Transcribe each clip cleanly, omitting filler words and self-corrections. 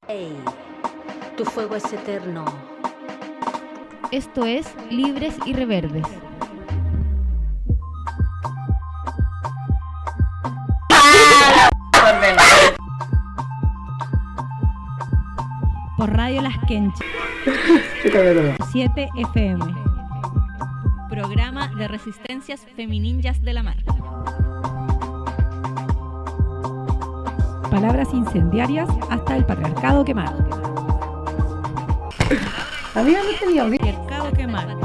Ey, tu fuego es eterno. Esto es Libres y Reverdes. Por Radio Las Quenches 7 FM. Programa de resistencias femininjas de la mar. Palabras incendiarias hasta el patriarcado quemado. Amiga, no tenía un Patriarcado quemado.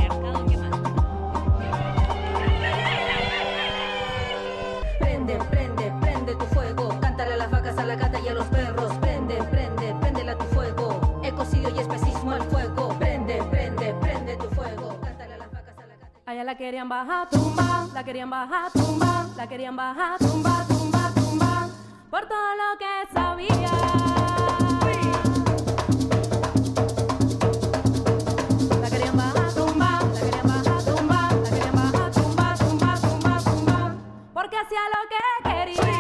Prende, prende, prende tu fuego. Cántale a las vacas, a la gata y a los perros. Prende, prende, préndele a tu fuego. Ecocidio y especismo al fuego. Prende, prende, prende tu fuego. Cántale a las vacas, a la gata. Allá la querían bajar, tumba, la querían bajar, tumba, la querían bajar, tumba, tumba, tumba, por todo lo que sabía. La querían bajar, tumba, la querían bajar, tumba, la querían bajar, tumba, tumba, tumba, tumba, porque hacía lo que quería.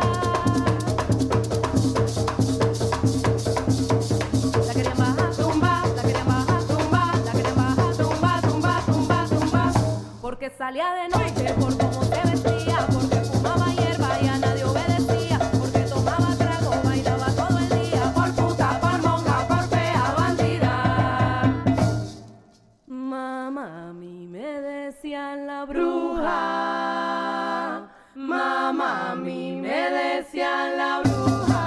La querían bajar, tumba, la querían bajar, tumba, la querían bajar, tumba, tumba, tumba, tumba, porque salía de noche por cómo se vestía, porque fumaba hierba y a nadie obedecía, porque tomaba trago, bailaba todo el día, por puta, por monja, por fea, bandida. Mamá, a mí me decían la bruja. Mamá, a mí me decían la bruja.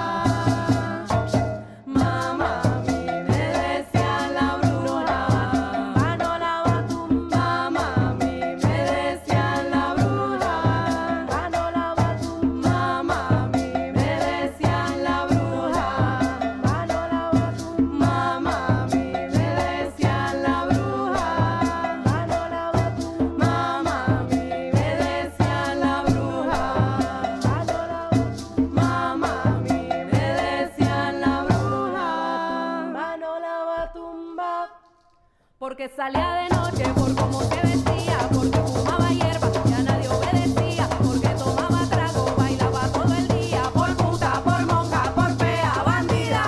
Mamá, a mí me decían la bruja. Mano la batumba. Mamá, a mí me decían la bruja. Mano la batumba. Mamá, a mí me decían la bruja. Mano la batumba. Mamá, a mí me decían la bruja. Mano la batumba. Mamá, a mí me decían la bruja. Mano la batumba. Mamá, a mí me decían la bruja. Mano la batumba. Porque salía de noche por cómo se vestía, porque fumaba hierba y a nadie obedecía, porque tomaba trago, bailaba todo el día, por puta, por monja, por fea, bandida.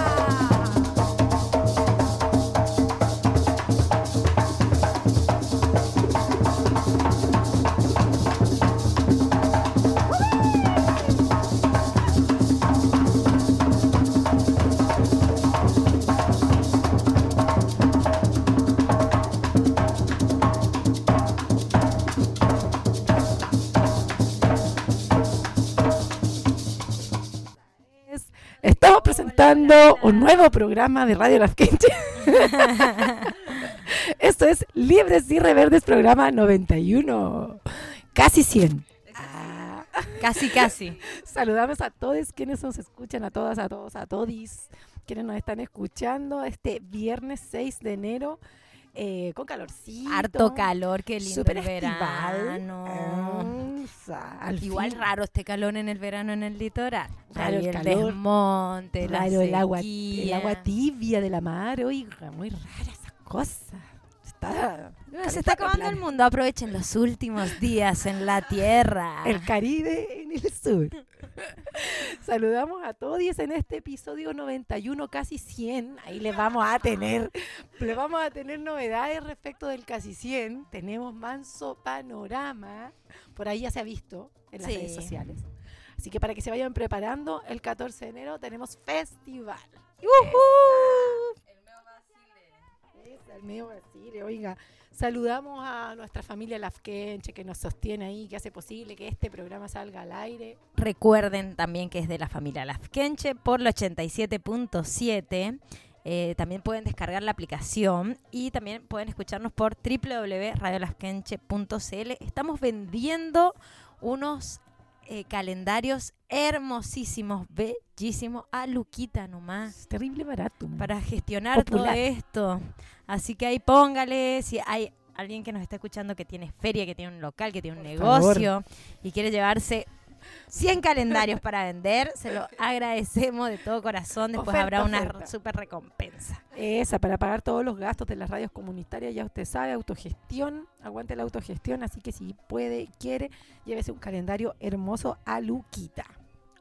Estamos presentando un nuevo programa de Radio Las Quenches. Esto es Libres y Reverdes, programa 91. Casi 100. Casi. Saludamos a todos quienes nos escuchan, a todas, a todos, a todis, quienes nos están escuchando este viernes 6 de enero, con calorcito. Harto calor, qué lindo Súper el verano. Igual raro este calor en el verano en el litoral. Raro el el calor. Desmonte, la Raro el agua sequía. tibia de la mar, oiga, muy rara esa cosa. Se está acabando el mundo. Aprovechen los últimos días en la tierra. El Caribe en el sur. Saludamos a todos en este episodio 91, casi 100. Ahí les vamos a tener novedades respecto del casi 100. Tenemos manso panorama. Por ahí ya se ha visto en las redes sociales. Así que para que se vayan preparando, el 14 de enero tenemos festival. El medio Basile, oiga, saludamos a nuestra familia Las Quenches que nos sostiene ahí, que hace posible que este programa salga al aire. Recuerden también que es de la familia Las Quenches por la 87.7. También pueden descargar la aplicación y también pueden escucharnos por www.radiolasquenche.cl. Estamos vendiendo unos calendarios hermosísimos, bellísimos, a Luquita nomás. Terrible barato. Para gestionar Popular. todo esto. Así que ahí póngale, si hay alguien que nos está escuchando que tiene feria, que tiene un local, que tiene un negocio y quiere llevarse 100 calendarios para vender, se lo agradecemos de todo corazón. Después habrá una super recompensa. Esa, para pagar todos los gastos de las radios comunitarias, ya usted sabe, autogestión, aguante la autogestión, así que si puede, quiere, llévese un calendario hermoso a Luquita.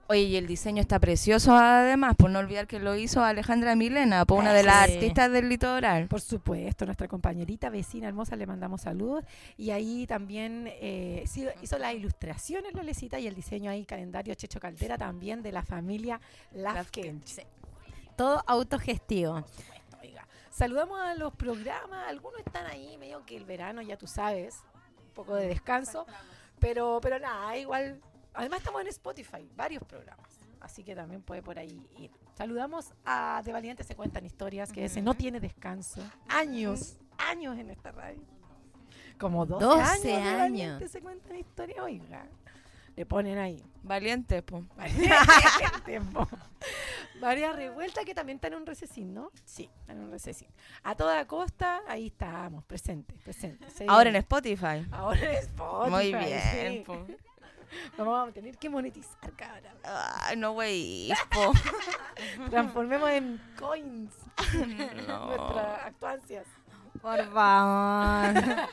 Oye, y el diseño está precioso además, por no olvidar que lo hizo Alejandra Milena, por una de las Sí. artistas del litoral. Por supuesto, nuestra compañerita vecina hermosa, le mandamos saludos. Y ahí también hizo las ilustraciones, Lolecita, y el diseño ahí, calendario Checho Caldera, también de la familia Lafkenche. Todo autogestivo. Oiga, saludamos a los programas, algunos están ahí, medio que el verano, ya tú sabes, un poco de descanso, pero nada, igual, además estamos en Spotify, varios programas, así que también puede por ahí ir. Saludamos a De Valientes se cuentan historias, que ese no tiene descanso, años en esta radio, como 12 años, de años. Valientes se cuentan historias, oiga, le ponen ahí. Valiente, po. Tiempo. María Revuelta, que también está en un recesín, ¿no? Sí, está en un recesín. A toda costa, ahí estamos, presentes. Sí. Ahora en Spotify. Ahora en Spotify. Muy bien, sí. po. Vamos a tener que monetizar, cabra. Ay, no, güey, po. Transformemos en coins No. nuestras actuancias. Por favor.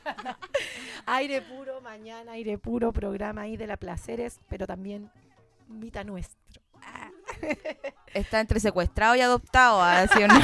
Aire puro, mañana, aire puro, programa ahí de la Placeres, pero también Vita Nuestro. Está entre secuestrado y adoptado, así o no.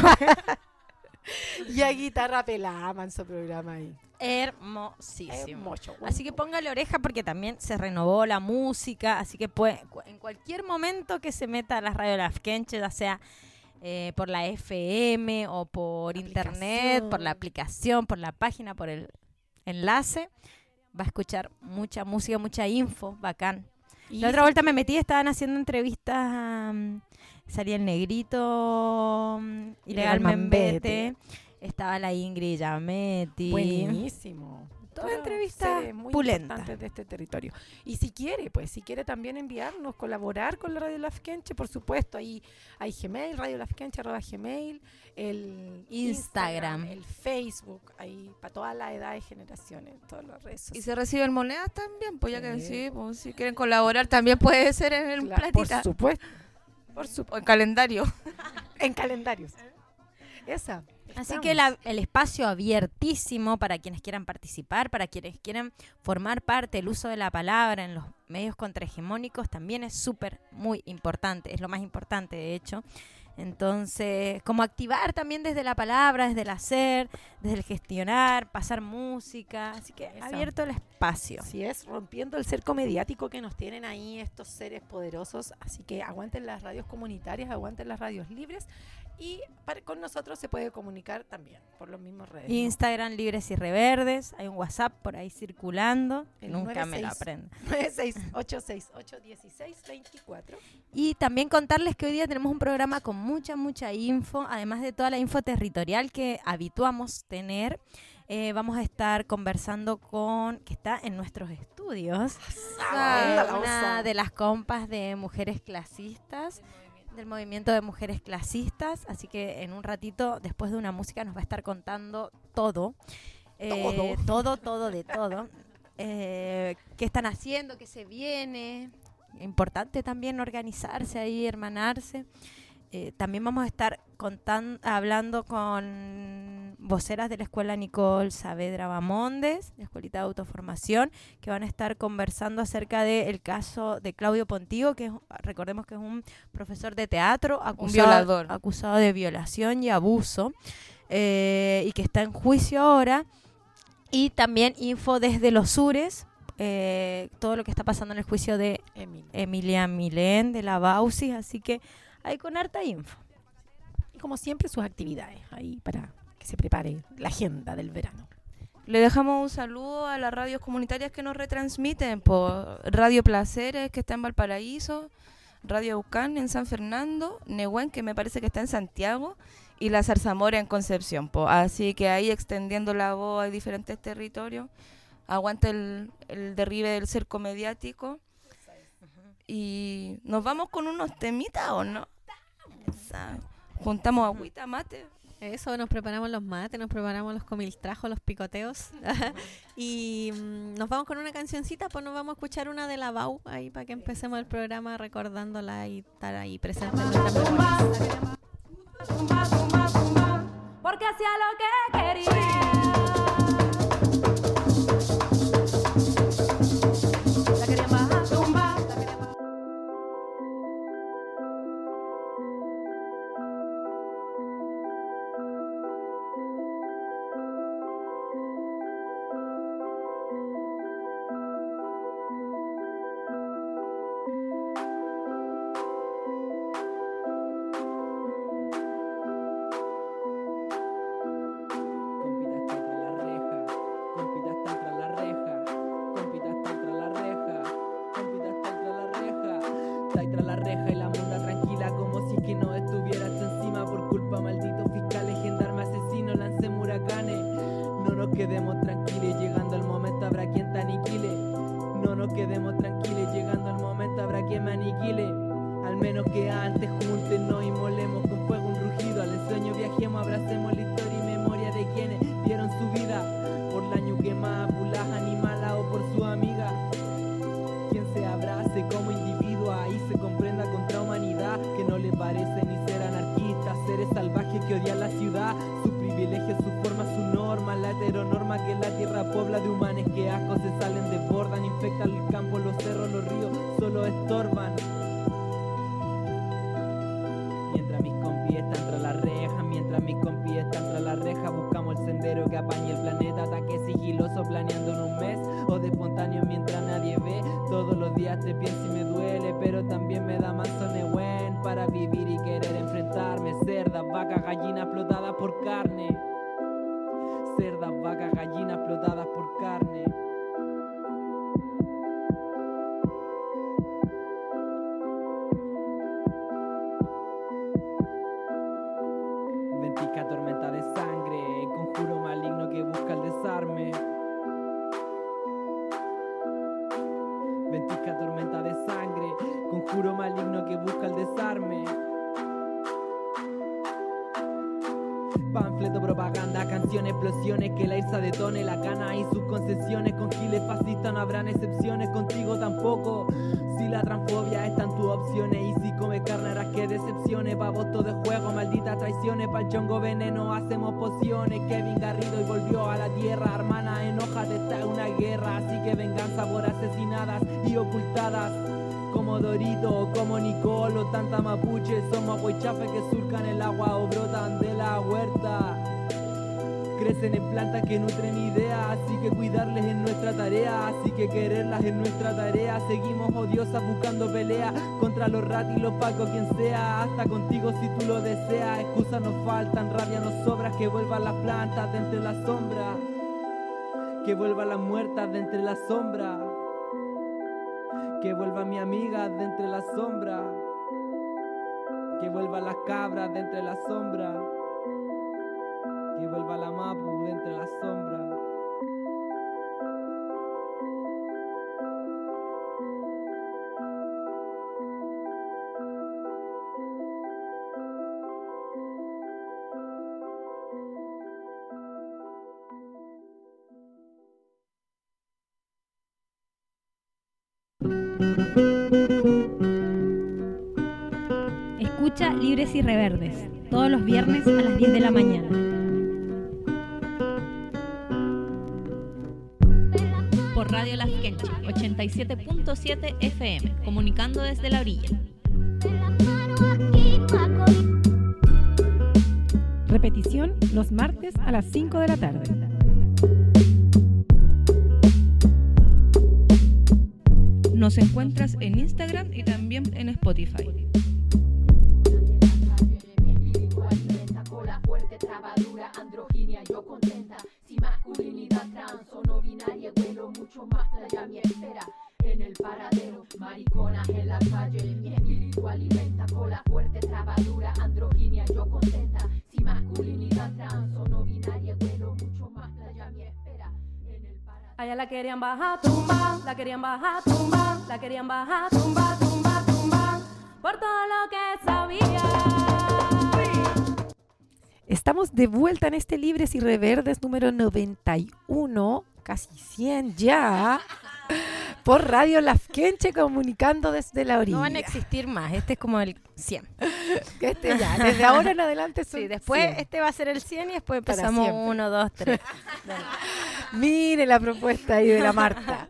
Y a guitarra pelada, manso programa ahí. Hermosísimo. Hermoso. Así que póngale oreja porque también se renovó la música, así que en cualquier momento que se meta a la radio Lafkenche, ya sea por la FM o por internet, por la aplicación, por la página, por el enlace, va a escuchar mucha música, mucha info, bacán. La otra vuelta me metí, estaban haciendo entrevistas, salía el Negrito, Ilegal Mambete, estaba la Ingrid Yametti. Buenísimo. Toda Todas entrevista seres muy pulenta. importantes de este territorio. Y si quiere también enviarnos, colaborar con la Radio Lafkenche, por supuesto, ahí hay Gmail, radiolafkenche@gmail, el Instagram. el Facebook, ahí para todas las edades, generaciones, todas las redes Y sociales. se reciben monedas también, pues ya que Sí. sí, pues si quieren colaborar también puede ser en el Por platita supuesto. o en calendario. En calendarios. Esa. Así estamos. que el espacio abiertísimo para quienes quieran participar, para quienes quieran formar parte, el uso de la palabra en los medios contrahegemónicos también es súper, muy importante, es lo más importante de hecho. Entonces, como activar también desde la palabra, desde el hacer, desde el gestionar, pasar música, así que Eso. abierto el espacio. Así es, rompiendo el cerco mediático que nos tienen ahí estos seres poderosos. Así que aguanten las radios comunitarias, aguanten las radios libres. Y con nosotros se puede comunicar también por los mismos redes. ¿no? Instagram Libres y Reverdes, hay un WhatsApp por ahí circulando, El nunca me lo 96. aprendo. 968681624. Y también contarles que hoy día tenemos un programa con mucha info, además de toda la info territorial que habituamos tener. Vamos a estar conversando que está en nuestros estudios, una de las compas de mujeres clasistas, del movimiento de mujeres clasistas, así que en un ratito, después de una música, nos va a estar contando todo. Todo de todo. Qué están haciendo, qué se viene. Importante también organizarse ahí, hermanarse. También vamos a estar hablando con voceras de la Escuela Nicole Saavedra Bamondes, la Escuelita de Autoformación, que van a estar conversando acerca del caso de Claudio Pontigo, que recordemos que es un profesor de teatro acusado de violación y abuso, y que está en juicio ahora. Y también info desde los Sures, todo lo que está pasando en el juicio de Emilia Milén, de la Bausis, así que ahí con harta info. Y como siempre, sus actividades ahí para que se prepare la agenda del verano. Le dejamos un saludo a las radios comunitarias que nos retransmiten, por Radio Placeres, que está en Valparaíso, Radio Eucán en San Fernando, Nehuen, que me parece que está en Santiago, y la Zarzamora en Concepción. Así que ahí extendiendo la voz a diferentes territorios, aguanta el derribe del cerco mediático. Y nos vamos con unos temitas, ¿o no? Juntamos agüita, mate. Eso, nos preparamos los mates, nos preparamos los comiltrajos, los picoteos. Y nos vamos con una cancioncita, pues nos vamos a escuchar una de la Bau ahí para que empecemos el programa recordándola y estar ahí presente en nuestra memoria. Porque hacía lo que quería. La quería más tumba, la quería más. compis están tras la reja, mientras mis compis están tras la reja, buscamos el sendero que apañe el planeta, ataque sigiloso planeando en un mes, o de espontáneo mientras nadie ve. Todos los días te pienso y me duele, pero también me da manso Nehuen para vivir y querer enfrentarme. Cerdas, vacas, gallinas explotadas por carne. Cerdas, vacas, gallinas explotadas por carne. Ventisca tormenta de sangre, conjuro maligno que busca el desarme. Ventisca tormenta de sangre, conjuro maligno que busca el desarme. Panfleto, propaganda, canciones, explosiones, que la irsa detone la cana y sus concesiones. Con giles fascistas no habrán excepciones, contigo tampoco. Si la transfobia está en tus opciones y si comes carne harás que decepciones. Pa' vos todo es juego, malditas traiciones, pa'l chongo veneno hacemos pociones. Kevin Garrido y volvió a la tierra, hermana, enójate, está en una guerra. Así que venganza por asesinadas y ocultadas. Como Dorito o como Nicole o tanta mapuche, somos aguaychafes que surcan el agua o brotan de la huerta. Crecen en plantas que nutren ideas, así que cuidarles es nuestra tarea, así que quererlas es nuestra tarea. Seguimos odiosas buscando pelea contra los ratis, los pacos, quien sea, hasta contigo si tú lo deseas. Excusas nos faltan, rabia nos sobra, que vuelvan las plantas de entre las sombras, que vuelvan las muertas de entre las sombras, que vuelvan mi amiga de entre las sombras, que vuelvan las cabras de entre las sombras, que vuelva la mapu de entre las sombras. Escucha Libres y Reverdes, todos los viernes a las 10 de la mañana. Por Radio Las Quenches, 87.7 FM, comunicando desde la orilla. Repetición los martes a las 5 de la tarde. Nos encuentras en Instagram y también en Spotify. Yo contenta, si masculinidad trans o no binaria, vuelo mucho más playa mi espera en el paradero, mariconas en la calle, mi espíritu alimenta cola fuerte, trabadura, androginia, yo contenta, si masculinidad trans o no binaria, vuelo mucho más playa mi espera en el paradero. Allá la querían bajar, tumba, la querían bajar, tumba, la querían bajar, tumba, tumba, tumba, por todo lo que sabía. Estamos de vuelta en este Libres y Reverdes número 91, casi 100 ya, por Radio Las Quenches, comunicando desde la orilla. No van a existir más, este es como el 100. Este ya, desde ahora en adelante son Sí, después 100. este va a ser el 100 y después Para empezamos siempre. 1, 2, 3. Mire la propuesta ahí de la Marta.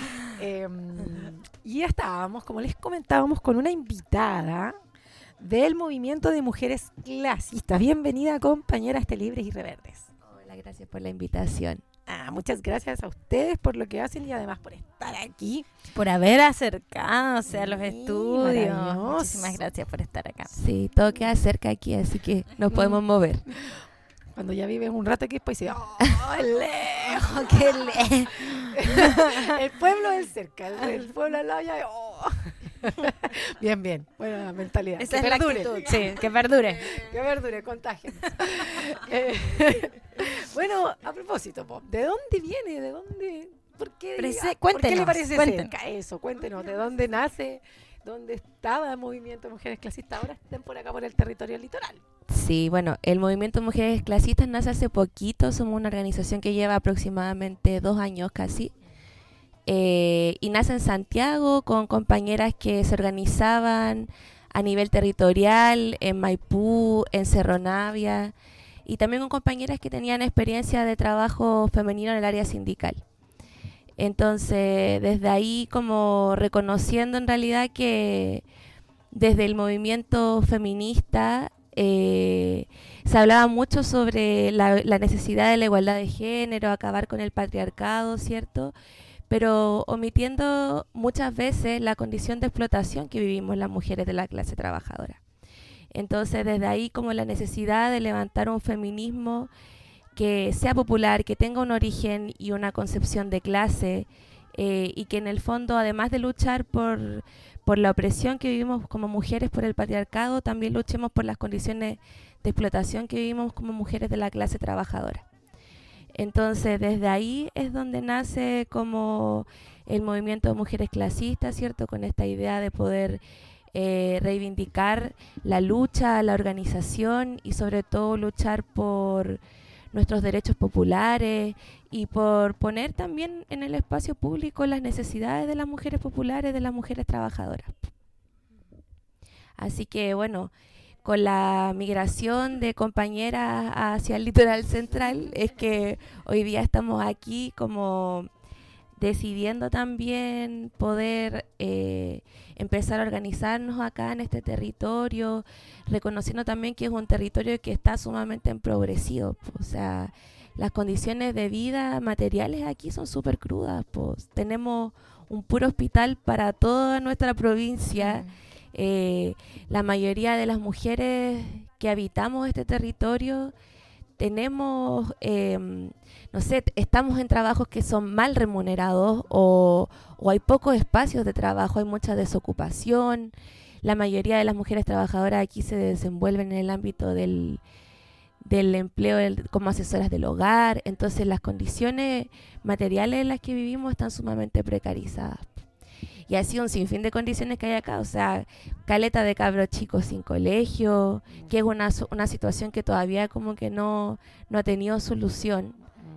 Y ya estábamos, como les comentábamos, con una invitada del movimiento de mujeres clasistas. Bienvenida, compañera, a este Libres y Reverdes. Hola, gracias por la invitación. Muchas gracias a ustedes por lo que hacen y además por estar aquí. Por haber acercado, o sea, a los Sí, estudios. maravilloso. Muchísimas gracias por estar acá. Sí, todo queda cerca aquí, así que nos podemos mover. Cuando ya vives un rato aquí, después dices, ¡oh, lejos! ¡Qué lejos! El pueblo es cerca, el pueblo al lado ya, ¡oh! Bien, bien, buena mentalidad. Esa Que es perdure. la actitud, sí, que perdure. Que perdure, contagien. Bueno, a propósito, Pop, ¿de dónde viene? ¿De dónde? ¿Por qué, ¿por qué le Cuéntenos, parece cuéntenos. cerca eso? Cuéntenos, ¿de dónde nace? ¿Dónde estaba el movimiento de mujeres clasistas? Ahora están por acá, por el territorio litoral. Sí, bueno, el movimiento Mujeres Clasistas nace hace poquito. Somos una organización que lleva aproximadamente 2 años casi. Y nace en Santiago con compañeras que se organizaban a nivel territorial, en Maipú, en Cerro Navia, y también con compañeras que tenían experiencia de trabajo femenino en el área sindical. Entonces, desde ahí como reconociendo en realidad que desde el movimiento feminista se hablaba mucho sobre la necesidad de la igualdad de género, acabar con el patriarcado, ¿cierto? Pero omitiendo muchas veces la condición de explotación que vivimos las mujeres de la clase trabajadora. Entonces, desde ahí como la necesidad de levantar un feminismo que sea popular, que tenga un origen y una concepción de clase, y que en el fondo, además de luchar por la opresión que vivimos como mujeres por el patriarcado, también luchemos por las condiciones de explotación que vivimos como mujeres de la clase trabajadora. Entonces, desde ahí es donde nace como el movimiento de mujeres clasistas, ¿cierto? Con esta idea de poder reivindicar la lucha, la organización y sobre todo luchar por nuestros derechos populares y por poner también en el espacio público las necesidades de las mujeres populares, de las mujeres trabajadoras. Así que bueno, con la migración de compañeras hacia el litoral central es que hoy día estamos aquí como decidiendo también poder empezar a organizarnos acá en este territorio, reconociendo también que es un territorio que está sumamente empobrecido. O sea, las condiciones de vida materiales aquí son súper crudas. Pues. Tenemos un puro hospital para toda nuestra provincia. La mayoría de las mujeres que habitamos este territorio tenemos, no sé, estamos en trabajos que son mal remunerados o hay pocos espacios de trabajo, hay mucha desocupación. La mayoría de las mujeres trabajadoras aquí se desenvuelven en el ámbito del empleo como asesoras del hogar. Entonces las condiciones materiales en las que vivimos están sumamente precarizadas. Y así un sinfín de condiciones que hay acá, o sea, caleta de cabros chicos sin colegio, que es una situación que todavía como que no ha tenido solución.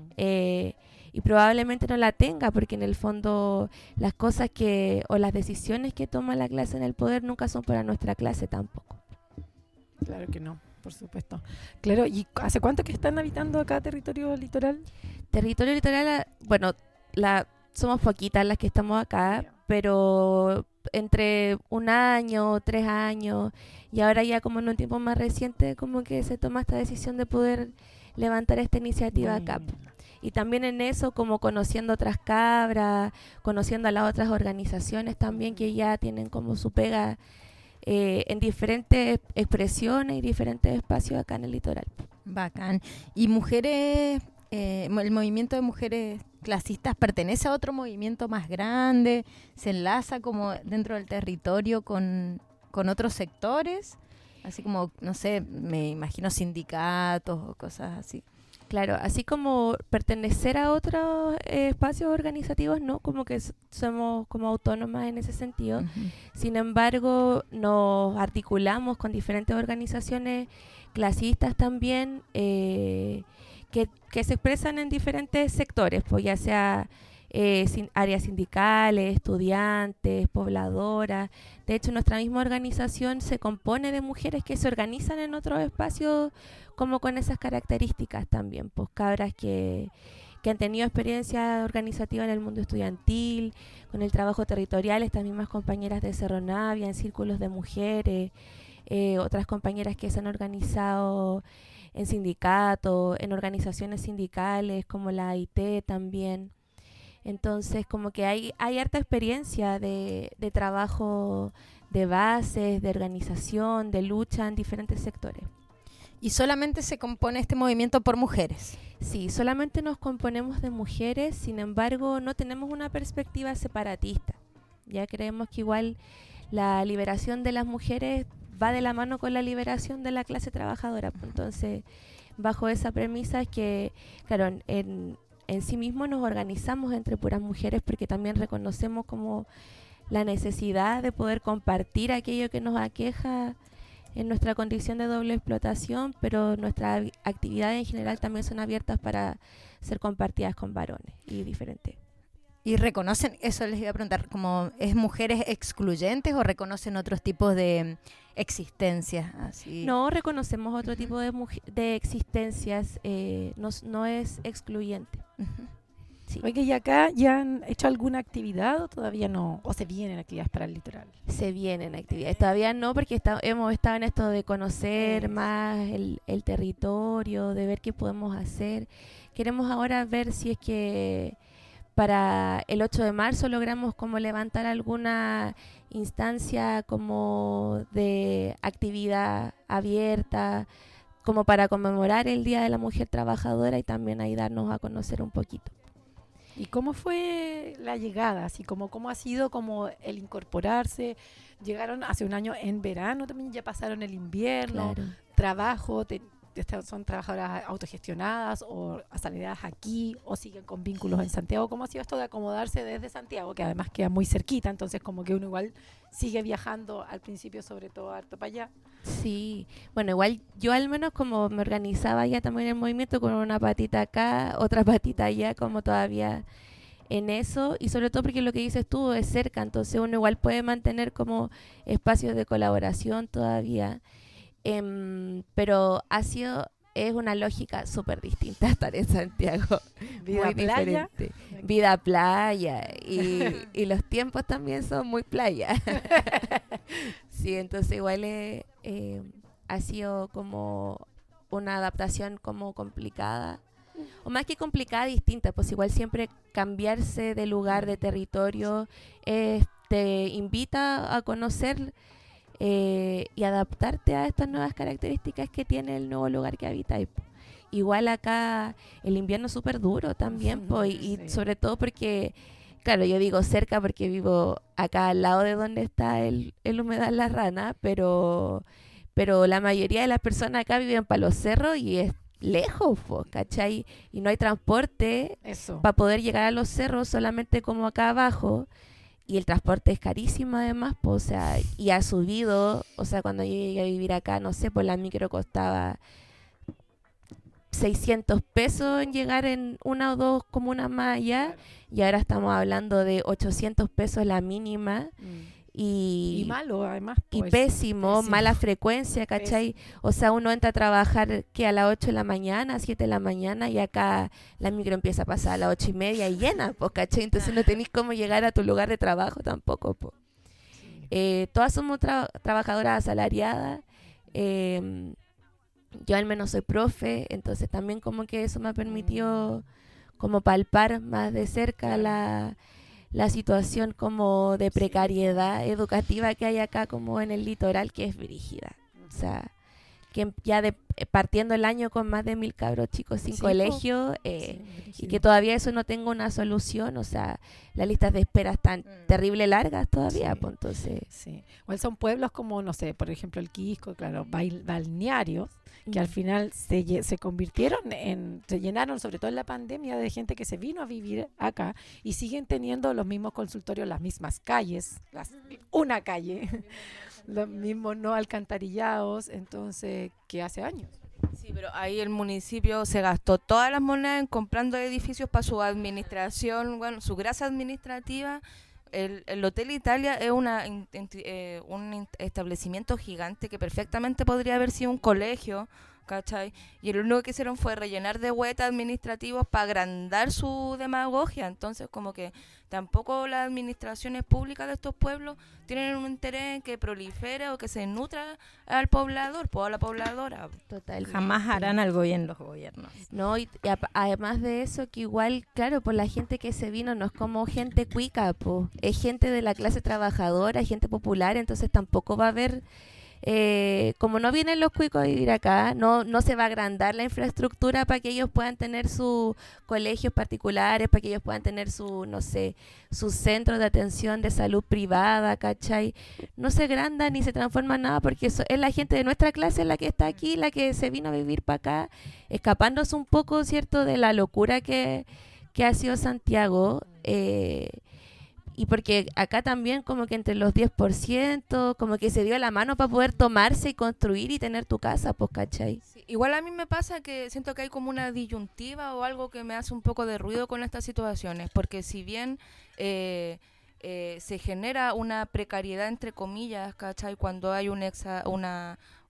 Y probablemente no la tenga, porque en el fondo las cosas o las decisiones que toma la clase en el poder nunca son para nuestra clase tampoco. Claro que no, por supuesto. Claro, ¿y hace cuánto que están habitando acá territorio litoral? Territorio litoral, bueno, somos poquitas las que estamos acá, pero entre 1 año, 3 años, y ahora ya como en un tiempo más reciente, como que se toma esta decisión de poder levantar esta iniciativa acá. Y también en eso, como conociendo otras cabras, conociendo a las otras organizaciones también que ya tienen como su pega en diferentes expresiones y diferentes espacios acá en el litoral. Bacán. ¿Y mujeres, el movimiento de mujeres clasistas pertenece a otro movimiento más grande? ¿Se enlaza como dentro del territorio con otros sectores? Así como, no sé, me imagino sindicatos o cosas así. Claro, así como pertenecer a otros espacios organizativos, no, como que somos como autónomas en ese sentido. Uh-huh. Sin embargo, nos articulamos con diferentes organizaciones clasistas también, que se expresan en diferentes sectores, pues ya sea áreas sindicales, estudiantes, pobladoras. De hecho, nuestra misma organización se compone de mujeres que se organizan en otros espacios como con esas características también, pues cabras que han tenido experiencia organizativa en el mundo estudiantil, con el trabajo territorial, estas mismas compañeras de Cerro Navia, en círculos de mujeres, otras compañeras que se han organizado en sindicatos, en organizaciones sindicales como la AIT también. Entonces, como que hay harta experiencia de trabajo de bases, de organización, de lucha en diferentes sectores. ¿Y solamente se compone este movimiento por mujeres? Sí, solamente nos componemos de mujeres, sin embargo, no tenemos una perspectiva separatista. Ya creemos que igual la liberación de las mujeres va de la mano con la liberación de la clase trabajadora. Entonces, bajo esa premisa es que, claro, en sí mismo nos organizamos entre puras mujeres porque también reconocemos como la necesidad de poder compartir aquello que nos aqueja en nuestra condición de doble explotación, pero nuestras actividades en general también son abiertas para ser compartidas con varones y diferentes. ¿Y reconocen, eso les iba a preguntar, como es mujeres excluyentes o reconocen otros tipos de existencias? Así? No, reconocemos otro tipo de existencias, no es excluyente. Uh-huh. Sí. Oye, ¿y acá ya han hecho alguna actividad o todavía no? ¿O se vienen actividades para el litoral? Se vienen actividades. Todavía no, porque hemos estado en esto de conocer Eso. más el territorio, de ver qué podemos hacer. Queremos ahora ver si es que para el 8 de marzo logramos como levantar alguna instancia como de actividad abierta, como para conmemorar el Día de la Mujer Trabajadora y también ahí darnos a conocer un poquito. ¿Y cómo fue la llegada? Así como cómo ha sido como el incorporarse. Llegaron hace un año en verano, también ya pasaron el invierno, Claro. trabajo, son trabajadoras autogestionadas o asalariadas aquí o siguen con vínculos en Santiago. ¿Cómo ha sido esto de acomodarse desde Santiago, que además queda muy cerquita, entonces como que uno igual sigue viajando al principio, sobre todo harto para allá? Sí, bueno, igual yo al menos como me organizaba ya también el movimiento con una patita acá, otra patita allá, como todavía en eso, y sobre todo porque lo que dices tú es cerca, entonces uno igual puede mantener como espacios de colaboración todavía, pero es una lógica súper distinta estar en Santiago, Vida muy playa. diferente. Vida playa, y los tiempos también son muy playa. Sí, entonces igual ha sido como una adaptación como complicada, o más que complicada, distinta, pues igual siempre cambiarse de lugar, de territorio, te invita a conocer y adaptarte a estas nuevas características que tiene el nuevo lugar que habitáis. Igual acá el invierno es súper duro también, pues, y Sí. sobre todo porque, claro, yo digo cerca porque vivo acá al lado de donde está el humedal La Rana, pero la mayoría de las personas acá viven para los cerros y es lejos, pues, ¿cachai? Y no hay transporte Eso. para poder llegar a los cerros, solamente como acá abajo. Y el transporte es carísimo además, pues, o sea, y ha subido, o sea, cuando yo llegué a vivir acá, no sé, pues la micro costaba 600 pesos en llegar en una o dos comunas más allá, y ahora estamos hablando de 800 pesos la mínima, Y malo, además. y pues, pésimo, pésimo. mala frecuencia, ¿cachai? O sea, uno entra a trabajar que a las 8 de la mañana, 7 de la mañana, y acá la micro empieza a pasar a las 8:30 y llena, pues, ¿cachai? Entonces no tenéis cómo llegar a tu lugar de trabajo tampoco, pues. Todas somos trabajadoras asalariadas. Yo al menos soy profe, entonces también como que eso me ha permitido como palpar más de cerca la situación como de precariedad educativa que hay acá como en el litoral, que es brígida. O sea, que ya partiendo el año con más de 1000 cabros chicos sin Sí, po. colegio, Sí, y brígido. que todavía eso no tenga una solución, o sea, las listas de espera están terrible largas todavía, Sí. pues entonces... Sí. Igual son pueblos como, no sé, por ejemplo, el Quisco, claro, balnearios, que al final se convirtieron se llenaron, sobre todo en la pandemia, de gente que se vino a vivir acá y siguen teniendo los mismos consultorios, las mismas calles, una calle, los mismos no alcantarillados, entonces, que hace años. Sí, pero ahí el municipio se gastó todas las monedas en comprando edificios para su administración, bueno, su grasa administrativa. El Hotel Italia es un establecimiento gigante que perfectamente podría haber sido un colegio, ¿cachai? Y lo único que hicieron fue rellenar de huetas administrativos para agrandar su demagogia. Entonces, como que tampoco las administraciones públicas de estos pueblos tienen un interés en que prolifere o que se nutra al poblador, a la pobladora. Total. Jamás harán algo bien los gobiernos. No, y además de eso, que igual, claro, por la gente que se vino no es como gente cuica, po. Es gente de la clase trabajadora, gente popular, entonces tampoco va a haber, como no vienen los cuicos a vivir acá, no se va a agrandar la infraestructura para que ellos puedan tener sus colegios particulares, para que ellos puedan tener no sé, sus centros de atención de salud privada, ¿cachai? No se agranda ni se transforma en nada, porque es la gente de nuestra clase la que está aquí, la que se vino a vivir para acá, escapándose un poco, ¿cierto?, de la locura que ha sido Santiago, y porque acá también como que entre los 10%, como que se dio la mano para poder tomarse y construir y tener tu casa, pues, ¿cachai? Sí, igual a mí me pasa que siento que hay como una disyuntiva o algo que me hace un poco de ruido con estas situaciones, porque si bien se genera una precariedad, entre comillas, ¿cachai? Cuando hay una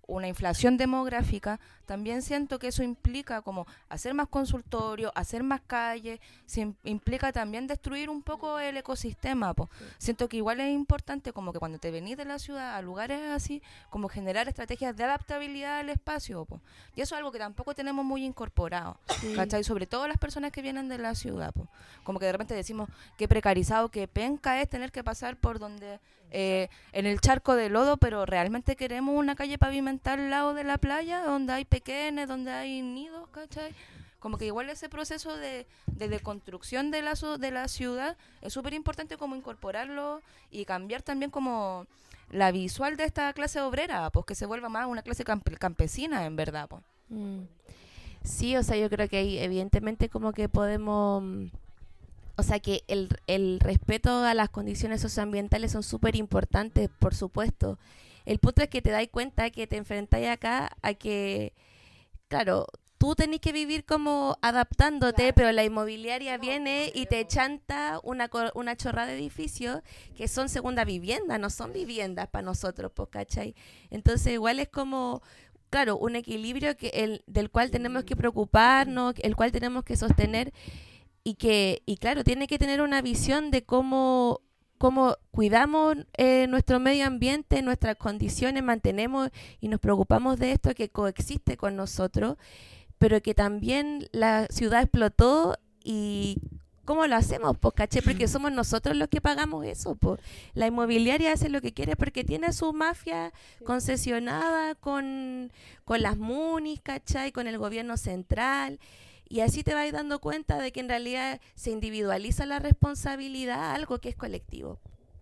una inflación demográfica, también siento que eso implica como hacer más consultorios, hacer más calles, implica también destruir un poco el ecosistema, po. Siento que igual es importante como que cuando te venís de la ciudad a lugares así, como generar estrategias de adaptabilidad al espacio, po. Y eso es algo que tampoco tenemos muy incorporado, ¿cachai? Sobre todo las personas que vienen de la ciudad, po. Como que de repente decimos qué precarizado, qué penca es tener que pasar por donde en el charco de lodo, pero realmente queremos una calle pavimentada al lado de la playa, donde hay pequeños, donde hay nidos, ¿cachai? Como que igual ese proceso de deconstrucción de la ciudad es súper importante como incorporarlo y cambiar también como la visual de esta clase obrera, pues que se vuelva más una clase campesina en verdad, pues. Sí, o sea, yo creo que ahí evidentemente como que podemos... O sea, que el respeto a las condiciones socioambientales son súper importantes, por supuesto. El punto es que te das cuenta que te enfrentáis acá a que, claro, tú tenés que vivir como adaptándote, pero la inmobiliaria viene y te chanta una chorrada de edificios que son segunda vivienda, no son viviendas para nosotros, pues, ¿cachai? Entonces igual es como... Claro, un equilibrio del cual tenemos que preocuparnos, el cual tenemos que sostener y claro, tiene que tener una visión de cómo cuidamos nuestro medio ambiente, nuestras condiciones, mantenemos y nos preocupamos de esto que coexiste con nosotros, pero que también la ciudad explotó y ¿cómo lo hacemos? Pues, ¿caché? Porque somos nosotros los que pagamos eso, pues. La inmobiliaria hace lo que quiere porque tiene su mafia concesionada con las MUNIs, ¿cachai? Con el gobierno central. Y así te vas dando cuenta de que en realidad se individualiza la responsabilidad a algo que es colectivo.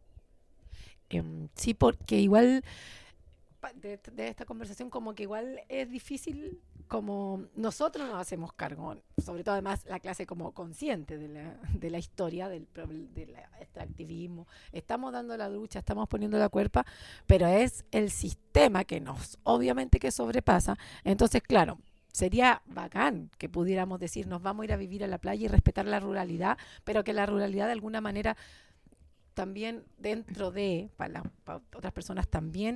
Sí, porque igual de esta conversación como que igual es difícil, como nosotros nos hacemos cargo, sobre todo además la clase como consciente de la historia, del extractivismo, estamos dando la lucha, estamos poniendo la cuerpa, pero es el sistema que nos, obviamente que sobrepasa. Entonces, claro, sería bacán que pudiéramos decir, nos vamos a ir a vivir a la playa y respetar la ruralidad, pero que la ruralidad de alguna manera también dentro de, para otras personas también,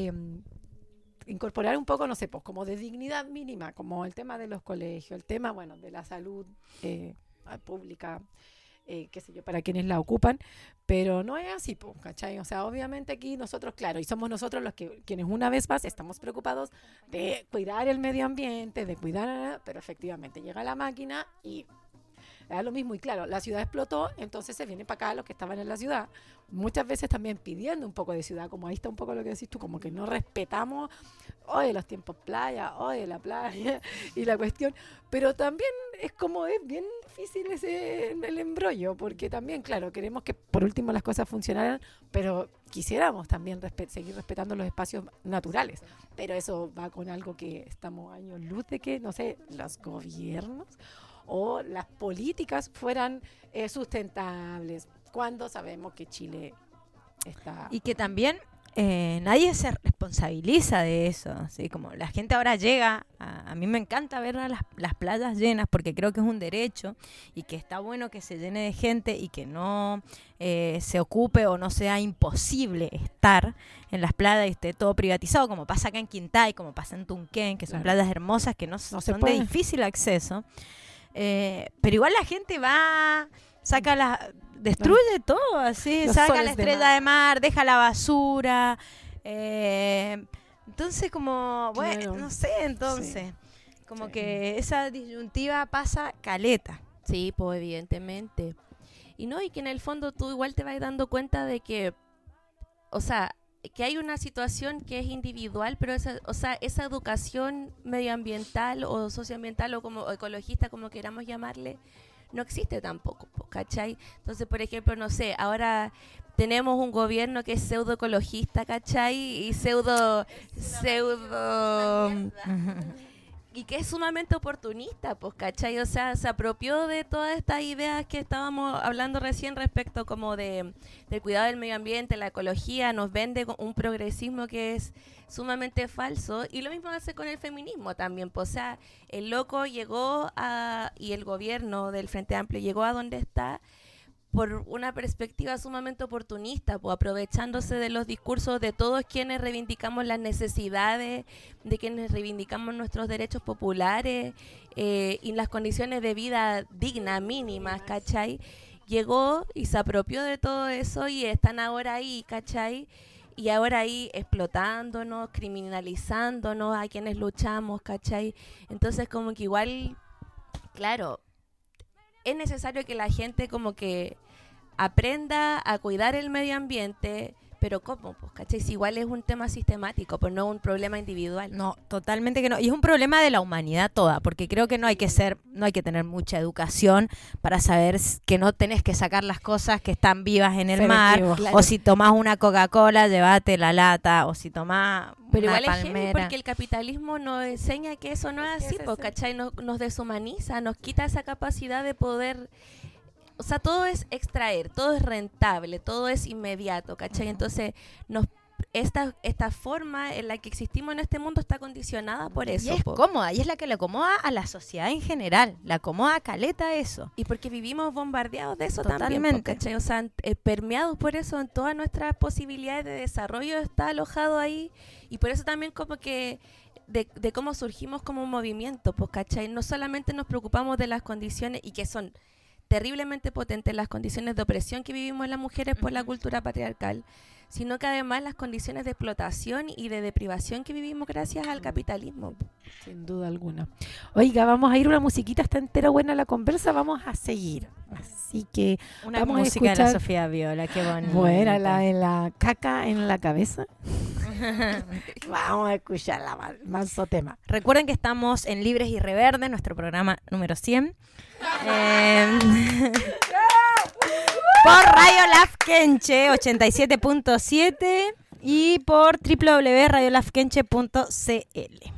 incorporar un poco, no sé, pues como de dignidad mínima, como el tema de los colegios, el tema, bueno, de la salud pública, qué sé yo, para quienes la ocupan, pero no es así, pues, ¿cachai? O sea, obviamente aquí nosotros, claro, y somos nosotros quienes una vez más estamos preocupados de cuidar el medio ambiente, de cuidar, pero efectivamente llega la máquina y da lo mismo. Y claro, la ciudad explotó, entonces se vienen para acá los que estaban en la ciudad, muchas veces también pidiendo un poco de ciudad, como ahí está un poco lo que decís tú, como que no respetamos hoy los tiempos playa, hoy la playa y la cuestión, pero también es como es bien difícil el embrollo, porque también, claro, queremos que por último las cosas funcionaran, pero quisiéramos también seguir respetando los espacios naturales, pero eso va con algo que estamos años luz de que, no sé, los gobiernos o las políticas fueran sustentables, cuando sabemos que Chile está... Y que también nadie se responsabiliza de eso, ¿sí? Como la gente ahora llega, a mí me encanta ver las playas llenas porque creo que es un derecho y que está bueno que se llene de gente y que no se ocupe o no sea imposible estar en las playas y esté todo privatizado, como pasa acá en Quintay, como pasa en Tunquén, que son playas hermosas que no son de difícil acceso. Pero igual la gente va, destruye todo, así, saca la estrella de mar, deja la basura. Entonces, como, bueno, claro. No sé, entonces, sí. Como sí. Que esa disyuntiva pasa caleta. Sí, pues evidentemente. Y que en el fondo tú igual te vas dando cuenta de que, o sea, que hay una situación que es individual, pero esa educación medioambiental o socioambiental o ecologista, como queramos llamarle, no existe tampoco, ¿cachai? Entonces, por ejemplo, no sé, ahora tenemos un gobierno que es pseudo ecologista, ¿cachai? Y pseudo y que es sumamente oportunista, pues, ¿cachai? O sea, se apropió de todas estas ideas que estábamos hablando recién respecto como del cuidado del medio ambiente, la ecología, nos vende un progresismo que es sumamente falso, y lo mismo hace con el feminismo también, pues, o sea, el loco llegó y el gobierno del Frente Amplio llegó a donde está por una perspectiva sumamente oportunista, pues aprovechándose de los discursos de todos quienes reivindicamos las necesidades, de quienes reivindicamos nuestros derechos populares y las condiciones de vida dignas, mínimas, ¿cachai? Llegó y se apropió de todo eso y están ahora ahí, ¿cachai? Y ahora ahí explotándonos, criminalizándonos a quienes luchamos, ¿cachai? Entonces como que igual, claro, es necesario que la gente como que aprenda a cuidar el medio ambiente, pero ¿cómo? Pues, ¿cachai? Si igual es un tema sistemático, pues no un problema individual. No, totalmente que no. Y es un problema de la humanidad toda, porque creo que no hay que tener mucha educación para saber que no tenés que sacar las cosas que están vivas en el mar, Claro. o si tomás una Coca-Cola, llévate la lata, o si tomás Pero una igual es heavy palmera. porque el capitalismo nos enseña que eso no es así, pues, ¿cachai? Nos deshumaniza, nos quita esa capacidad de poder... O sea, todo es extraer, todo es rentable, todo es inmediato, ¿cachai? Entonces, esta forma en la que existimos en este mundo está condicionada por eso. Y es po. cómoda, y es la que le acomoda a la sociedad en general, le acomoda a caleta eso. Y porque vivimos bombardeados de eso también, Totalmente. po, ¿cachai? O sea, permeados por eso en todas nuestras posibilidades de desarrollo está alojado ahí. Y por eso también como que de cómo surgimos como un movimiento, pues, ¿cachai? No solamente nos preocupamos de las condiciones y que son terriblemente potentes las condiciones de opresión que vivimos las mujeres por la cultura patriarcal, sino que además las condiciones de explotación y de deprivación que vivimos gracias al capitalismo. Sin duda alguna. Oiga, vamos a ir una musiquita, está entera buena la conversa, vamos a seguir. Así que Una vamos a música de la escuchar- Sofía Viola, qué bonita. Buena, la de la caca en la cabeza. Vamos a escuchar la manso tema. Recuerden que estamos en Libres y Reverde, nuestro programa número 100. Por Radio Lafkenche 87.7 y por www.radiolafkenche.cl.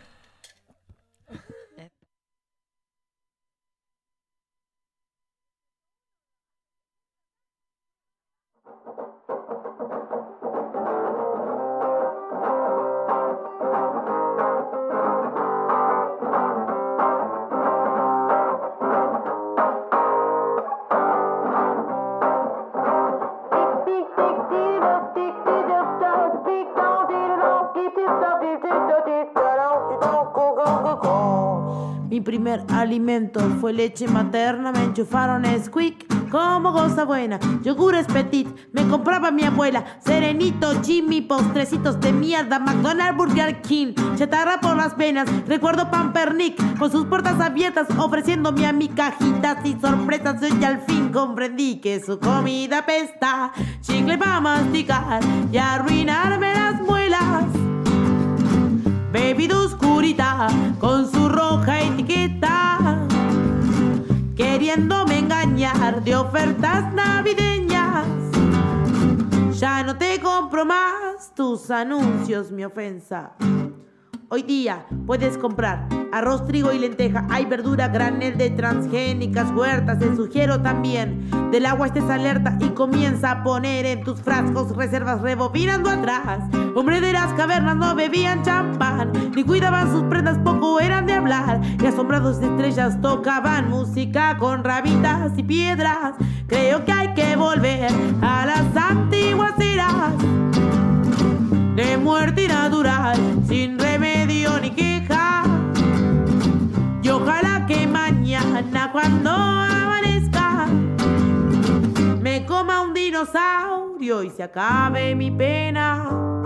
Mi primer alimento fue leche materna, me enchufaron Squeak como cosa buena, yogures petit, me compraba mi abuela, Serenito, Jimmy, postrecitos de mierda, McDonald's, Burger King, chatarra por las venas, recuerdo Pampernick con sus puertas abiertas ofreciéndome a mi cajitas y sorpresas. Yo al fin comprendí que su comida apesta, chicle para masticar y arruinarme las muelas. Bebida oscurita con su roja etiqueta, queriéndome engañar de ofertas navideñas. Ya no te compro más tus anuncios, mi ofensa. Hoy día puedes comprar arroz, trigo y lenteja. Hay verdura granel de transgénicas huertas. Te sugiero también del agua estés alerta y comienza a poner en tus frascos reservas rebobinando atrás. Hombre de las cavernas no bebían champán ni cuidaban sus prendas, poco eran de hablar. Y asombrados de estrellas tocaban música con rabitas y piedras. Creo que hay que volver a las antiguas eras de muerte natural, sin remedio ni queja. Y ojalá que mañana cuando amanezca me coma un dinosaurio y se acabe mi pena.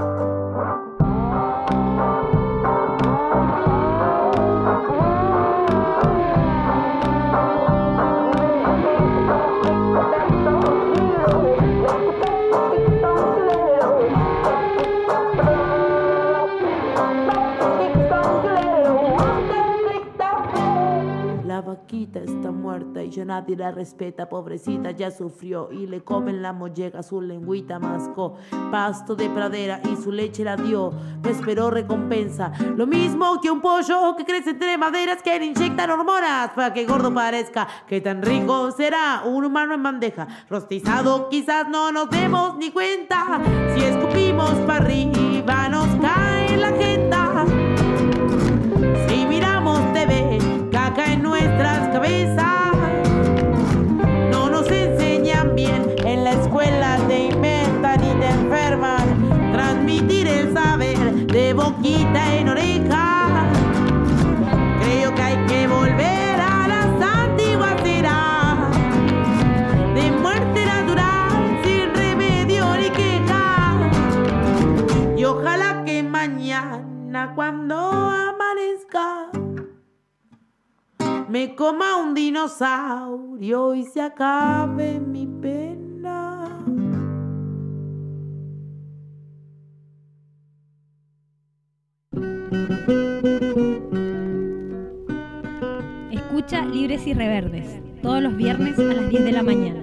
La vaquita está muerta y ya nadie la respeta, pobrecita ya sufrió y le comen la molleja, su lengüita mascó pasto de pradera y su leche la dio, no esperó recompensa, lo mismo que un pollo que crece entre maderas que le inyectan hormonas para que gordo parezca. Qué tan rico será un humano en bandeja, rostizado quizás no nos demos ni cuenta, si escupimos para arriba nos cae la jeta. Si miramos TV, caca en nuestras cabezas, no nos enseña rica me coma un dinosaurio y se acabe mi pena. Escucha Libres y Reverdes, todos los viernes a las 10 de la mañana.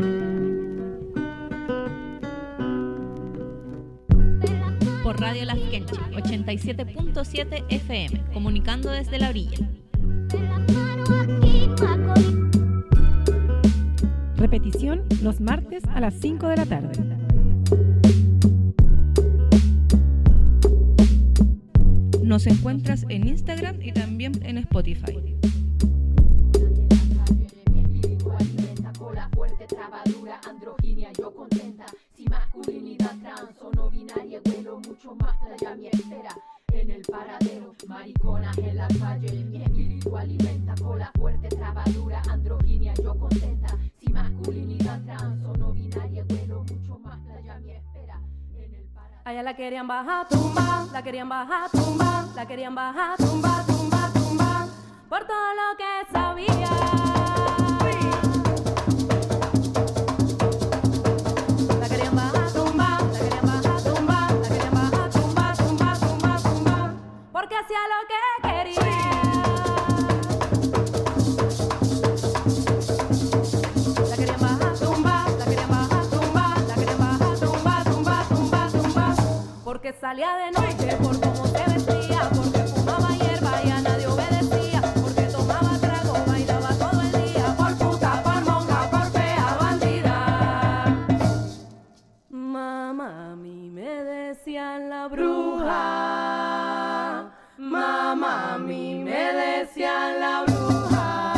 Por Radio Las Quenches, 87.7 FM, comunicando desde la orilla. Repetición los martes a las 5 de la tarde. Nos encuentras en Instagram y también en Spotify. Trabadura, androginia, yo contenta. Si masculinidad trans o no binaria, vuelo mucho más playa mi espera. En el paradero, mariconas en la calle, mi espíritu alimenta con la fuerte trabadura, androginia, yo contenta. Si masculinidad trans o no binaria, vuelo mucho más playa mi espera. En el paradero. Allá la querían bajar, tumba, la querían bajar, tumba, la querían bajar, tumba, tumba, tumba, por todo lo que sabía. Porque hacía lo que quería. La querían bajar, tumba, la querían bajar, tumba, la querían bajar, tumba, tumba, tumba, tumba. Porque salía de noche por cómo se vestía, porque fumaba hierba y a nadie obedecía, porque tomaba trago, bailaba todo el día, por puta, por monja, por fea, bandida. Mamá, a mí me decían la bruja. Mamá, a mí me decían la bruja.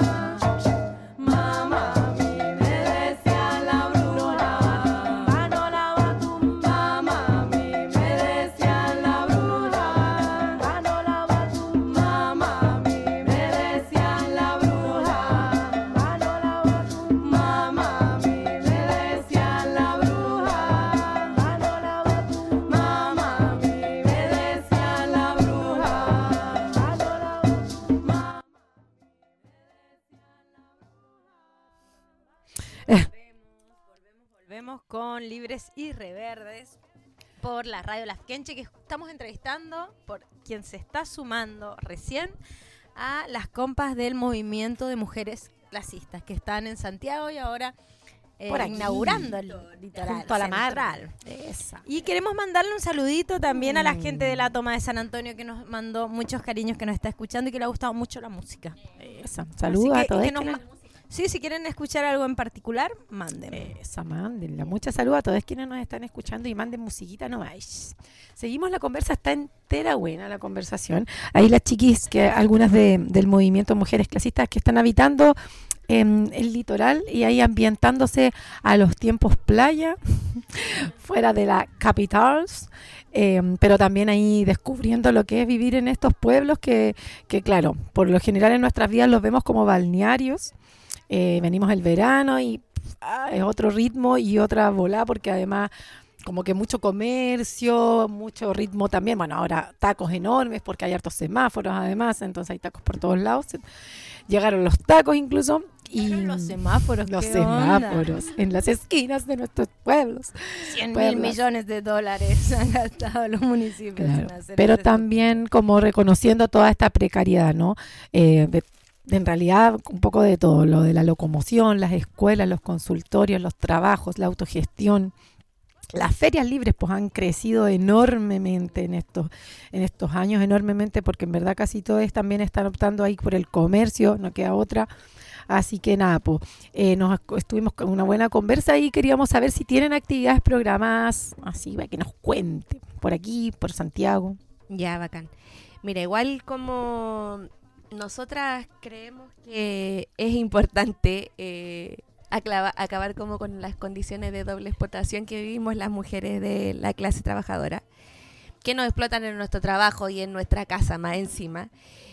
Mamá, a mí me decían la bruja. Manolaba tumba. Mamá, a mí me decían la bruja. Manolaba tumba. Mamá, a mí me decían la bruja. Manolaba tumba. Mamá, a mí me decían la bruja. Manolaba tumba. Mamá, a mí me decían la bruja. Volvemos con Libres y Reverdes por la Radio Las Quenches, que estamos entrevistando por quien se está sumando recién a las compas del movimiento de mujeres clasistas que están en Santiago y ahora Por aquí, inaugurando el litoral junto a la mar. central. Esa. Y queremos mandarle un saludito también a la gente de la Toma de San Antonio, que nos mandó muchos cariños, que nos está escuchando y que le ha gustado mucho la música. Esa. Saludos a todos. Sí, si quieren escuchar algo en particular, manden. Esa, mándenla. Muchas saludos a todos quienes nos están escuchando y manden musiquita nomás. Seguimos la conversa, está entera buena la conversación. Ahí las chiquis, que algunas del movimiento Mujeres Clasistas que están habitando el litoral y ahí ambientándose a los tiempos playa, fuera de la capitals, pero también ahí descubriendo lo que es vivir en estos pueblos que claro, por lo general en nuestras vidas los vemos como balnearios. Venimos el verano y es otro ritmo y otra volá, porque además como que mucho comercio, mucho ritmo también. Bueno, ahora tacos enormes porque hay hartos semáforos además, entonces hay tacos por todos lados. Llegaron los tacos incluso. Y los semáforos, los ¿qué semáforos onda? en las esquinas de nuestros pueblos. 100.000 millones de dólares han gastado los municipios. Claro, en hacer pero ese también como reconociendo toda esta precariedad, ¿no? En realidad un poco de todo, lo de la locomoción, las escuelas, los consultorios, los trabajos, la autogestión. Las ferias libres pues han crecido enormemente en estos años, enormemente, porque en verdad casi todos también están optando ahí por el comercio, no queda otra. Así que nada, pues estuvimos con una buena conversa y queríamos saber si tienen actividades programadas, así para que nos cuenten, por aquí, por Santiago. Ya, bacán. Mira, igual como nosotras creemos que es importante acabar como con las condiciones de doble explotación que vivimos las mujeres de la clase trabajadora, que nos explotan en nuestro trabajo y en nuestra casa más encima.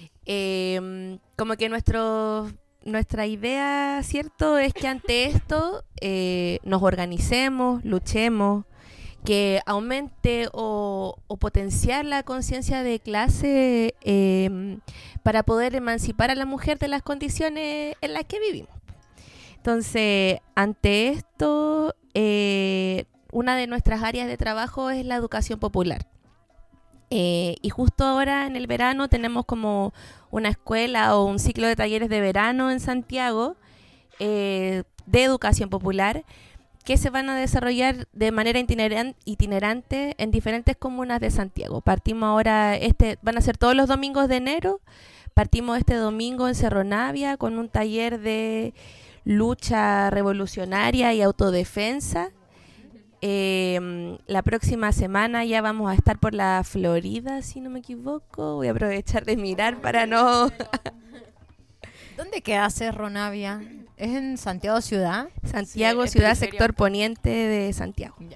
Como que nuestra idea, ¿cierto?, es que ante esto nos organicemos, luchemos, que aumente o potenciar la conciencia de clase para poder emancipar a la mujer de las condiciones en las que vivimos. Entonces, ante esto, una de nuestras áreas de trabajo es la educación popular. Y justo ahora en el verano tenemos como una escuela o un ciclo de talleres de verano en Santiago de educación popular que se van a desarrollar de manera itinerante en diferentes comunas de Santiago. Partimos ahora, van a ser todos los domingos de enero. Partimos este domingo en Cerro Navia con un taller de lucha revolucionaria y autodefensa. La próxima semana ya vamos a estar por la Florida, si no me equivoco. Voy a aprovechar de mirar para no... ¿Dónde queda Cerro Navia? ¿Es en Santiago Ciudad? Santiago Sí, Ciudad, periferia. sector poniente de Santiago. Ya.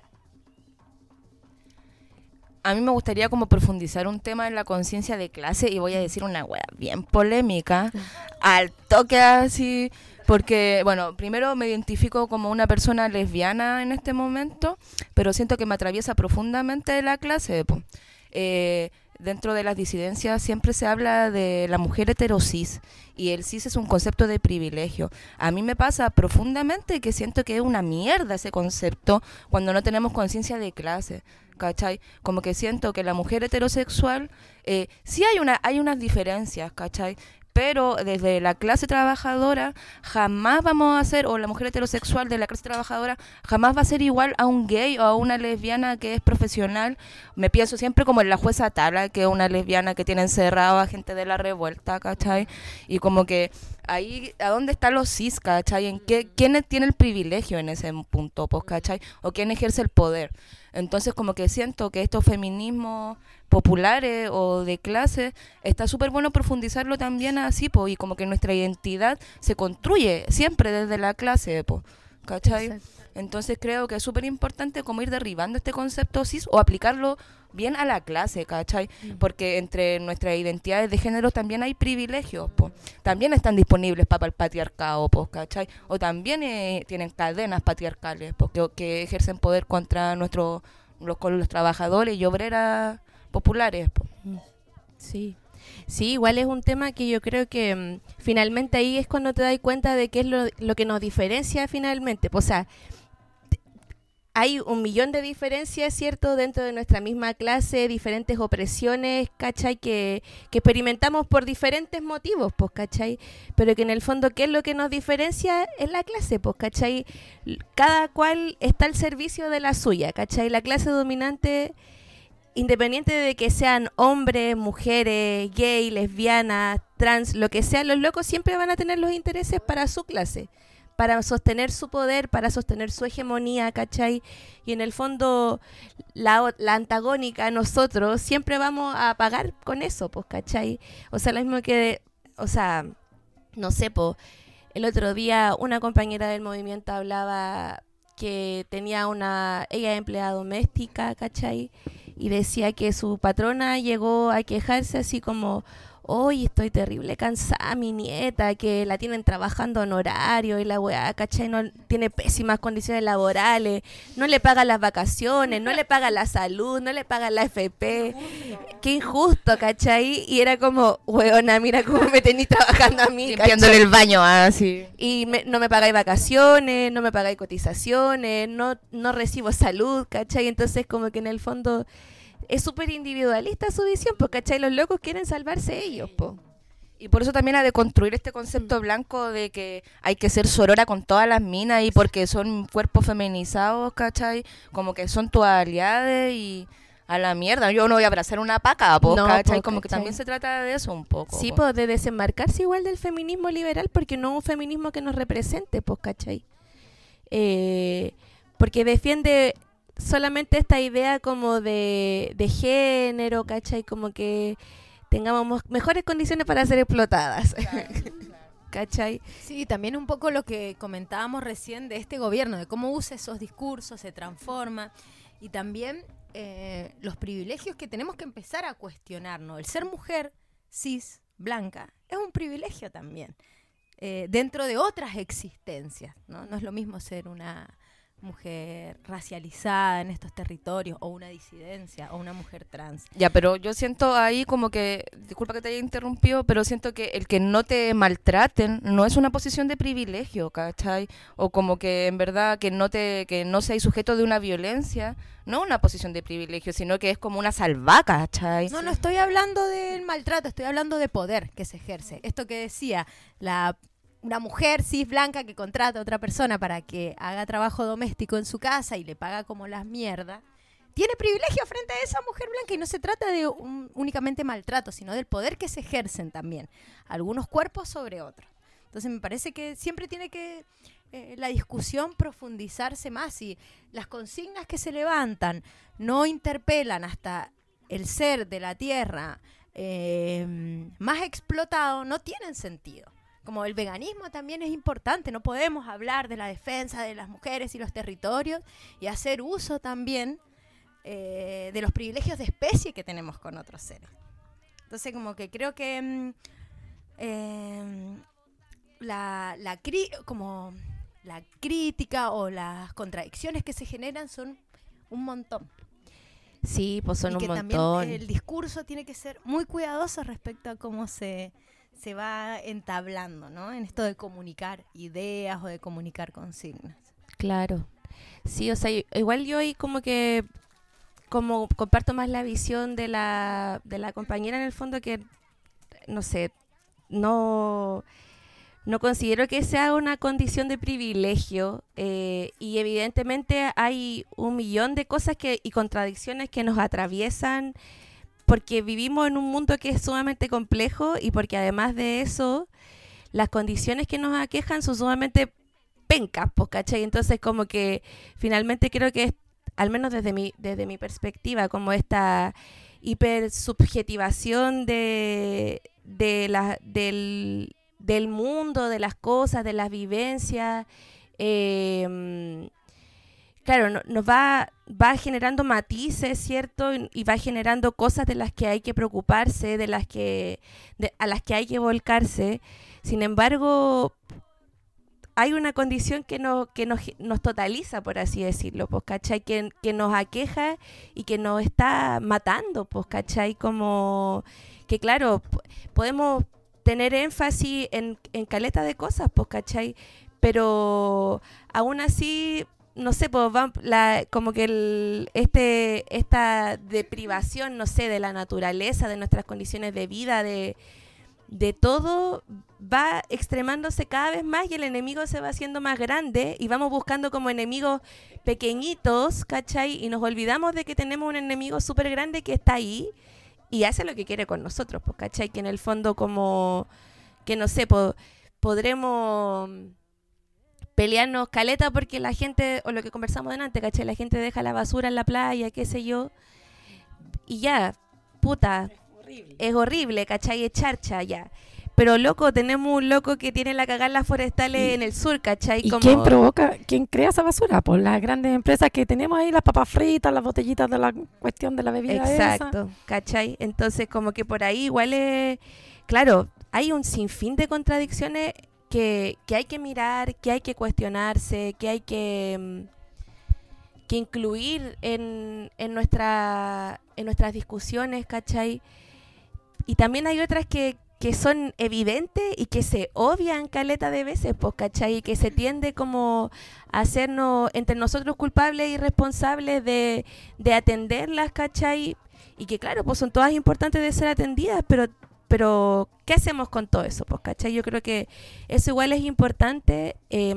A mí me gustaría como profundizar un tema en la conciencia de clase y voy a decir una wea bien polémica, al toque así, porque, bueno, primero me identifico como una persona lesbiana en este momento, pero siento que me atraviesa profundamente la clase, po. Dentro de las disidencias siempre se habla de la mujer heterosis y el cis es un concepto de privilegio. A mí me pasa profundamente que siento que es una mierda ese concepto cuando no tenemos conciencia de clase, ¿cachai? Como que siento que la mujer heterosexual, sí hay unas diferencias, ¿cachai? Pero desde la clase trabajadora jamás vamos a ser, o la mujer heterosexual de la clase trabajadora jamás va a ser igual a un gay o a una lesbiana que es profesional. Me pienso siempre como en la jueza Tala, que es una lesbiana que tiene encerrado a gente de la revuelta, ¿cachai? Y como que ahí, ¿a dónde están los cis, cachai? ¿En qué, quién tiene el privilegio en ese punto, pues, cachai? ¿O quién ejerce el poder? Entonces como que siento que estos feminismos populares o de clase está súper bueno profundizarlo también así, po, y como que nuestra identidad se construye siempre desde la clase, po, ¿cachai? Exacto. Entonces creo que es súper importante como ir derribando este concepto cis o aplicarlo bien a la clase, ¿cachai? Porque entre nuestras identidades de género también hay privilegios, po. También están disponibles para el patriarcado, po, ¿cachai? O también tienen cadenas patriarcales, porque que ejercen poder contra con los trabajadores y obreras populares, po. Sí. Sí, igual es un tema que yo creo que finalmente ahí es cuando te das cuenta de qué es lo que nos diferencia finalmente. O sea, hay un millón de diferencias, ¿cierto? Dentro de nuestra misma clase, diferentes opresiones, ¿cachai? Que experimentamos por diferentes motivos, pues, ¿cachai? Pero que en el fondo, ¿qué es lo que nos diferencia? Es la clase, pues, ¿cachai? Cada cual está al servicio de la suya, ¿cachai? La clase dominante, independiente de que sean hombres, mujeres, gay, lesbianas, trans, lo que sea, los locos siempre van a tener los intereses para su clase, para sostener su poder, para sostener su hegemonía, ¿cachai? Y en el fondo, la antagónica, nosotros, siempre vamos a pagar con eso, pues, ¿cachai? O sea, lo mismo que, o sea, no sé, pues, el otro día una compañera del movimiento hablaba que tenía ella es empleada doméstica, ¿cachai? Y decía que su patrona llegó a quejarse así como: hoy estoy terrible cansada, mi nieta, que la tienen trabajando en horario y la weá, ¿cachai? No, tiene pésimas condiciones laborales, no le pagan las vacaciones, no le pagan la salud, no le pagan la FP. Qué injusto, ¿cachai? Y era como, weona, mira cómo me tenís trabajando a mí, Limpiándole el baño, así. Y no me pagáis vacaciones, no me pagáis cotizaciones, no recibo salud, ¿cachai? Entonces como que en el fondo es súper individualista su visión, porque, ¿cachai? Los locos quieren salvarse ellos, po. Y por eso también ha de construir este concepto blanco de que hay que ser sorora con todas las minas y porque son cuerpos feminizados, ¿cachai? Como que son tus aliadas y a la mierda. Yo no voy a abrazar una paca, po, No, ¿cachai? po, Como que ¿cachai? también se trata de eso un poco. Sí, po. pues de desembarcarse igual del feminismo liberal, porque no es un feminismo que nos represente, pues, ¿cachai? Porque defiende solamente esta idea como de género, ¿cachai? Como que tengamos mejores condiciones para ser explotadas. ¿Cachai? Sí, también un poco lo que comentábamos recién de este gobierno, de cómo usa esos discursos, se transforma, y también los privilegios que tenemos que empezar a cuestionarnos. El ser mujer cis, blanca, es un privilegio también, dentro de otras existencias, ¿no? No es lo mismo ser una mujer racializada en estos territorios, o una disidencia, o una mujer trans. Ya, pero yo siento ahí como que, disculpa que te haya interrumpido, pero siento que el que no te maltraten no es una posición de privilegio, ¿cachai? O como que en verdad que no seas sujeto de una violencia, no es una posición de privilegio, sino que es como una salvaca, ¿cachai? No estoy hablando del maltrato, estoy hablando de poder que se ejerce. Esto que decía, una mujer cis blanca que contrata a otra persona para que haga trabajo doméstico en su casa y le paga como las mierdas, tiene privilegio frente a esa mujer blanca, y no se trata de únicamente maltrato, sino del poder que se ejercen también algunos cuerpos sobre otros. Entonces me parece que siempre tiene que la discusión profundizarse más, y las consignas que se levantan no interpelan hasta el ser de la tierra más explotado, no tienen sentido. Como el veganismo también es importante, no podemos hablar de la defensa de las mujeres y los territorios y hacer uso también de los privilegios de especie que tenemos con otros seres. Entonces como que creo que la crítica o las contradicciones que se generan son un montón. Sí, pues son y un que montón. También el discurso tiene que ser muy cuidadoso respecto a cómo se va entablando, ¿no? En esto de comunicar ideas o de comunicar consignas. Claro. Sí, o sea, igual yo ahí como comparto más la visión de la compañera en el fondo, que no sé, no considero que sea una condición de privilegio, y evidentemente hay un millón de cosas y contradicciones que nos atraviesan, porque vivimos en un mundo que es sumamente complejo, y porque además de eso, las condiciones que nos aquejan son sumamente pencas, pues, ¿cachai? Entonces como que finalmente creo que es, al menos desde mi perspectiva, como esta hipersubjetivación del mundo, de las cosas, de las vivencias, claro, nos va generando matices, ¿cierto? Y va generando cosas de las que hay que preocuparse, a las que hay que volcarse. Sin embargo, hay una condición que nos totaliza, por así decirlo, pues, ¿cachai? Que nos aqueja y que nos está matando, pues, ¿cachai? Como que, claro, podemos tener énfasis en caleta de cosas, pues, ¿cachai? Pero aún así, no sé, pues, como que esta deprivación, no sé, de la naturaleza, de nuestras condiciones de vida, de todo, va extremándose cada vez más, y el enemigo se va haciendo más grande, y vamos buscando como enemigos pequeñitos, ¿cachai? Y nos olvidamos de que tenemos un enemigo súper grande que está ahí y hace lo que quiere con nosotros, pues, ¿cachai? Que en el fondo como que, no sé, podremos pelearnos caleta porque la gente, o lo que conversamos delante, ¿cachai? La gente deja la basura en la playa, qué sé yo, y ya, puta, es horrible, ¿cachai? Es charcha, ya. Pero, loco, tenemos un loco que tiene la cagada en las forestales en el sur, ¿cachai? ¿Y quién crea esa basura? Pues las grandes empresas que tenemos ahí, las papas fritas, las botellitas de la cuestión de la bebida. Exacto, esa. ¿cachai? Entonces, como que por ahí igual es... Claro, hay un sinfín de contradicciones que hay que mirar, que hay que cuestionarse, que hay que incluir en nuestras discusiones, ¿cachai? Y también hay otras que son evidentes y que se obvian caleta de veces, pues, ¿cachai? Y que se tiende como a hacernos entre nosotros culpables y responsables de atenderlas, ¿cachai? Y que, claro, pues son todas importantes de ser atendidas, pero ¿qué hacemos con todo eso? Pues, ¿cachai? Yo creo que eso igual es importante,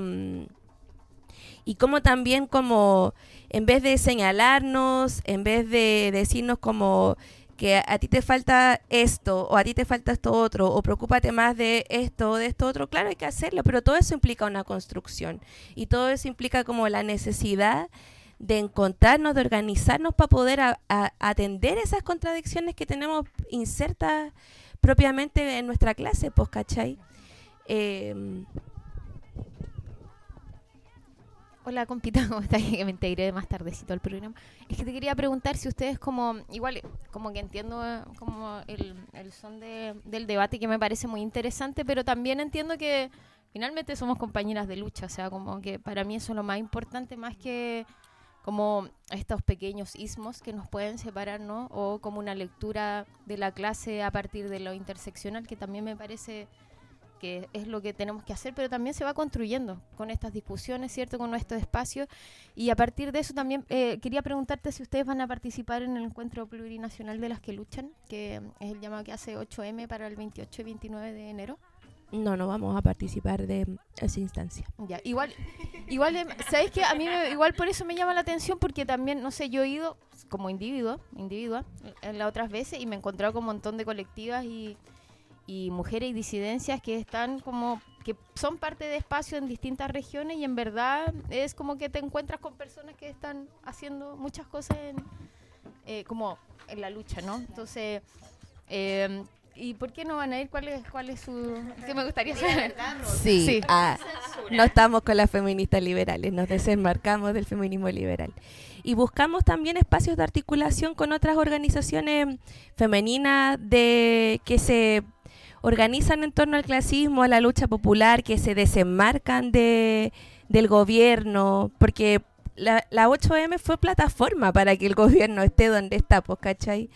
y como también como en vez de señalarnos, en vez de decirnos como que a ti te falta esto, o a ti te falta esto otro, o preocúpate más de esto o de esto otro, claro, hay que hacerlo, pero todo eso implica una construcción, y todo eso implica como la necesidad de encontrarnos, de organizarnos para poder atender esas contradicciones que tenemos insertas propiamente en nuestra clase, pues, ¿cachai? Hola, compita, ¿cómo estás? Que me integré más tardecito al programa. Es que te quería preguntar si ustedes igual, como que entiendo como el son del debate, que me parece muy interesante, pero también entiendo que finalmente somos compañeras de lucha, o sea, como que para mí eso es lo más importante, más que como estos pequeños ismos que nos pueden separar, ¿no? O como una lectura de la clase a partir de lo interseccional, que también me parece que es lo que tenemos que hacer, pero también se va construyendo con estas discusiones, ¿cierto? Con nuestros espacios. Y a partir de eso también quería preguntarte si ustedes van a participar en el Encuentro Plurinacional de las que Luchan, que es el llamado que hace 8M para el 28 y 29 de enero. No vamos a participar de esa instancia. Ya, igual, ¿sabes qué? A mí igual por eso me llama la atención, porque también, no sé, yo he ido como individua en las otras veces y me he encontrado con un montón de colectivas y mujeres y disidencias que están como, que son parte de espacios en distintas regiones, y en verdad es como que te encuentras con personas que están haciendo muchas cosas como en la lucha, ¿no? Entonces, ¿y por qué no van a ir? ¿Cuál es su...? ¿Qué me gustaría saber? Sí. No estamos con las feministas liberales, nos desenmarcamos del feminismo liberal. Y buscamos también espacios de articulación con otras organizaciones femeninas que se organizan en torno al clasismo, a la lucha popular, que se desenmarcan del gobierno, porque la 8M fue plataforma para que el gobierno esté donde está, pues, ¿cachai?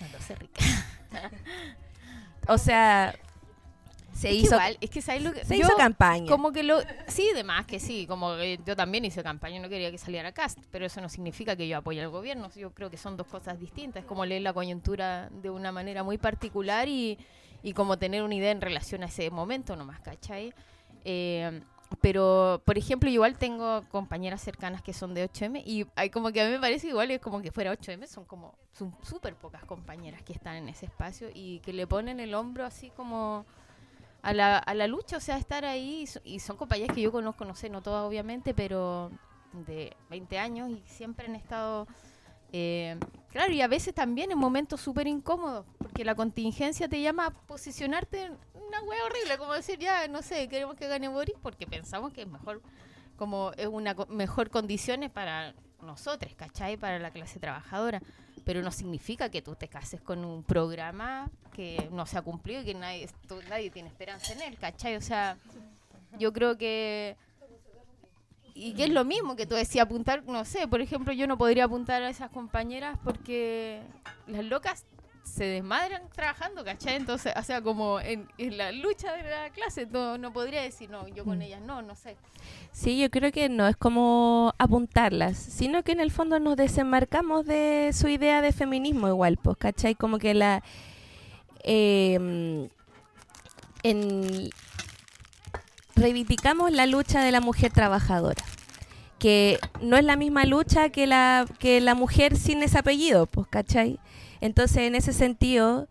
O sea, se hizo campaña. Como que sí, demás que sí, como que yo también hice campaña, no quería que saliera Kast, pero eso no significa que yo apoye al gobierno. Yo creo que son dos cosas distintas, es como leer la coyuntura de una manera muy particular y como tener una idea en relación a ese momento nomás, ¿cachai? Pero, por ejemplo, igual tengo compañeras cercanas que son de 8M y hay como que a mí me parece igual, es como que fuera 8M, son súper pocas compañeras que están en ese espacio y que le ponen el hombro así como a la lucha, o sea, estar ahí, y son compañeras que yo conozco, no sé, no todas obviamente, pero de 20 años y siempre han estado... claro, y a veces también en momentos súper incómodos, porque la contingencia te llama a posicionarte en una wea horrible, como decir, ya, no sé, queremos que gane Boris porque pensamos que es mejor, como es una mejor condiciones para nosotros, ¿cachai? Para la clase trabajadora, pero no significa que tú te cases con un programa que no se ha cumplido y que nadie tiene esperanza en él, ¿cachai? O sea, yo creo que... Y que es lo mismo que tú decías, apuntar, no sé, por ejemplo, yo no podría apuntar a esas compañeras porque las locas se desmadran trabajando, ¿cachai? Entonces, o sea, como en la lucha de la clase, no podría decir, no, yo con ellas no sé. Sí, yo creo que no es como apuntarlas, sino que en el fondo nos desenmarcamos de su idea de feminismo igual, pues, ¿cachai? Como que reivindicamos la lucha de la mujer trabajadora, que no es la misma lucha que la mujer sin ese apellido, pues, ¿cachai? Entonces, en ese sentido,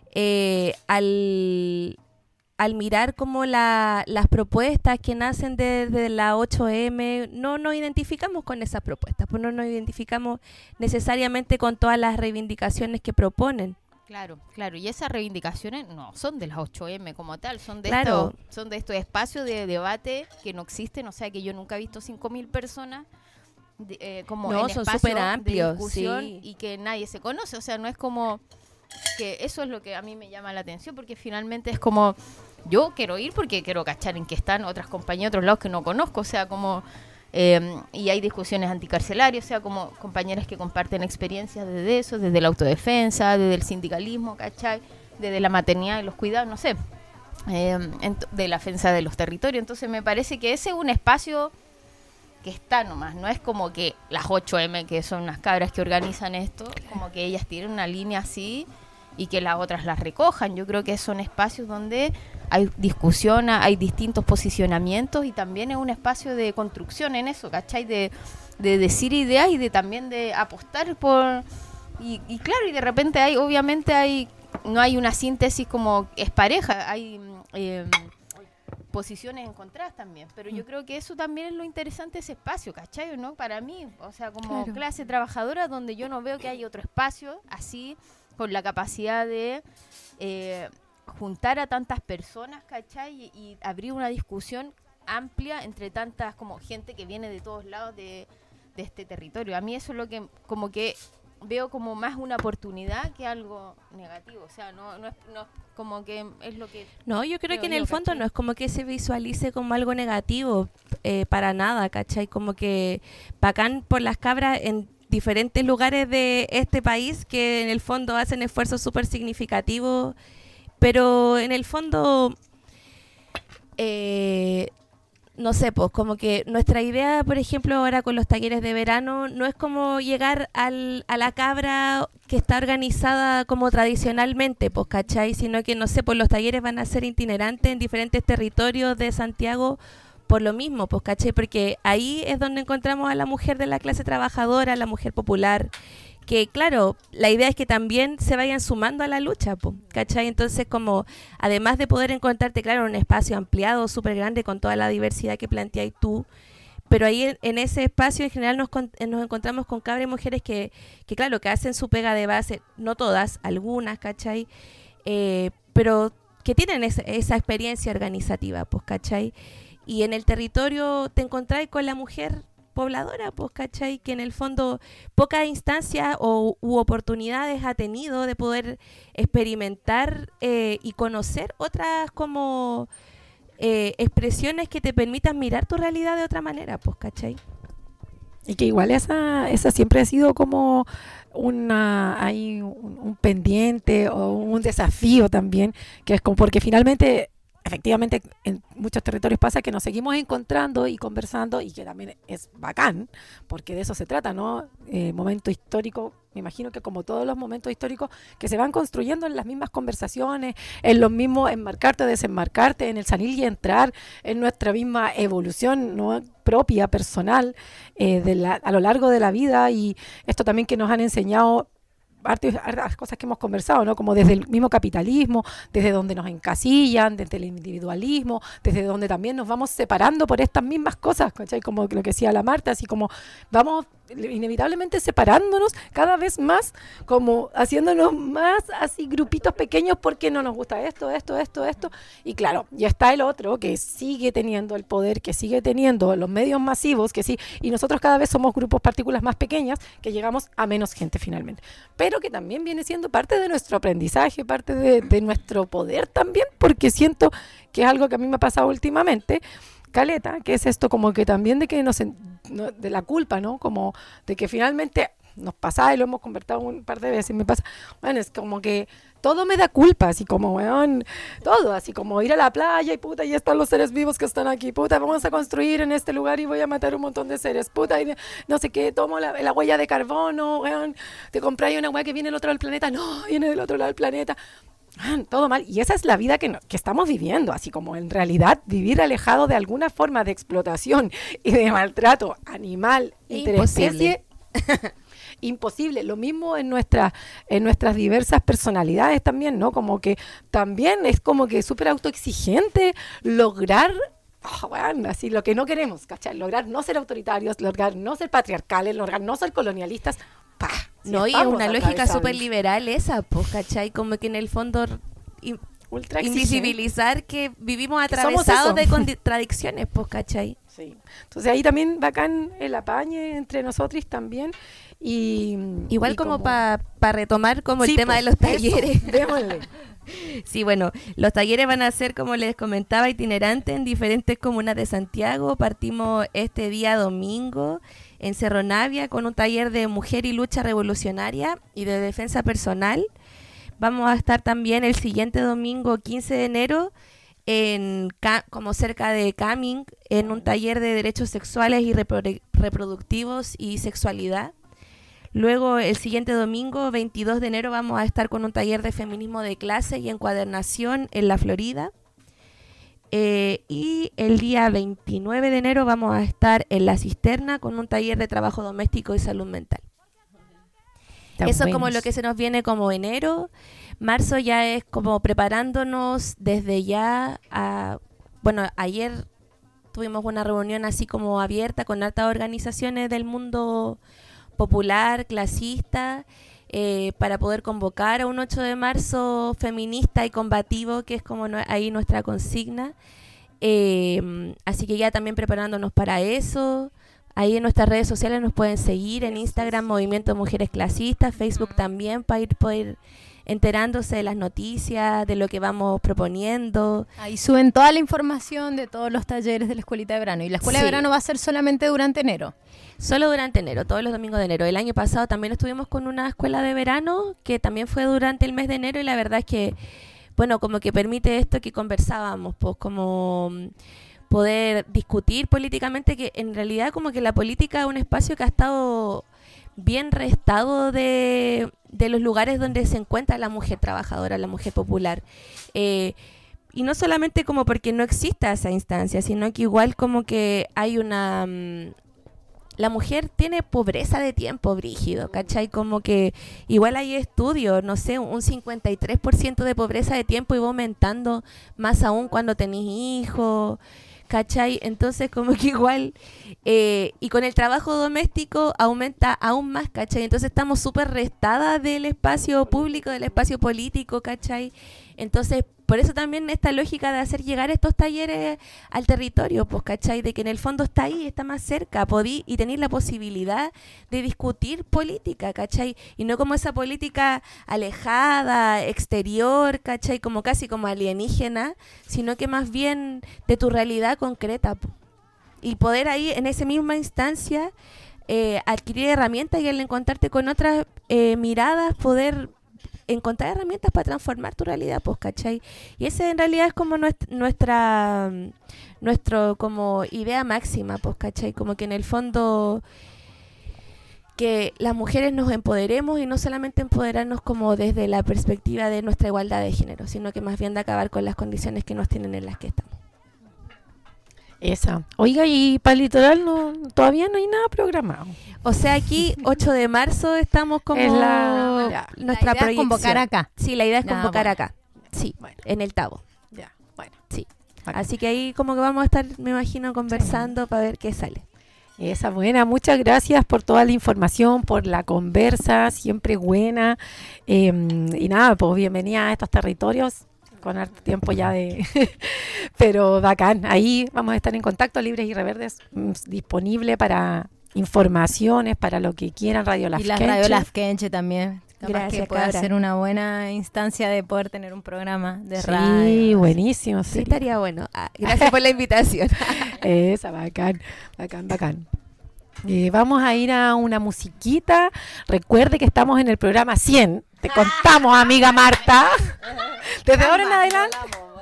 al mirar como las propuestas que nacen desde la 8M, no nos identificamos con esas propuestas, pues no nos identificamos necesariamente con todas las reivindicaciones que proponen. Claro, y esas reivindicaciones no son de las 8M como tal, son de estos espacios de debate que no existen, o sea que yo nunca he visto 5.000 personas como en son espacio súper amplios, de discusión, sí. Y que nadie se conoce, o sea, no es como que eso es lo que a mí me llama la atención, porque finalmente es como yo quiero ir porque quiero cachar en qué están otras compañías, otros lados que no conozco, o sea, como... y hay discusiones anticarcelarias, o sea, como compañeras que comparten experiencias desde eso, desde la autodefensa, desde el sindicalismo, ¿cachai? Desde la maternidad y los cuidados, no sé, de la defensa de los territorios. Entonces me parece que ese es un espacio que está nomás, no es como que las 8M, que son unas cabras que organizan esto, como que ellas tienen una línea así y que las otras las recojan. Yo creo que son espacios donde hay discusión, hay distintos posicionamientos y también es un espacio de construcción en eso, ¿cachai? De decir ideas y de también de apostar por... Y claro, y de repente no hay una síntesis como es pareja, hay posiciones encontradas también, pero yo creo que eso también es lo interesante de ese espacio, ¿cachai? ¿No? Para mí, o sea, como clase trabajadora, donde yo no veo que hay otro espacio así, con la capacidad de juntar a tantas personas, ¿cachai? Y abrir una discusión amplia entre tantas como gente que viene de todos lados de este territorio. A mí eso es lo que como que veo como más una oportunidad que algo negativo. O sea, no es como que es lo que... No, yo creo que en el fondo no es como que se visualice como algo negativo, para nada, ¿cachai? Como que bacán por las cabras en diferentes lugares de este país que en el fondo hacen esfuerzos súper significativos, pero en el fondo, no sé, pues como que nuestra idea, por ejemplo, ahora con los talleres de verano, no es como llegar a la cabra que está organizada como tradicionalmente, pues, ¿cachai? Sino que, no sé, pues los talleres van a ser itinerantes en diferentes territorios de Santiago por lo mismo, pues, ¿cachai? Porque ahí es donde encontramos a la mujer de la clase trabajadora, la mujer popular, que claro, la idea es que también se vayan sumando a la lucha, pues, ¿cachai? Entonces, como además de poder encontrarte, claro, en un espacio ampliado, súper grande, con toda la diversidad que planteáis tú, pero ahí en ese espacio en general nos encontramos con cabras y mujeres que claro, que hacen su pega de base, no todas, algunas, ¿cachai? Pero que tienen esa experiencia organizativa, pues, ¿cachai? Y en el territorio te encontráis con la mujer pobladora, pues, ¿cachai? Que en el fondo pocas instancias u oportunidades ha tenido de poder experimentar y conocer otras como expresiones que te permitan mirar tu realidad de otra manera, pues, ¿cachai? Y que igual esa siempre ha sido como un pendiente o un desafío también, que es como porque finalmente... Efectivamente, en muchos territorios pasa que nos seguimos encontrando y conversando, y que también es bacán, porque de eso se trata, ¿no? Momento histórico, me imagino que como todos los momentos históricos que se van construyendo en las mismas conversaciones, en los mismos enmarcarte, desenmarcarte, en el salir y entrar, en nuestra misma evolución, ¿no? Propia, personal, a lo largo de la vida, y esto también que nos han enseñado hartas cosas que hemos conversado, ¿no? Como desde el mismo capitalismo, desde donde nos encasillan, desde el individualismo, desde donde también nos vamos separando por estas mismas cosas, ¿cachai? Como lo que decía la Marta, así como vamos inevitablemente separándonos cada vez más, como haciéndonos más así grupitos pequeños porque no nos gusta esto, y claro, ya está el otro que sigue teniendo el poder, que sigue teniendo los medios masivos, que sí, y nosotros cada vez somos grupos, partículas más pequeñas, que llegamos a menos gente finalmente, pero que también viene siendo parte de nuestro aprendizaje, parte de nuestro poder también, porque siento que es algo que a mí me ha pasado últimamente, caleta, que es esto como que también de que de la culpa, ¿no? Como de que finalmente nos pasa, y lo hemos conversado un par de veces, me pasa, bueno, es como que todo me da culpa, así como, weón, todo, así como ir a la playa y puta, y están los seres vivos que están aquí, puta, vamos a construir en este lugar y voy a matar un montón de seres, puta, y no sé qué, tomo la huella de carbono, weón, te compras una huella que viene del otro lado del planeta, no, viene del otro lado del planeta, todo mal, y esa es la vida que estamos viviendo, así como en realidad vivir alejado de alguna forma de explotación y de maltrato animal interespecie, imposible. Lo mismo en nuestras diversas personalidades también, ¿no? Como que también es como que súper autoexigente lograr bueno, así lo que no queremos, ¿cachai? Lograr no ser autoritarios, lograr no ser patriarcales, lograr no ser colonialistas. Si no, y es una lógica súper liberal esa, pues, ¿cachai? Como que en el fondo invisibilizar que vivimos atravesados de contradicciones, pues, ¿cachai? Sí. Entonces ahí también bacán el apañe entre nosotros también. Igual como para retomar como el tema de los talleres. Démosle. Sí, bueno, los talleres van a ser, como les comentaba, itinerantes en diferentes comunas de Santiago. Partimos este día domingo en Cerro Navia con un taller de mujer y lucha revolucionaria y de defensa personal. Vamos a estar también el siguiente domingo, 15 de enero, como cerca de Caming, en un taller de derechos sexuales y reproductivos y sexualidad. Luego, el siguiente domingo, 22 de enero, vamos a estar con un taller de feminismo de clase y encuadernación en la Florida. Y el día 29 de enero vamos a estar en La Cisterna con un taller de trabajo doméstico y salud mental. Eso es como lo que se nos viene como enero. Marzo ya es como preparándonos desde ya bueno, ayer tuvimos una reunión así como abierta con hartas organizaciones del mundo popular, clasista, para poder convocar a un 8 de marzo feminista y combativo, que es como ahí nuestra consigna. Así que ya también preparándonos para eso. Ahí en nuestras redes sociales nos pueden seguir, en Instagram Movimiento Mujeres Clasistas, Facebook también, para poder ir enterándose de las noticias, de lo que vamos proponiendo. Ahí suben toda la información de todos los talleres de la escuelita de verano. ¿Y la escuela de verano va a ser solamente durante enero? Solo durante enero, todos los domingos de enero. El año pasado también estuvimos con una escuela de verano que también fue durante el mes de enero, y la verdad es que, bueno, como que permite esto que conversábamos, pues como poder discutir políticamente, que en realidad como que la política es un espacio que ha estado bien restado de los lugares donde se encuentra la mujer trabajadora, la mujer popular. Y no solamente como porque no exista esa instancia, sino que igual como que hay una... la mujer tiene pobreza de tiempo, brígido, ¿cachai? Como que igual hay estudios, no sé, un 53% de pobreza de tiempo y va aumentando más aún cuando tenés hijos, ¿cachai? Entonces como que igual, y con el trabajo doméstico aumenta aún más, ¿cachai? Entonces estamos súper restadas del espacio público, del espacio político, ¿cachai? Entonces, por eso también esta lógica de hacer llegar estos talleres al territorio, pues, ¿cachai? De que en el fondo está ahí, está más cerca, podí y tenéis la posibilidad de discutir política, ¿cachai? Y no como esa política alejada, exterior, ¿cachai? Como casi como alienígena, sino que más bien de tu realidad concreta, po. Y poder ahí, en esa misma instancia, adquirir herramientas y al encontrarte con otras miradas, poder encontrar herramientas para transformar tu realidad, pues, ¿cachai? Y esa en realidad es como nuestro como idea máxima, pues, ¿cachai? Como que en el fondo que las mujeres nos empoderemos, y no solamente empoderarnos como desde la perspectiva de nuestra igualdad de género, sino que más bien de acabar con las condiciones que nos tienen en las que estamos. Esa. Oiga, y para el litoral todavía no hay nada programado. O sea, aquí 8 de marzo estamos como nuestra idea proyección. Es convocar acá. Sí, la idea es convocar bueno. acá. Sí, en el Tabo. Ya, bueno. Sí. Así que ahí como que vamos a estar, me imagino, conversando para ver qué sale. Esa buena, muchas gracias por toda la información, por la conversa, siempre buena. Y nada, pues bienvenida a estos territorios. Con harto tiempo ya de... Pero bacán, ahí vamos a estar en contacto, Libres y Reverdes, disponible para informaciones, para lo que quieran, Radio Lafkenche. Y la Radio Lafkenche también. Capaz Gracias, que pueda cabra. ser una buena instancia de poder tener un programa de radio. Sí, buenísimo. Sí, estaría bueno. Gracias por la invitación. Esa, bacán. Vamos a ir a una musiquita. Recuerde que estamos en el programa 100. Te contamos, amiga Marta. Desde ahora en adelante.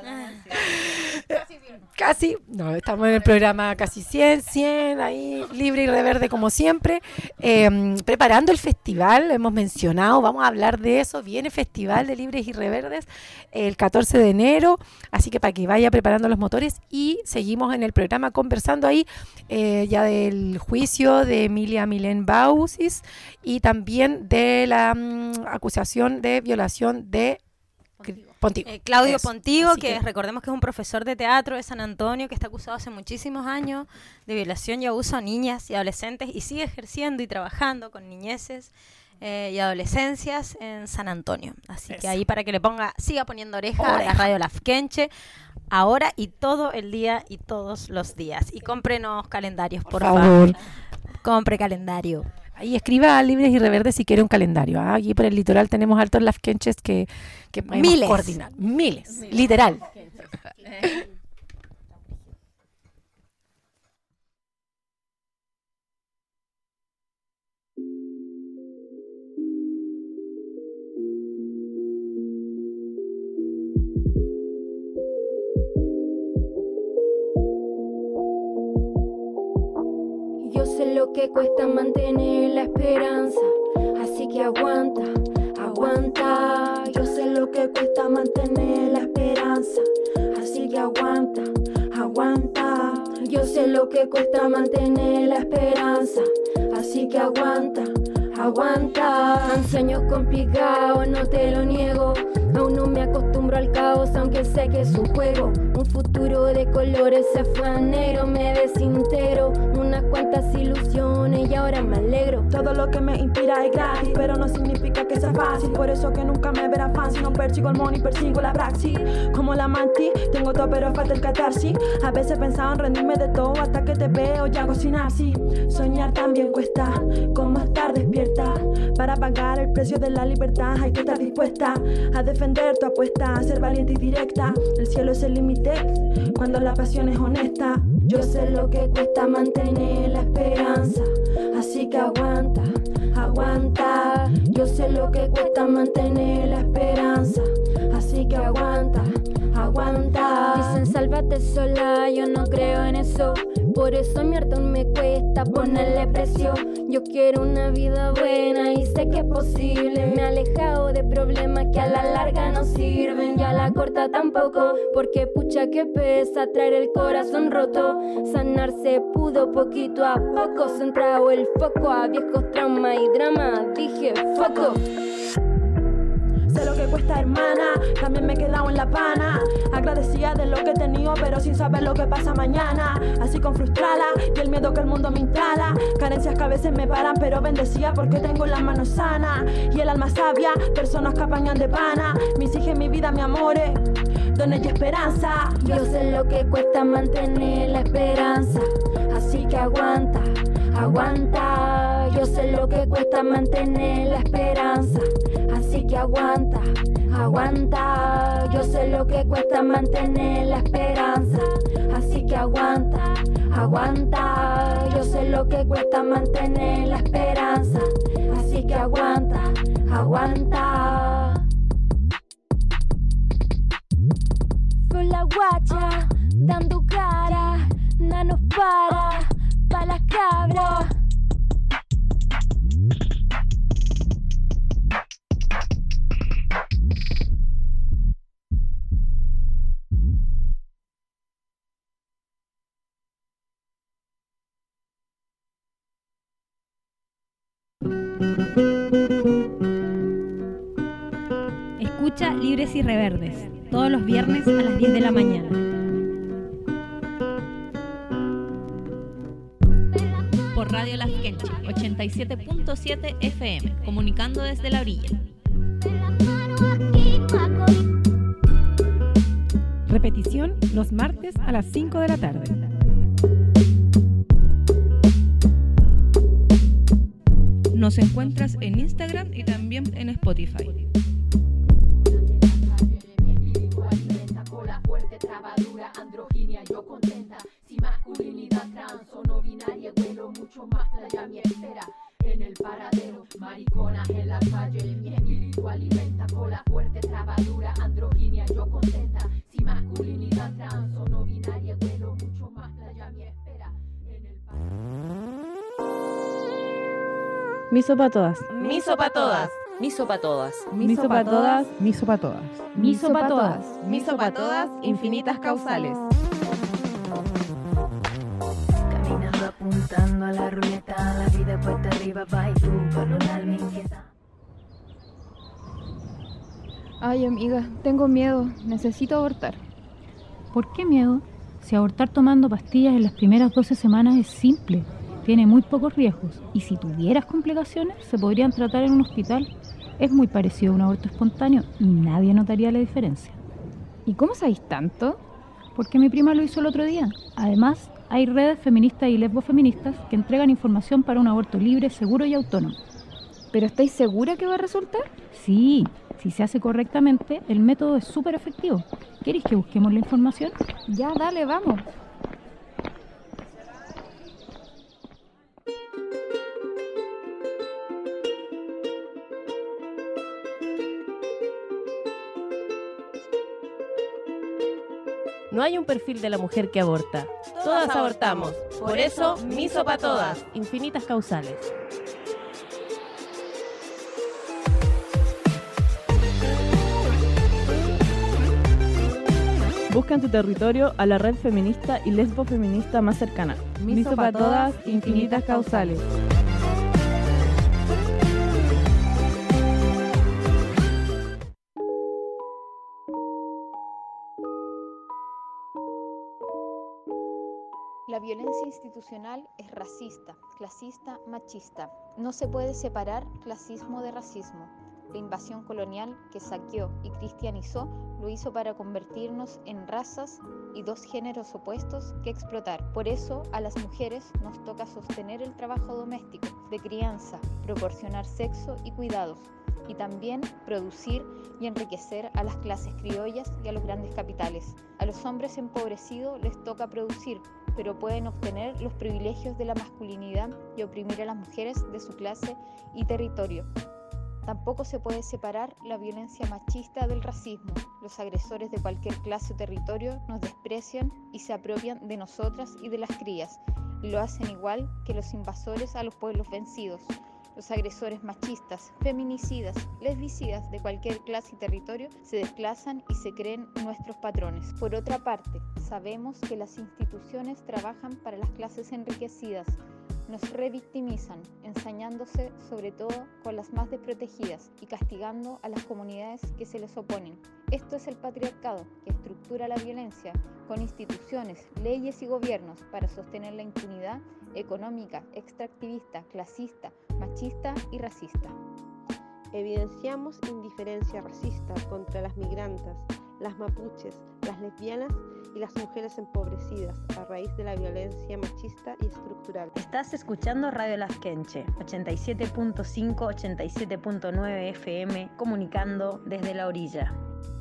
Casi, no, estamos en el programa casi 100, ahí, Libre y Reverde como siempre, preparando el festival, hemos mencionado, vamos a hablar de eso, viene Festival de Libres y Reverdes el 14 de enero, así que para que vaya preparando los motores, y seguimos en el programa conversando ahí ya del juicio de Emilia Milén Bausis y también de la acusación de violación de Pontigo. Claudio Eso. Pontigo, Así que recordemos que es un profesor de teatro de San Antonio, que está acusado hace muchísimos años de violación y abuso a niñas y adolescentes, y sigue ejerciendo y trabajando con niñeces y adolescencias en San Antonio. Así que ahí para que le siga poniendo oreja a la Radio Lafkenche, ahora y todo el día y todos los días. Y cómprenos calendarios, por favor. Compre calendario. Ahí escriba a Libres y Reverdes si quiere un calendario. Aquí por el litoral tenemos altos lafkenches que podemos coordinar. Miles, literal. Yo sé lo que cuesta mantener la esperanza, así que aguanta, aguanta. Yo sé lo que cuesta mantener la esperanza, así que aguanta, aguanta. Yo sé lo que cuesta mantener la esperanza, así que aguanta, aguanta. Han sueños complicados, no te lo niego. Aún no me acostumbro al caos aunque sé que es un juego. Un futuro de colores se fue a negro, me desintegro. Unas cuantas ilusiones y ahora me alegro. Todo lo que me inspira es gratis, pero no significa que sea fácil. Por eso que nunca me verás fancy. No persigo el money, persigo la praxis. Como la mantis, tengo todo pero falta el catarsis. A veces pensaba en rendirme de todo hasta que te veo y hago sinapsis. Soñar también cuesta, como estar despierta. Para pagar el precio de la libertad hay que estar dispuesta a defender tu apuesta, a ser valiente y directa. El cielo es el límite cuando la pasión es honesta. Yo sé lo que cuesta mantener la esperanza, así que aguanta, aguanta. Yo sé lo que cuesta mantener la esperanza, así que aguanta, aguanta. Dicen sálvate sola, yo no creo en eso. Por eso mi arte aún me cuesta ponerle precio. Yo quiero una vida buena y sé que es posible. Me he alejado de problemas que a la larga no sirven, y a la corta tampoco, porque pucha que pesa traer el corazón roto. Sanarse pudo poquito a poco, centrado el foco a viejos traumas y drama. Dije foco. Sé lo que cuesta, hermana, también me he quedado en la pana. Agradecida de lo que he tenido, pero sin saber lo que pasa mañana. Así con frustrada y el miedo que el mundo me instala. Carencias que a veces me paran, pero bendecida porque tengo las manos sanas y el alma sabia, personas que apañan de pana. Mis hijas, mi vida, mi amores, donde hay esperanza. Yo sé lo que cuesta mantener la esperanza, así que aguanta, aguanta. Yo sé lo que cuesta mantener la esperanza, así que aguanta, aguanta. Yo sé lo que cuesta mantener la esperanza, así que aguanta, aguanta. Yo sé lo que cuesta mantener la esperanza, así que aguanta, aguanta. Fue la guacha, dando cara, no nos para, pa' las cabras. Escucha Libres y Reverdes, todos los viernes a las 10 de la mañana. Por Radio Las Quenchas, 87.7 FM, comunicando desde la orilla. Repetición los martes a las 5 de la tarde. Nos encuentras en Instagram y también en Spotify. Trabadura, androginia, yo contenta. Si masculinidad trans o no binaria, vuelo mucho más playa mi espera. En el paradero, mariconas en la calle. Mi espíritu alimenta con la fuerte trabadura, androginia, yo contenta. Si masculinidad trans o no binaria, vuelo mucho más playa mi espera. En el Miso pa' todas. Miso pa' todas. Miso pa' todas. Miso pa' todas. Miso pa' todas. Miso pa' todas. Miso pa' todas, infinitas causales. Caminando apuntando a la ruleta, la vida puesta arriba, va y tú con un alma inquieta. Ay, amiga, tengo miedo. Necesito abortar. ¿Por qué miedo? Si abortar tomando pastillas en las primeras 12 semanas es simple, tiene muy pocos riesgos y si tuvieras complicaciones se podrían tratar en un hospital. Es muy parecido a un aborto espontáneo y nadie notaría la diferencia. ¿Y cómo sabéis tanto? Porque mi prima lo hizo el otro día. Además, hay redes feministas y lesbofeministas que entregan información para un aborto libre, seguro y autónomo. ¿Pero estáis segura que va a resultar? Sí, si se hace correctamente, el método es súper efectivo. ¿Queréis que busquemos la información? Ya, dale, vamos. No hay un perfil de la mujer que aborta. Todas abortamos. Por eso, miso pa' todas. Infinitas causales. Busca en tu territorio a la red feminista y lesbofeminista más cercana. Miso pa' todas, infinitas causales. La violencia institucional es racista, clasista, machista. No se puede separar clasismo de racismo. La invasión colonial que saqueó y cristianizó lo hizo para convertirnos en razas y dos géneros opuestos que explotar. Por eso a las mujeres nos toca sostener el trabajo doméstico, de crianza, proporcionar sexo y cuidados, y también producir y enriquecer a las clases criollas y a los grandes capitales. A los hombres empobrecidos les toca producir, pero pueden obtener los privilegios de la masculinidad y oprimir a las mujeres de su clase y territorio. Tampoco se puede separar la violencia machista del racismo. Los agresores de cualquier clase o territorio nos desprecian y se apropian de nosotras y de las crías, y lo hacen igual que los invasores a los pueblos vencidos. Los agresores machistas, feminicidas, lesbicidas de cualquier clase y territorio se desplazan y se creen nuestros patrones. Por otra parte, sabemos que las instituciones trabajan para las clases enriquecidas. Nos revictimizan, ensañándose sobre todo con las más desprotegidas y castigando a las comunidades que se les oponen. Esto es el patriarcado, que estructura la violencia con instituciones, leyes y gobiernos para sostener la impunidad económica, extractivista, clasista, machista y racista. Evidenciamos indiferencia racista contra las migrantes, las mapuches, las lesbianas y las mujeres empobrecidas a raíz de la violencia machista y estructural. Estás escuchando Radio Las Quenche, 87.5, 87.9 FM, comunicando desde la orilla.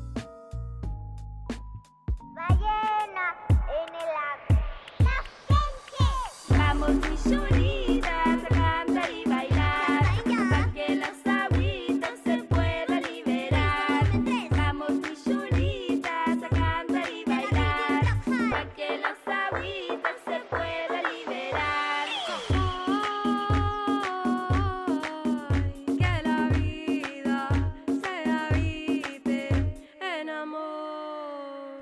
Ballena en el agua. Las Quenche. Vamos mis unidas a cantar y bailar, para que las agüitas se puedan liberar. Vamos mis unidas a cantar y bailar, para que las agüitas se puedan liberar. Ay, que la vida se habite en amor.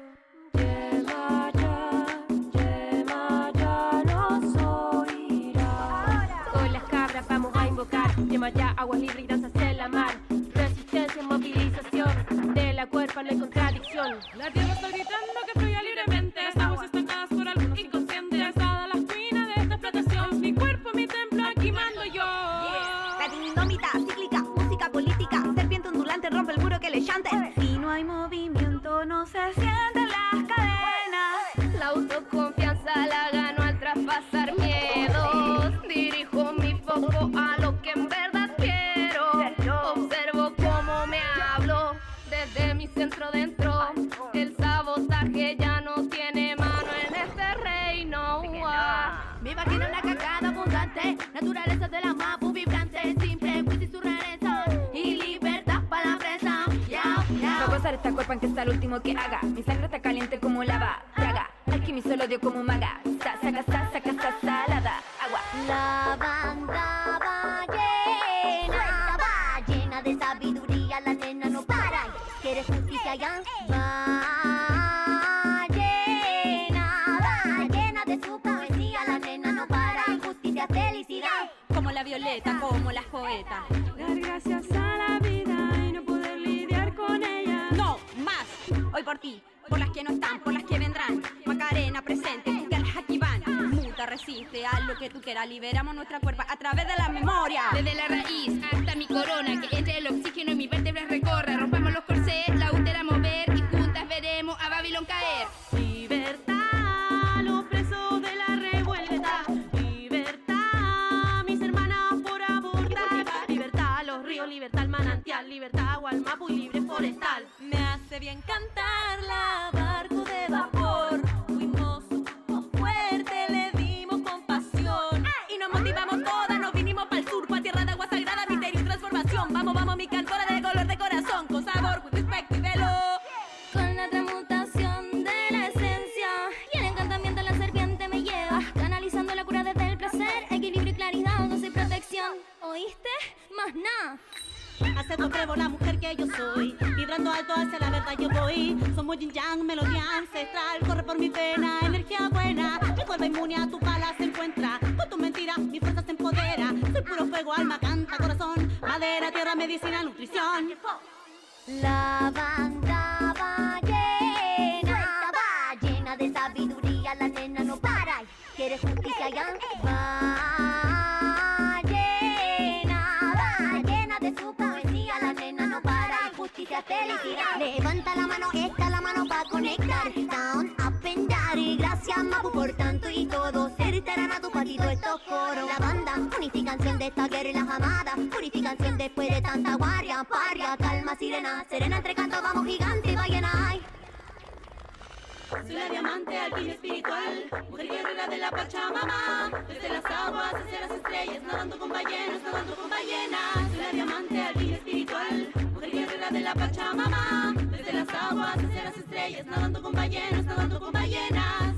Yemaya nos oirá. Con las cabras vamos a invocar Yemaya, aguas libres y danzas en la mar. Resistencia, movilización, de la cuerpa no hay contradicción. La tierra está gritando que fluya libremente. Las aguas estancadas por algunos inconscientes. Alzada las cuinas de esta explotación. Mi cuerpo, mi templo, aquí mando yo. La dinamita cíclica, música política, serpiente ondulante rompe el muro que le llante. Si no hay movimiento no se sienten las cadenas. La autoconfianza la gano al traspasar miedos. Dirijo mi foco a lo que en verdad quiero. Observo cómo me hablo desde mi centro dentro. El sabotaje ya no tiene mano en este reino. Me imagino una cacada abundante, naturaleza de la mapu vibrante, sin prejuicio y su rareza, y libertad para la presa. Va a gozar esta cuerpa en que está el último que haga. Mi sangre está caliente como lava, traga. Alquimista lo odio como maga. Saca, salada, agua. La banda ballena de sabiduría, la nena no para. ¿Quieres justicia ya? Ballena de su poesía, la nena no para. Justicia, felicidad. Como la violeta, como las poetas. Dar gracias a la vida y no poder lidiar con ella. No más. Hoy por ti, por las que no están, por las que vendrán. Macarena presente, tú que las aquí van. Muta, resiste, haz lo que tú quieras. Liberamos nuestra cuerpa a través de la memoria. Desde la raíz hasta mi corona, que entre el oxígeno y mis vértebras recorra. Rompamos los corsés, la útera mover y juntas veremos a Babilón caer. Libertad, los presos de la revuelta. Libertad, mis hermanas por abortar. Libertad, los ríos, libertad, el manantial. Libertad, agua, el mapu y libre forestal. Me hace bien cantarla, barco de vapor. Fuimos fuerte, le dimos compasión. Y nos motivamos todas, nos vinimos para el sur, pa' tierra de agua sagrada, misterio y transformación. Vamos, mi cantora de color de corazón, con sabor, with respect y velo. Con la transmutación de la esencia y el encantamiento la serpiente me lleva, canalizando la cura desde el placer, equilibrio y claridad, gozo y protección. ¿Oíste? Más nada. Acepto, pruebo la mujer que yo soy, vibrando alto hacia la verdad yo voy. Somos yin yang, melodía ancestral, corre por mi pena, energía buena. Mi cuerpo inmune a tu pala se encuentra, con tu mentira mi fuerza se empodera. Soy puro fuego, alma, canta, corazón, madera, tierra, medicina, nutrición. La banda ballena de sabiduría, la nena no para. ¿Quieres justicia ya? Ballena de su poesía, la nena no para, justicia, felicidad. Levanta la mano, esta la mano pa' conectar. Down, up and down, gracias Mapu por tanto y todo. Certerán a tu patito estos coros. La banda, unificación de esta guerra y las amadas. Purificación después de tanta guardia, parria, calma, sirena. Serena entre canto, vamos gigante y ballena. Ay. Soy la diamante, alpina espiritual, mujer guerrera de la Pachamama. Desde las aguas hacia las estrellas, nadando con ballenas, nadando con ballenas. Soy la diamante, alpina espiritual, mujer guerrera de la Pachamama. Desde las aguas hacia las estrellas, nadando con ballenas, nadando con ballenas.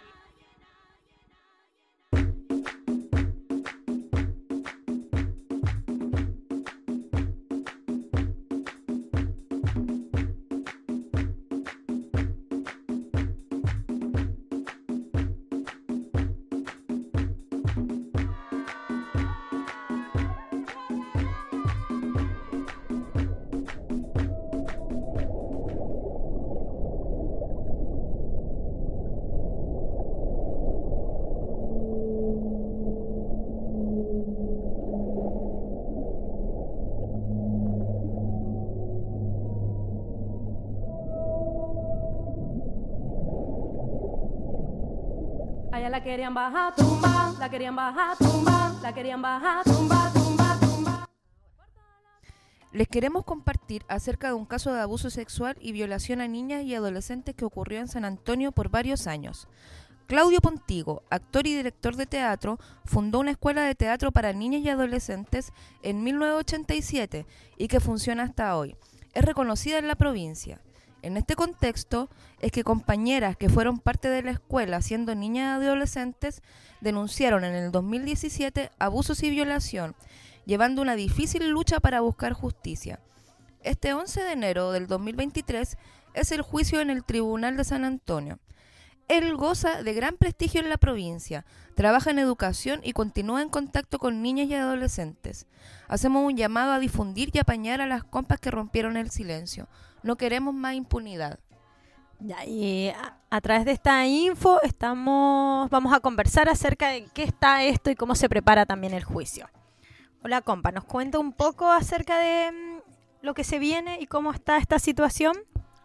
Allá la querían bajar, tumba, la querían bajar, tumba, la querían bajar, tumba, tumba, tumba. Les queremos compartir acerca de un caso de abuso sexual y violación a niñas y adolescentes que ocurrió en San Antonio por varios años. Claudio Pontigo, actor y director de teatro, fundó una escuela de teatro para niñas y adolescentes en 1987 y que funciona hasta hoy. Es reconocida en la provincia. En este contexto es que compañeras que fueron parte de la escuela siendo niñas y adolescentes denunciaron en el 2017 abusos y violación, llevando una difícil lucha para buscar justicia. Este 11 de enero del 2023 es el juicio en el Tribunal de San Antonio. Él goza de gran prestigio en la provincia, trabaja en educación y continúa en contacto con niñas y adolescentes. Hacemos un llamado a difundir y apañar a las compas que rompieron el silencio. No queremos más impunidad. Ya, y a través de esta info vamos a conversar acerca de qué está esto y cómo se prepara también el juicio. Hola compa, ¿nos cuenta un poco acerca de lo que se viene y cómo está esta situación?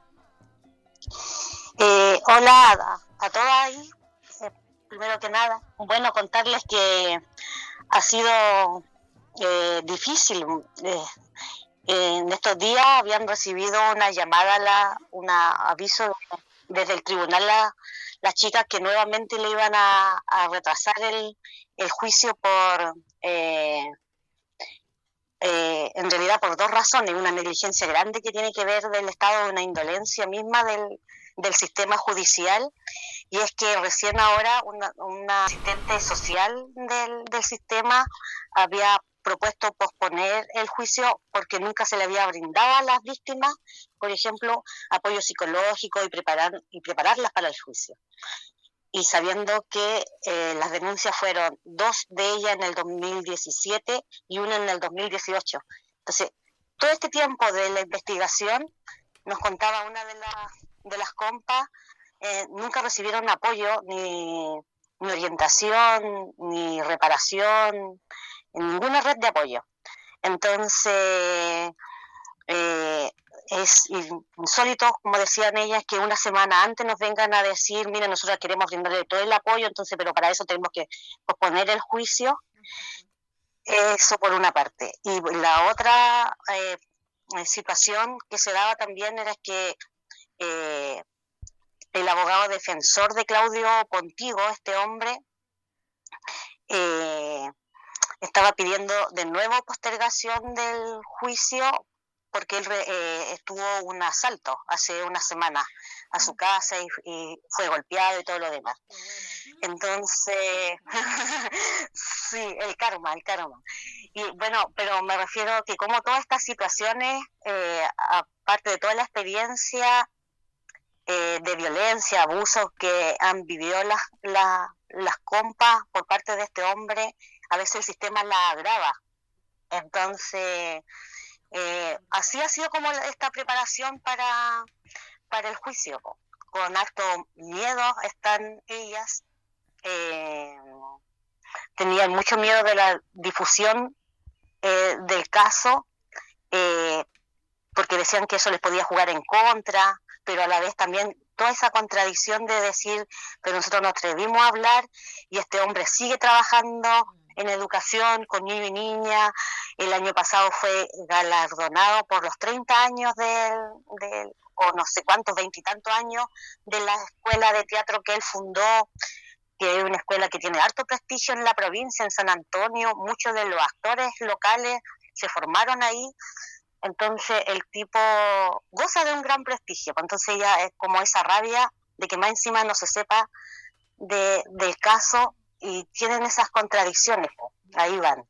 Hola a todas ahí. Primero que nada, bueno, contarles que ha sido difícil. En estos días habían recibido una llamada, un aviso desde el tribunal las chicas que nuevamente le iban a retrasar el juicio por, en realidad por dos razones, una negligencia grande que tiene que ver del Estado, una indolencia misma del sistema judicial, y es que recién ahora una asistente social del sistema había propuesto posponer el juicio porque nunca se le había brindado a las víctimas, por ejemplo, apoyo psicológico y prepararlas para el juicio. Y sabiendo que las denuncias fueron 2 de ellas en el 2017 y una en el 2018. Entonces, todo este tiempo de la investigación, nos contaba una de las compas, nunca recibieron apoyo, ni orientación, ni reparación, en ninguna red de apoyo. Entonces, es insólito, como decían ellas, que una semana antes nos vengan a decir, mira, nosotros queremos brindarle todo el apoyo, entonces, pero para eso tenemos que posponer el juicio. Eso por una parte. Y la otra situación que se daba también era que el abogado defensor de Claudio Pontigo, este hombre, estaba pidiendo de nuevo postergación del juicio porque él estuvo un asalto hace una semana a su casa y fue golpeado y todo lo demás. Entonces, sí, el karma. Y bueno, pero me refiero a que como todas estas situaciones, aparte de toda la experiencia de violencia, abusos que han vivido las compas por parte de este hombre, a veces el sistema la agrava. Entonces, así ha sido como esta preparación para el juicio. Con harto miedo están ellas, tenían mucho miedo de la difusión del caso, porque decían que eso les podía jugar en contra, pero a la vez también toda esa contradicción de decir, pero nosotros nos atrevimos a hablar y este hombre sigue trabajando en educación con niños y niñas. El año pasado fue galardonado por los 30 años o no sé cuántos, 20 y tantos años de la escuela de teatro que él fundó, que es una escuela que tiene harto prestigio en la provincia, en San Antonio. Muchos de los actores locales se formaron ahí. Entonces el tipo goza de un gran prestigio. Entonces ya es como esa rabia de que más encima no se sepa del caso y tienen esas contradicciones. Ahí van.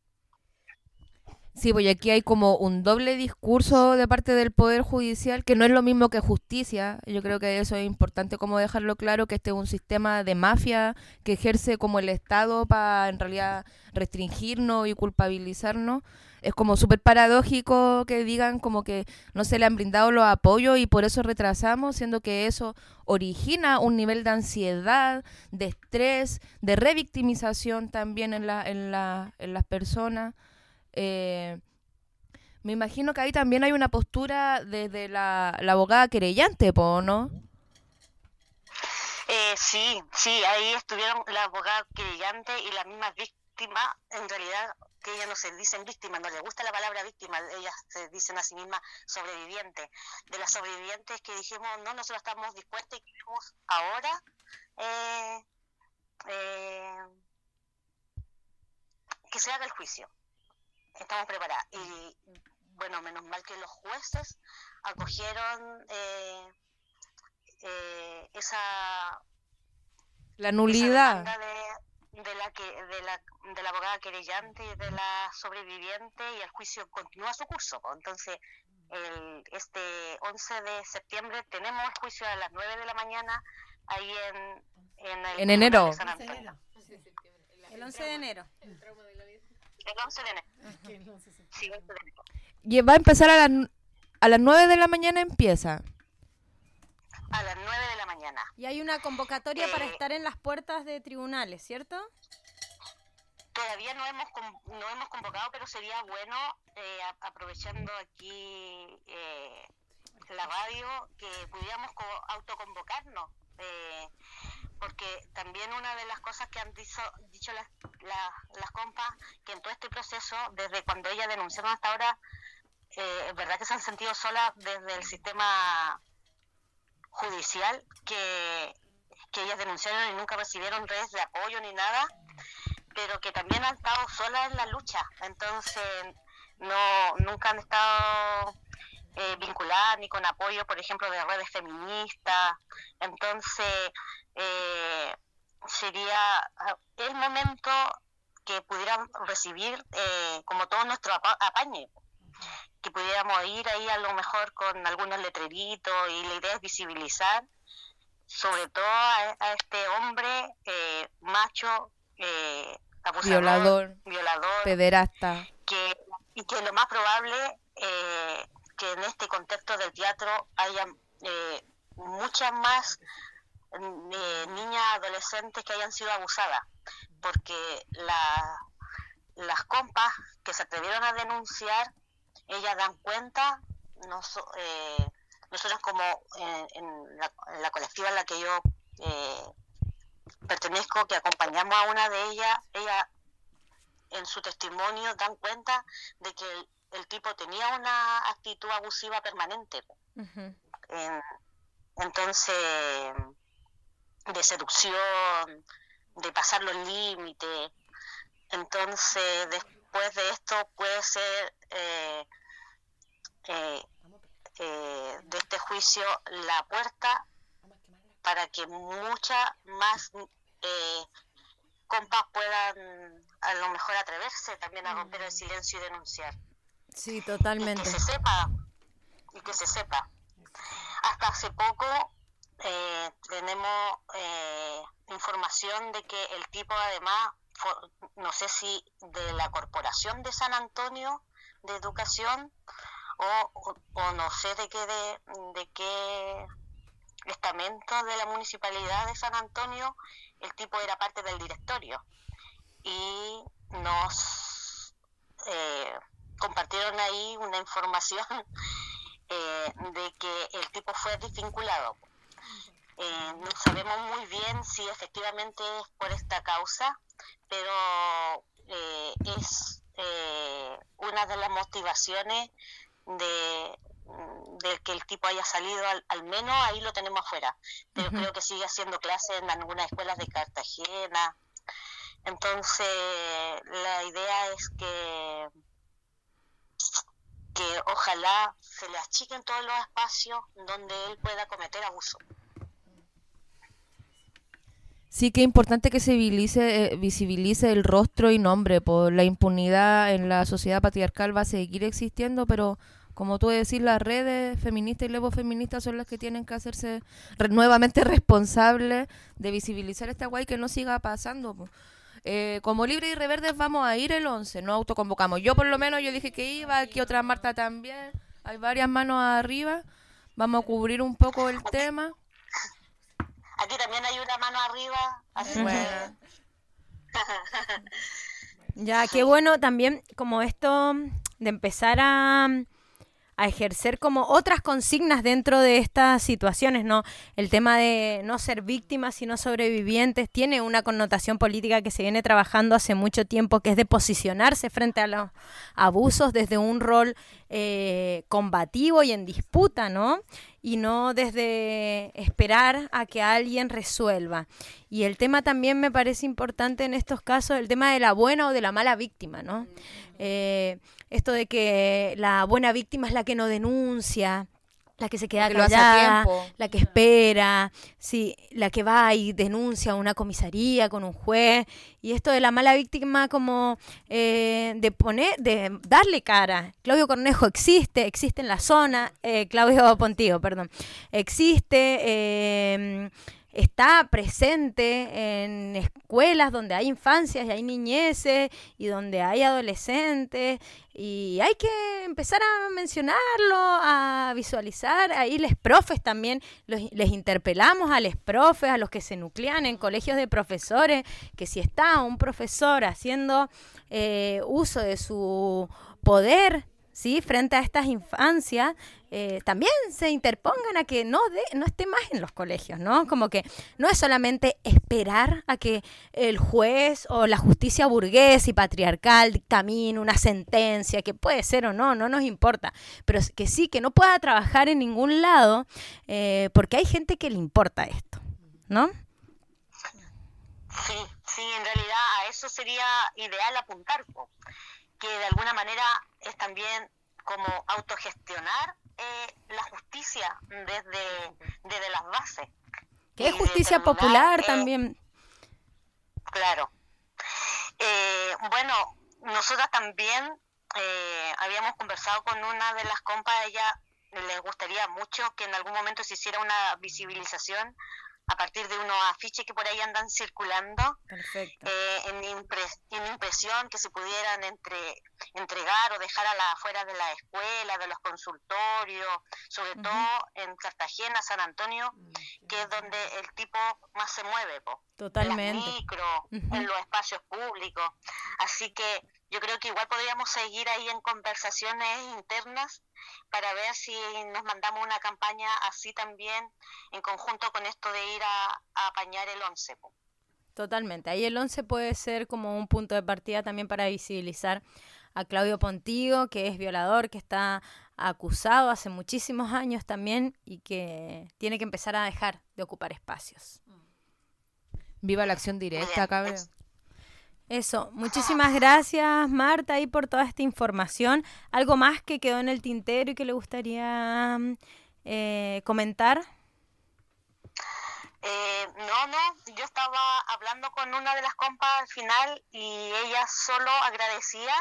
Sí, pues aquí hay como un doble discurso de parte del Poder Judicial, que no es lo mismo que justicia. Yo creo que eso es importante como dejarlo claro, que este es un sistema de mafia que ejerce como el Estado para en realidad restringirnos y culpabilizarnos. Es como súper paradójico que digan como que no se le han brindado los apoyos y por eso retrasamos, siendo que eso origina un nivel de ansiedad, de estrés, de revictimización también en las personas. Me imagino que ahí también hay una postura desde la abogada querellante, ¿no? Sí, ahí estuvieron la abogada querellante y las mismas víctimas. En realidad, que ellas no se dicen víctimas, no les gusta la palabra víctima, ellas se dicen a sí mismas sobrevivientes. De las sobrevivientes que dijimos, no, nosotros estamos dispuestos y queremos ahora que se haga el juicio. Estamos preparadas. Y bueno, menos mal que los jueces acogieron la nulidad de la abogada querellante y de la sobreviviente, y el juicio continúa su curso. Entonces, este 11 de septiembre tenemos el juicio a las 9 de la mañana ahí en enero. De San Antonio. El 11 de enero. El 11 de enero. Sí, 11 de enero. Y va a empezar a las 9 de la mañana empieza. A las 9 de la mañana. Y hay una convocatoria para estar en las puertas de tribunales, ¿cierto? Todavía no hemos convocado, pero sería bueno, aprovechando aquí la radio, que pudiéramos autoconvocarnos. Porque también una de las cosas que han dicho las compas, que en todo este proceso, desde cuando ellas denunciaron hasta ahora, es verdad que se han sentido solas desde el sistema judicial, que ellas denunciaron y nunca recibieron redes de apoyo ni nada, pero que también han estado solas en la lucha. Entonces nunca han estado vinculadas ni con apoyo, por ejemplo, de redes feministas. Entonces sería el momento que pudieran recibir como todo nuestro apañe, que pudiéramos ir ahí a lo mejor con algunos letreritos, y la idea es visibilizar sobre todo a este hombre macho, abusador, violador, pederasta, y que lo más probable que en este contexto del teatro haya muchas más niñas adolescentes que hayan sido abusadas, porque las compas que se atrevieron a denunciar, ellas dan cuenta, nosotros como en la colectiva en la que yo pertenezco, que acompañamos a una de ellas, ella en su testimonio dan cuenta de que el tipo tenía una actitud abusiva permanente. Uh-huh. Entonces, de seducción, de pasar los límites. Entonces, después de esto puede ser de este juicio la puerta para que muchas más compas puedan a lo mejor atreverse también a romper el silencio y denunciar. Sí, totalmente. Y que se sepa. Hasta hace poco tenemos información de que el tipo además, no sé si de la Corporación de San Antonio de Educación o no sé de qué estamento de la Municipalidad de San Antonio, el tipo era parte del directorio y nos compartieron ahí una información de que el tipo fue desvinculado. No sabemos muy bien si efectivamente es por esta causa, pero es una de las motivaciones de que el tipo haya salido, al menos ahí lo tenemos afuera, pero creo que sigue haciendo clases en algunas escuelas de Cartagena. Entonces la idea es que ojalá se le achiquen todos los espacios donde él pueda cometer abuso. Sí, que es importante que se visibilice el rostro y nombre, por la impunidad en la sociedad patriarcal va a seguir existiendo, pero como tú decís, las redes feministas y lesbofeministas son las que tienen que hacerse nuevamente responsables de visibilizar esta guay que no siga pasando. Como Libres y Reverdes vamos a ir el 11, no autoconvocamos. Yo por lo menos, yo dije que iba, aquí otra Marta también, hay varias manos arriba, vamos a cubrir un poco el tema. Aquí también hay una mano arriba, así que... Ya, qué bueno también como esto de empezar a ejercer como otras consignas dentro de estas situaciones, ¿no? El tema de no ser víctimas sino sobrevivientes tiene una connotación política que se viene trabajando hace mucho tiempo, que es de posicionarse frente a los abusos desde un rol combativo y en disputa, ¿no? Y no desde esperar a que alguien resuelva. Y el tema también me parece importante en estos casos, el tema de la buena o de la mala víctima, ¿no? Esto de que la buena víctima es la que no denuncia, la que se queda callada, la que espera, sí, la que va y denuncia a una comisaría con un juez, y esto de la mala víctima como de darle cara. Claudio Cornejo existe en la zona, Claudio Pontigo, perdón, existe, está presente en escuelas donde hay infancias y hay niñeces y donde hay adolescentes, y hay que empezar a mencionarlo, a visualizar. Ahí les profes también, les interpelamos a les profes, a los que se nuclean en colegios de profesores, que si está un profesor haciendo uso de su poder, ¿sí?, frente a estas infancias, también se interpongan a que no esté más en los colegios, ¿no? Como que no es solamente esperar a que el juez o la justicia burguesa y patriarcal dictamine una sentencia, que puede ser o no nos importa, pero que sí, que no pueda trabajar en ningún lado, porque hay gente que le importa esto, ¿no? Sí, en realidad a eso sería ideal apuntar, que de alguna manera es también como autogestionar la justicia desde las bases. Que es justicia popular también. Claro. Bueno, nosotras también habíamos conversado con una de las compas, a ella les gustaría mucho que en algún momento se hiciera una visibilización a partir de unos afiches que por ahí andan circulando, en impresión, que se pudieran entregar o dejar afuera de la escuela, de los consultorios, sobre todo en Cartagena, San Antonio, que es donde el tipo más se mueve, Totalmente. En las micro, en los espacios públicos. Así que yo creo que igual podríamos seguir ahí en conversaciones internas para ver si nos mandamos una campaña así también en conjunto con esto de ir a apañar el 11. Totalmente. Ahí el 11 puede ser como un punto de partida también para visibilizar a Claudio Pontigo, que es violador, que está acusado hace muchísimos años también y que tiene que empezar a dejar de ocupar espacios. Viva la acción directa, cabrón. Eso, muchísimas gracias, Marta, ahí por toda esta información. ¿Algo más que quedó en el tintero y que le gustaría comentar? No, yo estaba hablando con una de las compas al final y ella solo agradecía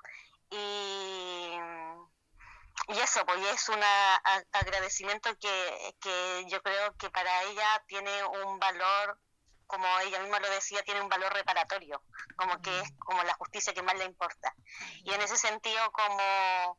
y eso, pues es un agradecimiento que yo creo que para ella tiene un valor, como ella misma lo decía, tiene un valor reparatorio, como que es como la justicia que más le importa. Y en ese sentido, como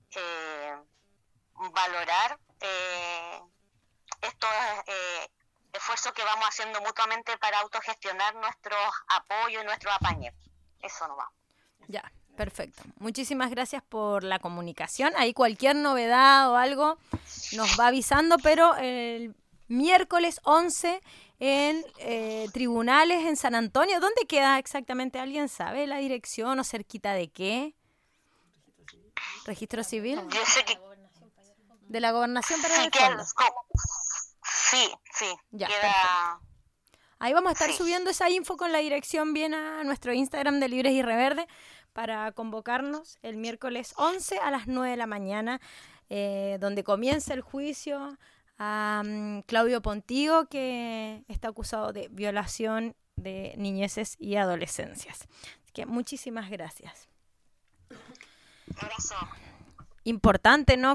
valorar estos esfuerzo que vamos haciendo mutuamente para autogestionar nuestros apoyos y nuestros apañes. Eso nomás. Ya, perfecto. Muchísimas gracias por la comunicación. Ahí cualquier novedad o algo nos va avisando, pero el miércoles 11 en tribunales en San Antonio. ¿Dónde queda exactamente? ¿Alguien sabe la dirección o cerquita de qué? ¿Registro civil? Yo sé que... ¿De la Gobernación para el fondo? Sí. Ya, queda... Ahí vamos a estar subiendo esa info con la dirección bien a nuestro Instagram de Libres y Reverde para convocarnos el miércoles 11 a las 9 de la mañana, donde comienza el juicio a Claudio Pontigo, que está acusado de violación de niñeces y adolescencias. Así que muchísimas gracias. Abrazo. Importante, ¿no?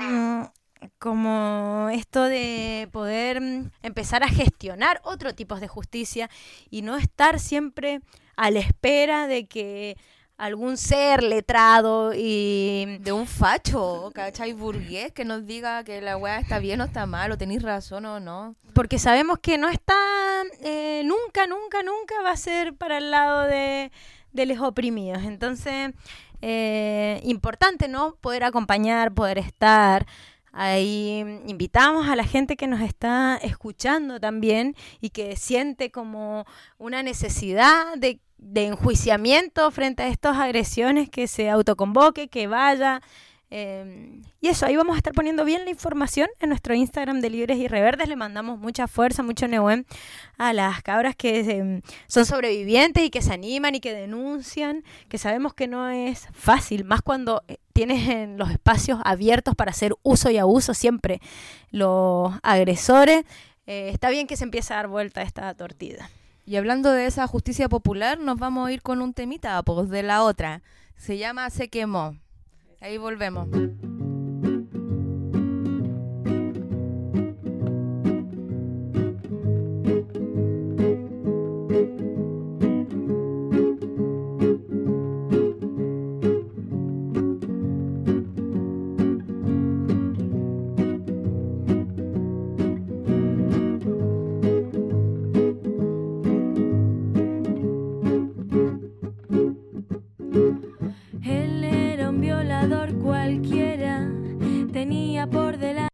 Como esto de poder empezar a gestionar otro tipo de justicia y no estar siempre a la espera de que algún ser letrado y de un facho, ¿cachai? Burgués que nos diga que la weá está bien o está mal, o tenéis razón o no. Porque sabemos que no está, nunca va a ser para el lado de los oprimidos. Entonces, importante, ¿no? Poder acompañar, poder estar. Ahí invitamos a la gente que nos está escuchando también y que siente como una necesidad de enjuiciamiento frente a estas agresiones, que se autoconvoque, que vaya. Y eso, ahí vamos a estar poniendo bien la información en nuestro Instagram de Libres y Reverdes. Le mandamos mucha fuerza, mucho nehuén a las cabras que son sobrevivientes y que se animan y que denuncian, que sabemos que no es fácil, más cuando tienes en los espacios abiertos para hacer uso y abuso siempre los agresores. Está bien que se empiece a dar vuelta a esta tortilla. Y hablando de esa justicia popular, nos vamos a ir con un temita, pues, de la otra. Se llama Se Quemó. Ahí volvemos. Él era un violador cualquiera, tenía por delante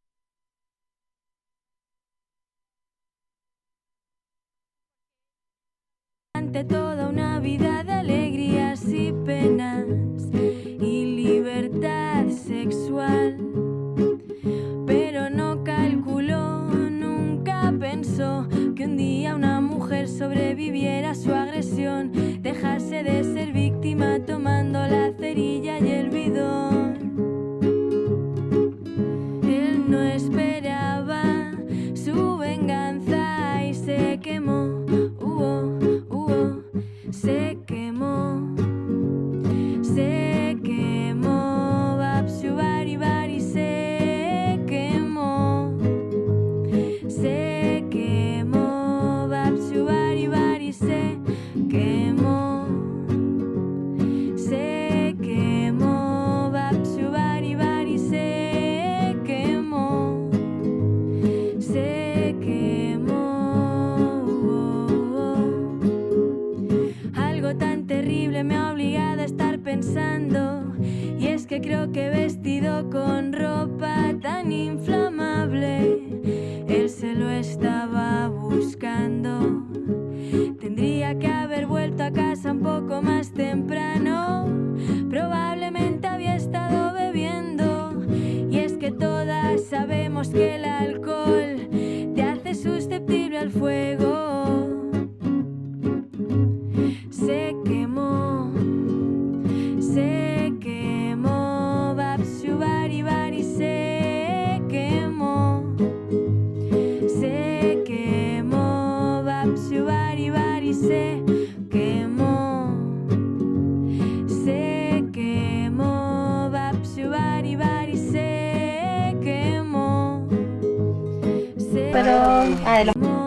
toda una vida de alegrías y penas y libertad sexual, pero no calculó, nunca pensó que un día una mujer sobreviviera a su agresión, dejarse de ser víctima tomando la cerilla y el bidón. Él no esperaba su venganza y se quemó, se quemó, se quemó, Babsu Bari Bari se quemó, se quemó, Babsu Bari Bari se quemó, se quemó, Babsu Bari Bari se quemó, se quemó. Algo tan terrible me ha obligado a estar pensando, y es que creo que vestido con ropa tan inflamable, él se lo estaba buscando. Tendría que haber vuelto a casa un poco más temprano, probablemente había estado bebiendo, y es que todas sabemos que el alcohol te hace susceptible al fuego. Se quemó, Babsu Bari Bari se quemó, se quemó, Babsu Bari Bari se quemó, se quemó, Babsu Bari Bari se quemó, se quemó.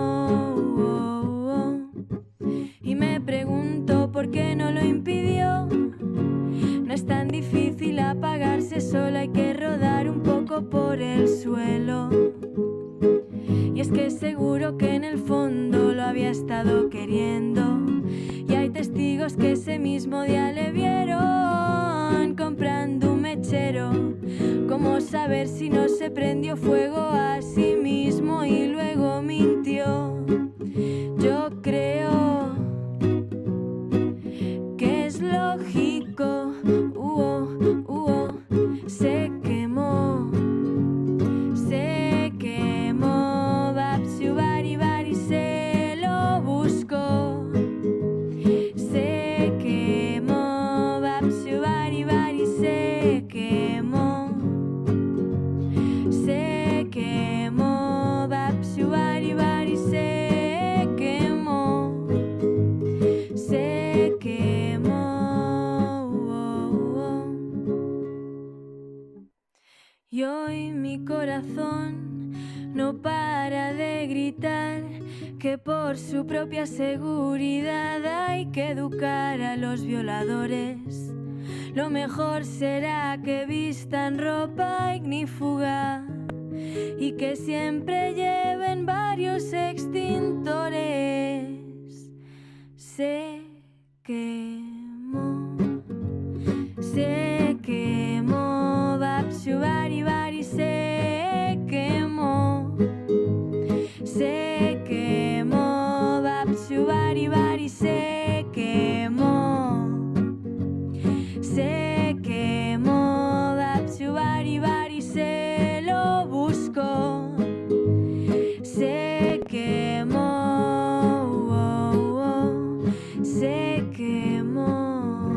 Y me pregunto por qué no lo impidió. No es tan difícil apagarse, solo hay que rodar un poco por el suelo. Y es que seguro Seguro que en el fondo lo había estado queriendo. Y hay testigos que ese mismo día le vieron comprando un mechero. ¿Cómo saber si no se prendió fuego a sí mismo y luego mintió? Yo creo que es lógico. Se quemó, Babsu Bari Bari se lo buscó. Se quemó, Babsu Bari Bari se quemó. Se quemó, Babsu Bari Bari se quemó. Se quemó. Y hoy mi corazón no para de gritar que por su propia seguridad hay que educar a los violadores. Lo mejor será que vistan ropa ignífuga y que siempre lleven varios extintores. Se quemó, Babsu Bari Bari se quemó. Se quemó, Babsu Bari Bari se quemó. Se quemó, Babsu Bari Bari se lo buscó. Se quemó, se quemó.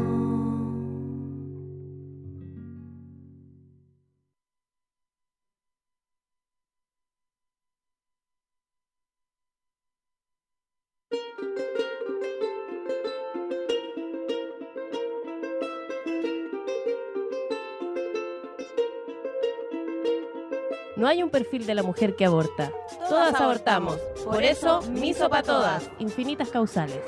No hay un perfil de la mujer que aborta. Todas abortamos. Por eso, miso para todas. Infinitas causales.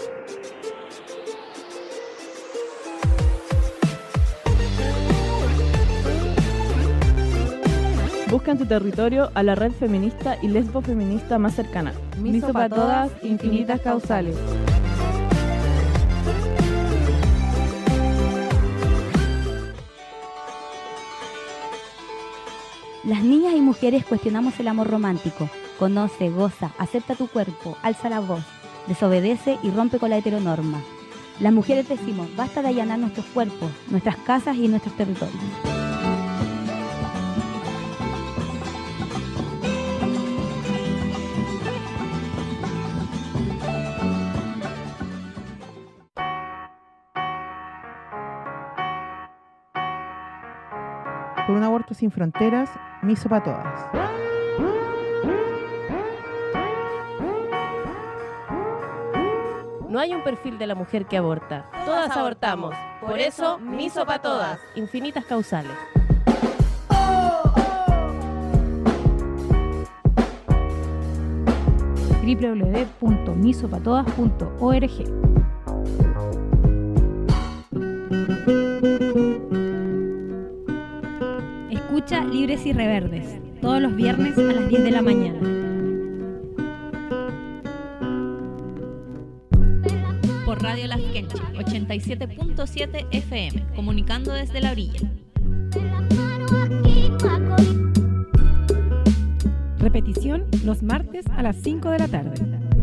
Busca en tu territorio a la red feminista y lesbofeminista más cercana. Miso para todas, infinitas causales. Las niñas y mujeres cuestionamos el amor romántico. Conoce, goza, acepta tu cuerpo, alza la voz, desobedece y rompe con la heteronorma. Las mujeres decimos, basta de allanar nuestros cuerpos, nuestras casas y nuestros territorios. Por un aborto sin fronteras, miso para todas. No hay un perfil de la mujer que aborta. Todas abortamos. Por eso, miso para todas. Infinitas causales. www.misopatodas.org. Escucha Libres y Reverdes, todos los viernes a las 10 de la mañana. Por Radio Las Quenchas, 87.7 FM, comunicando desde la orilla. Repetición los martes a las 5 de la tarde.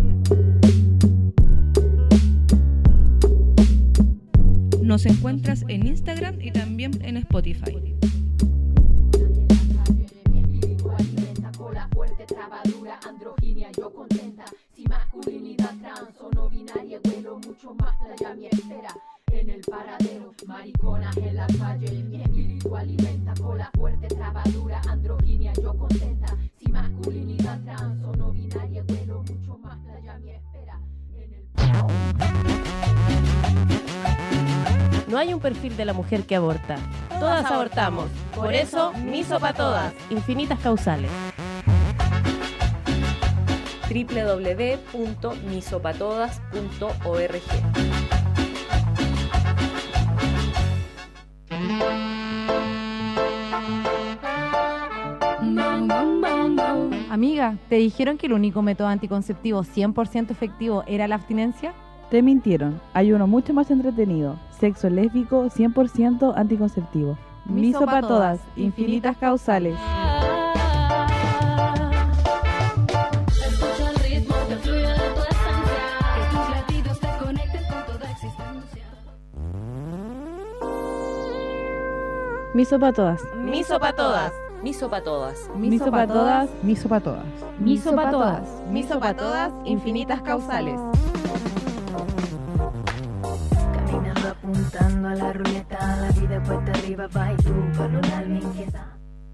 Nos encuentras en Instagram y también en Spotify. Trabadura, androginia, yo contenta. Si masculinidad trans o no binaria, vuelo mucho más playa mi espera. En el paradero, mariconas en la calle. Mi espíritu alimenta cola fuerte, trabadura, androginia, yo contenta. Si masculinidad trans o no binaria, vuelo mucho más playa mi espera. No hay un perfil de la mujer que aborta. Todas abortamos. Por eso, miso para todas. Infinitas causales. www.misopatodas.org. Amiga, ¿te dijeron que el único método anticonceptivo 100% efectivo era la abstinencia? Te mintieron. Hay uno mucho más entretenido. Sexo lésbico 100% anticonceptivo. Miso para todas, infinitas causales. Escucha el ritmo que fluye de tu esencia, que tus latidos te conecten con toda existencia. Miso para todas. Miso para todas. Miso para todas. Miso para todas. Miso para todas. Miso para todas. Miso para todas, infinitas causales. Caminando apuntando a la ruleta, la vida puesta arriba, va y tú con un alma inquieta.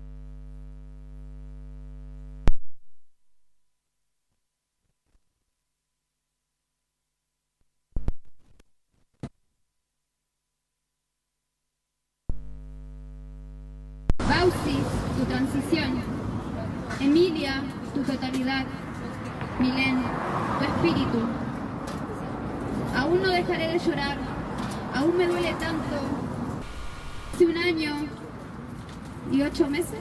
Bausis, tu transición. Emilia, tu totalidad. Milén, tu espíritu. Aún no dejaré de llorar. Aún me duele tanto. Hace 1 año y 8 meses.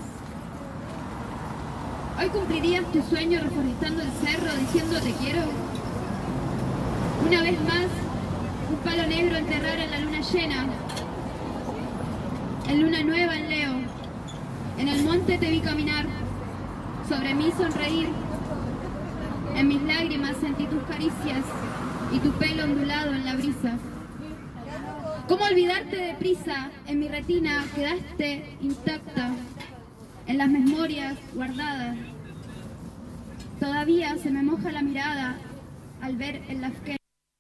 Hoy cumplirías tu sueño reforestando el cerro diciendo te quiero. Una vez más, un palo negro enterrar en la luna llena. En luna nueva en Leo. En el monte te vi caminar, sobre mí sonreír. En mis lágrimas sentí tus caricias y tu pelo ondulado en la brisa. ¿Cómo olvidarte deprisa? En mi retina quedaste intacta, en las memorias guardadas. Todavía se me moja la mirada al ver el Lafken.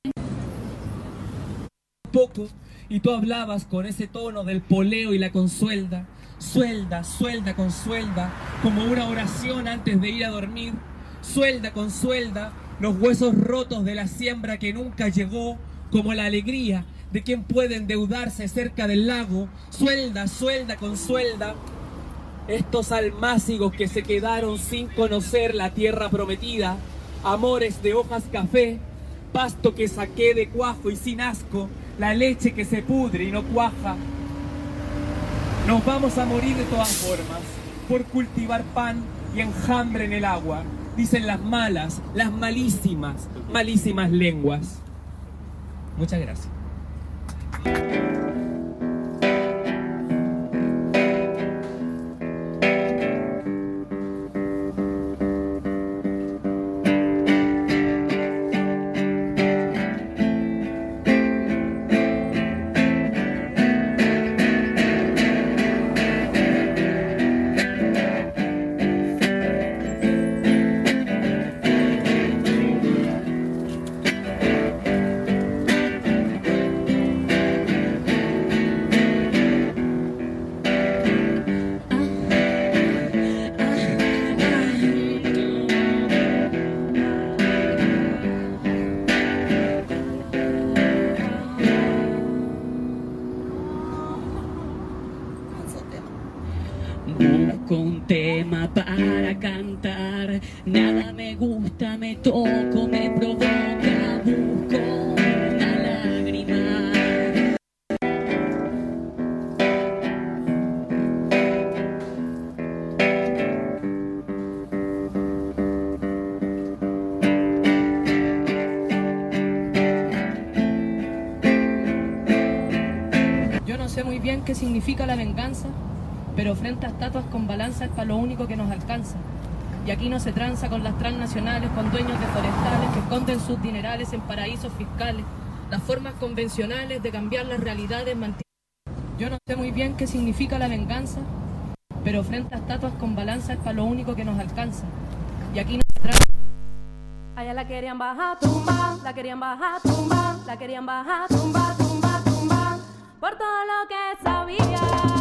Poco, y tú hablabas con ese tono del poleo y la consuelda. Suelda, suelda con suelda, como una oración antes de ir a dormir. Suelda con suelda, los huesos rotos de la siembra que nunca llegó, como la alegría de quien puede endeudarse cerca del lago. Suelda, suelda con suelda, estos almácigos que se quedaron sin conocer la tierra prometida. Amores de hojas café, pasto que saqué de cuajo y sin asco, la leche que se pudre y no cuaja. Nos vamos a morir de todas formas, por cultivar pan y enjambre en el agua, dicen las malas, las malísimas, malísimas lenguas. Muchas gracias. Busco un tema para cantar, nada me gusta, me toco, me provoca, busco una lágrima. Yo no sé muy bien qué significa la venganza, pero frente a estatuas con balanza es para lo único que nos alcanza. Y aquí no se tranza con las transnacionales, con dueños de forestales que esconden sus dinerales en paraísos fiscales. Las formas convencionales de cambiar las realidades mantienen. Yo no sé muy bien qué significa la venganza, pero frente a estatuas con balanza es para lo único que nos alcanza. Y aquí no se tranza. Allá la querían bajar, tumba, la querían bajar, tumba, la querían bajar, tumba, tumba, tumba, por todo lo que sabía.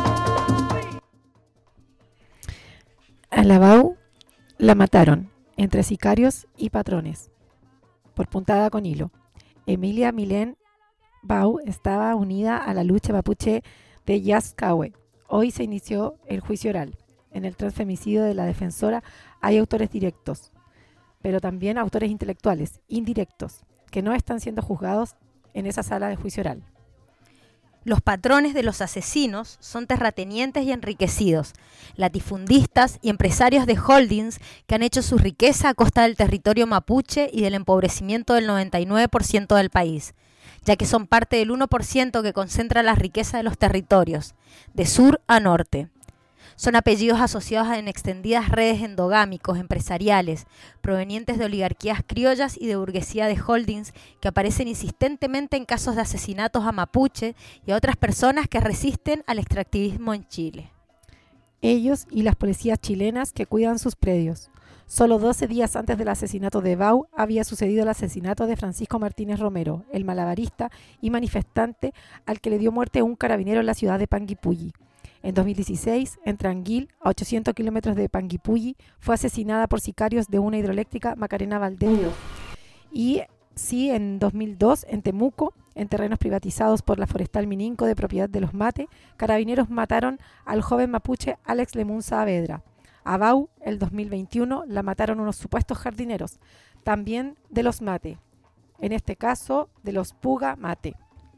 A la Bau la mataron entre sicarios y patrones por puntada con hilo. Emilia Milén Bau estaba unida a la lucha mapuche de Yascahue. Hoy se inició el juicio oral. En el transfemicidio de la defensora hay autores directos, pero también autores intelectuales indirectos que no están siendo juzgados en esa sala de juicio oral. Los patrones de los asesinos son terratenientes y enriquecidos, latifundistas y empresarios de holdings que han hecho su riqueza a costa del territorio mapuche y del empobrecimiento del 99% del país, ya que son parte del 1% que concentra la riqueza de los territorios, de sur a norte. Son apellidos asociados en extendidas redes endogámicos empresariales, provenientes de oligarquías criollas y de burguesía de holdings que aparecen insistentemente en casos de asesinatos a mapuche y a otras personas que resisten al extractivismo en Chile. Ellos y las policías chilenas que cuidan sus predios. Solo 12 días antes del asesinato de Bau había sucedido el asesinato de Francisco Martínez Romero, el malabarista y manifestante al que le dio muerte un carabinero en la ciudad de Panguipulli. En 2016, en Tranguil, a 800 kilómetros de Panguipulli, fue asesinada por sicarios de una hidroeléctrica Macarena Valdés. Y sí, en 2002, en Temuco, en terrenos privatizados por la Forestal Mininco de propiedad de los Mate, carabineros mataron al joven mapuche Alex Lemun Saavedra. A Bau, el 2021, la mataron unos supuestos jardineros, también de los Mate, en este caso de los Puga Mate.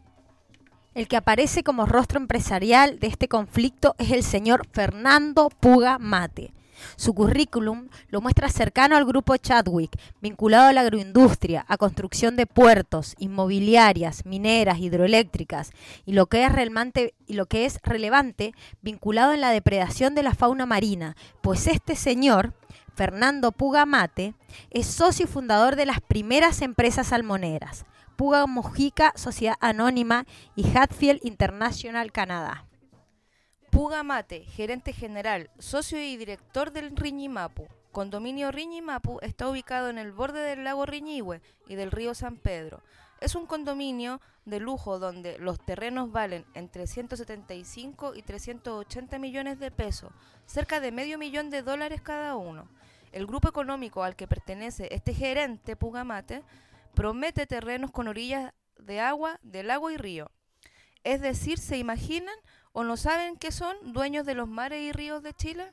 El que aparece como rostro empresarial de este conflicto es el señor Fernando Puga Mate. Su currículum lo muestra cercano al grupo Chadwick, vinculado a la agroindustria, a construcción de puertos, inmobiliarias, mineras, hidroeléctricas, y lo que es relevante, vinculado en la depredación de la fauna marina, pues este señor, Fernando Puga Mate, es socio y fundador de las primeras empresas salmoneras, Puga Mojica, Sociedad Anónima y Hatfield International Canadá. Puga Mate, gerente general, socio y director del Riñimapu. Condominio Riñimapu está ubicado en el borde del lago Riñihue y del río San Pedro. Es un condominio de lujo donde los terrenos valen entre 175 y 380 millones de pesos, cerca de $500,000 cada uno. El grupo económico al que pertenece este gerente, Puga Mate, promete terrenos con orillas de agua, de lago y río. Es decir, ¿se imaginan o no saben que son dueños de los mares y ríos de Chile?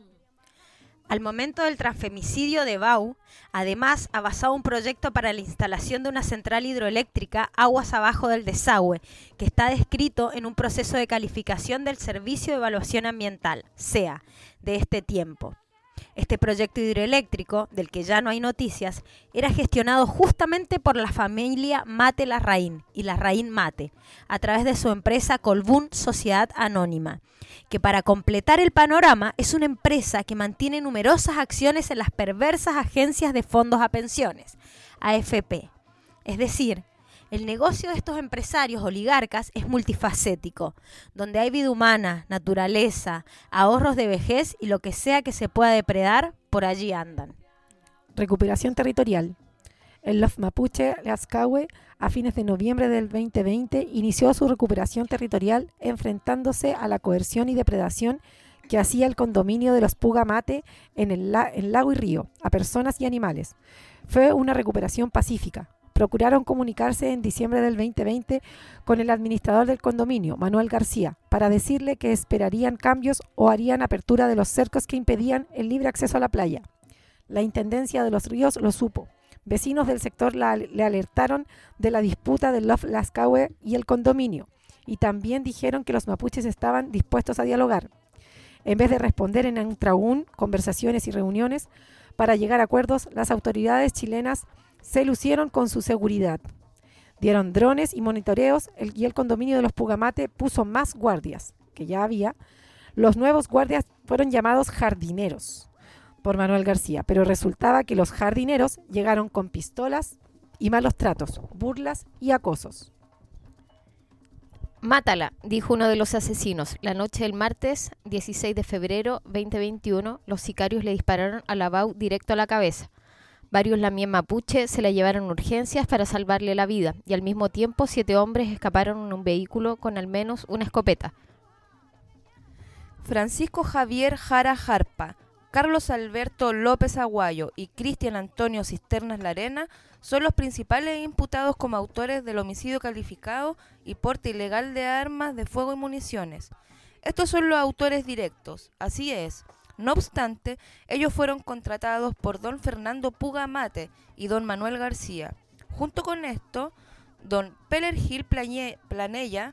Al momento del transfemicidio de Bau, además ha basado un proyecto para la instalación de una central hidroeléctrica aguas abajo del desagüe, que está descrito en un proceso de calificación del Servicio de Evaluación Ambiental, SEA, de este tiempo. Este proyecto hidroeléctrico, del que ya no hay noticias, era gestionado justamente por la familia Mate Larraín y Larraín Mate, a través de su empresa Colbún Sociedad Anónima, que para completar el panorama es una empresa que mantiene numerosas acciones en las perversas agencias de fondos a pensiones, AFP. Es decir, el negocio de estos empresarios oligarcas es multifacético, donde hay vida humana, naturaleza, ahorros de vejez y lo que sea que se pueda depredar, por allí andan. Recuperación territorial. El Lof Mapuche Lascahue, a fines de noviembre del 2020, inició su recuperación territorial enfrentándose a la coerción y depredación que hacía el condominio de los Puga Mate en el lago y río, a personas y animales. Fue una recuperación pacífica. Procuraron comunicarse en diciembre del 2020 con el administrador del condominio, Manuel García, para decirle que esperarían cambios o harían apertura de los cercos que impedían el libre acceso a la playa. La Intendencia de los Ríos lo supo. Vecinos del sector le alertaron de la disputa del Lof Lascahue y el condominio, y también dijeron que los mapuches estaban dispuestos a dialogar. En vez de responder en Antraún, conversaciones y reuniones para llegar a acuerdos, las autoridades chilenas se lucieron con su seguridad. Dieron drones y monitoreos y el condominio de los Puga Mate puso más guardias, que ya había. Los nuevos guardias fueron llamados jardineros por Manuel García, pero resultaba que los jardineros llegaron con pistolas y malos tratos, burlas y acosos. Mátala, dijo uno de los asesinos. La noche del martes 16 de febrero 2021, los sicarios le dispararon a la Bau directo a la cabeza. Varios lamien mapuche se la llevaron a urgencias para salvarle la vida y al mismo tiempo 7 hombres escaparon en un vehículo con al menos una escopeta. Francisco Javier Jara Jarpa, Carlos Alberto López Aguayo y Cristian Antonio Cisternas Larena son los principales imputados como autores del homicidio calificado y porte ilegal de armas de fuego y municiones. Estos son los autores directos, así es. No obstante, ellos fueron contratados por don Fernando Puga Mate y don Manuel García. Junto con esto, don Peller Gil Planella,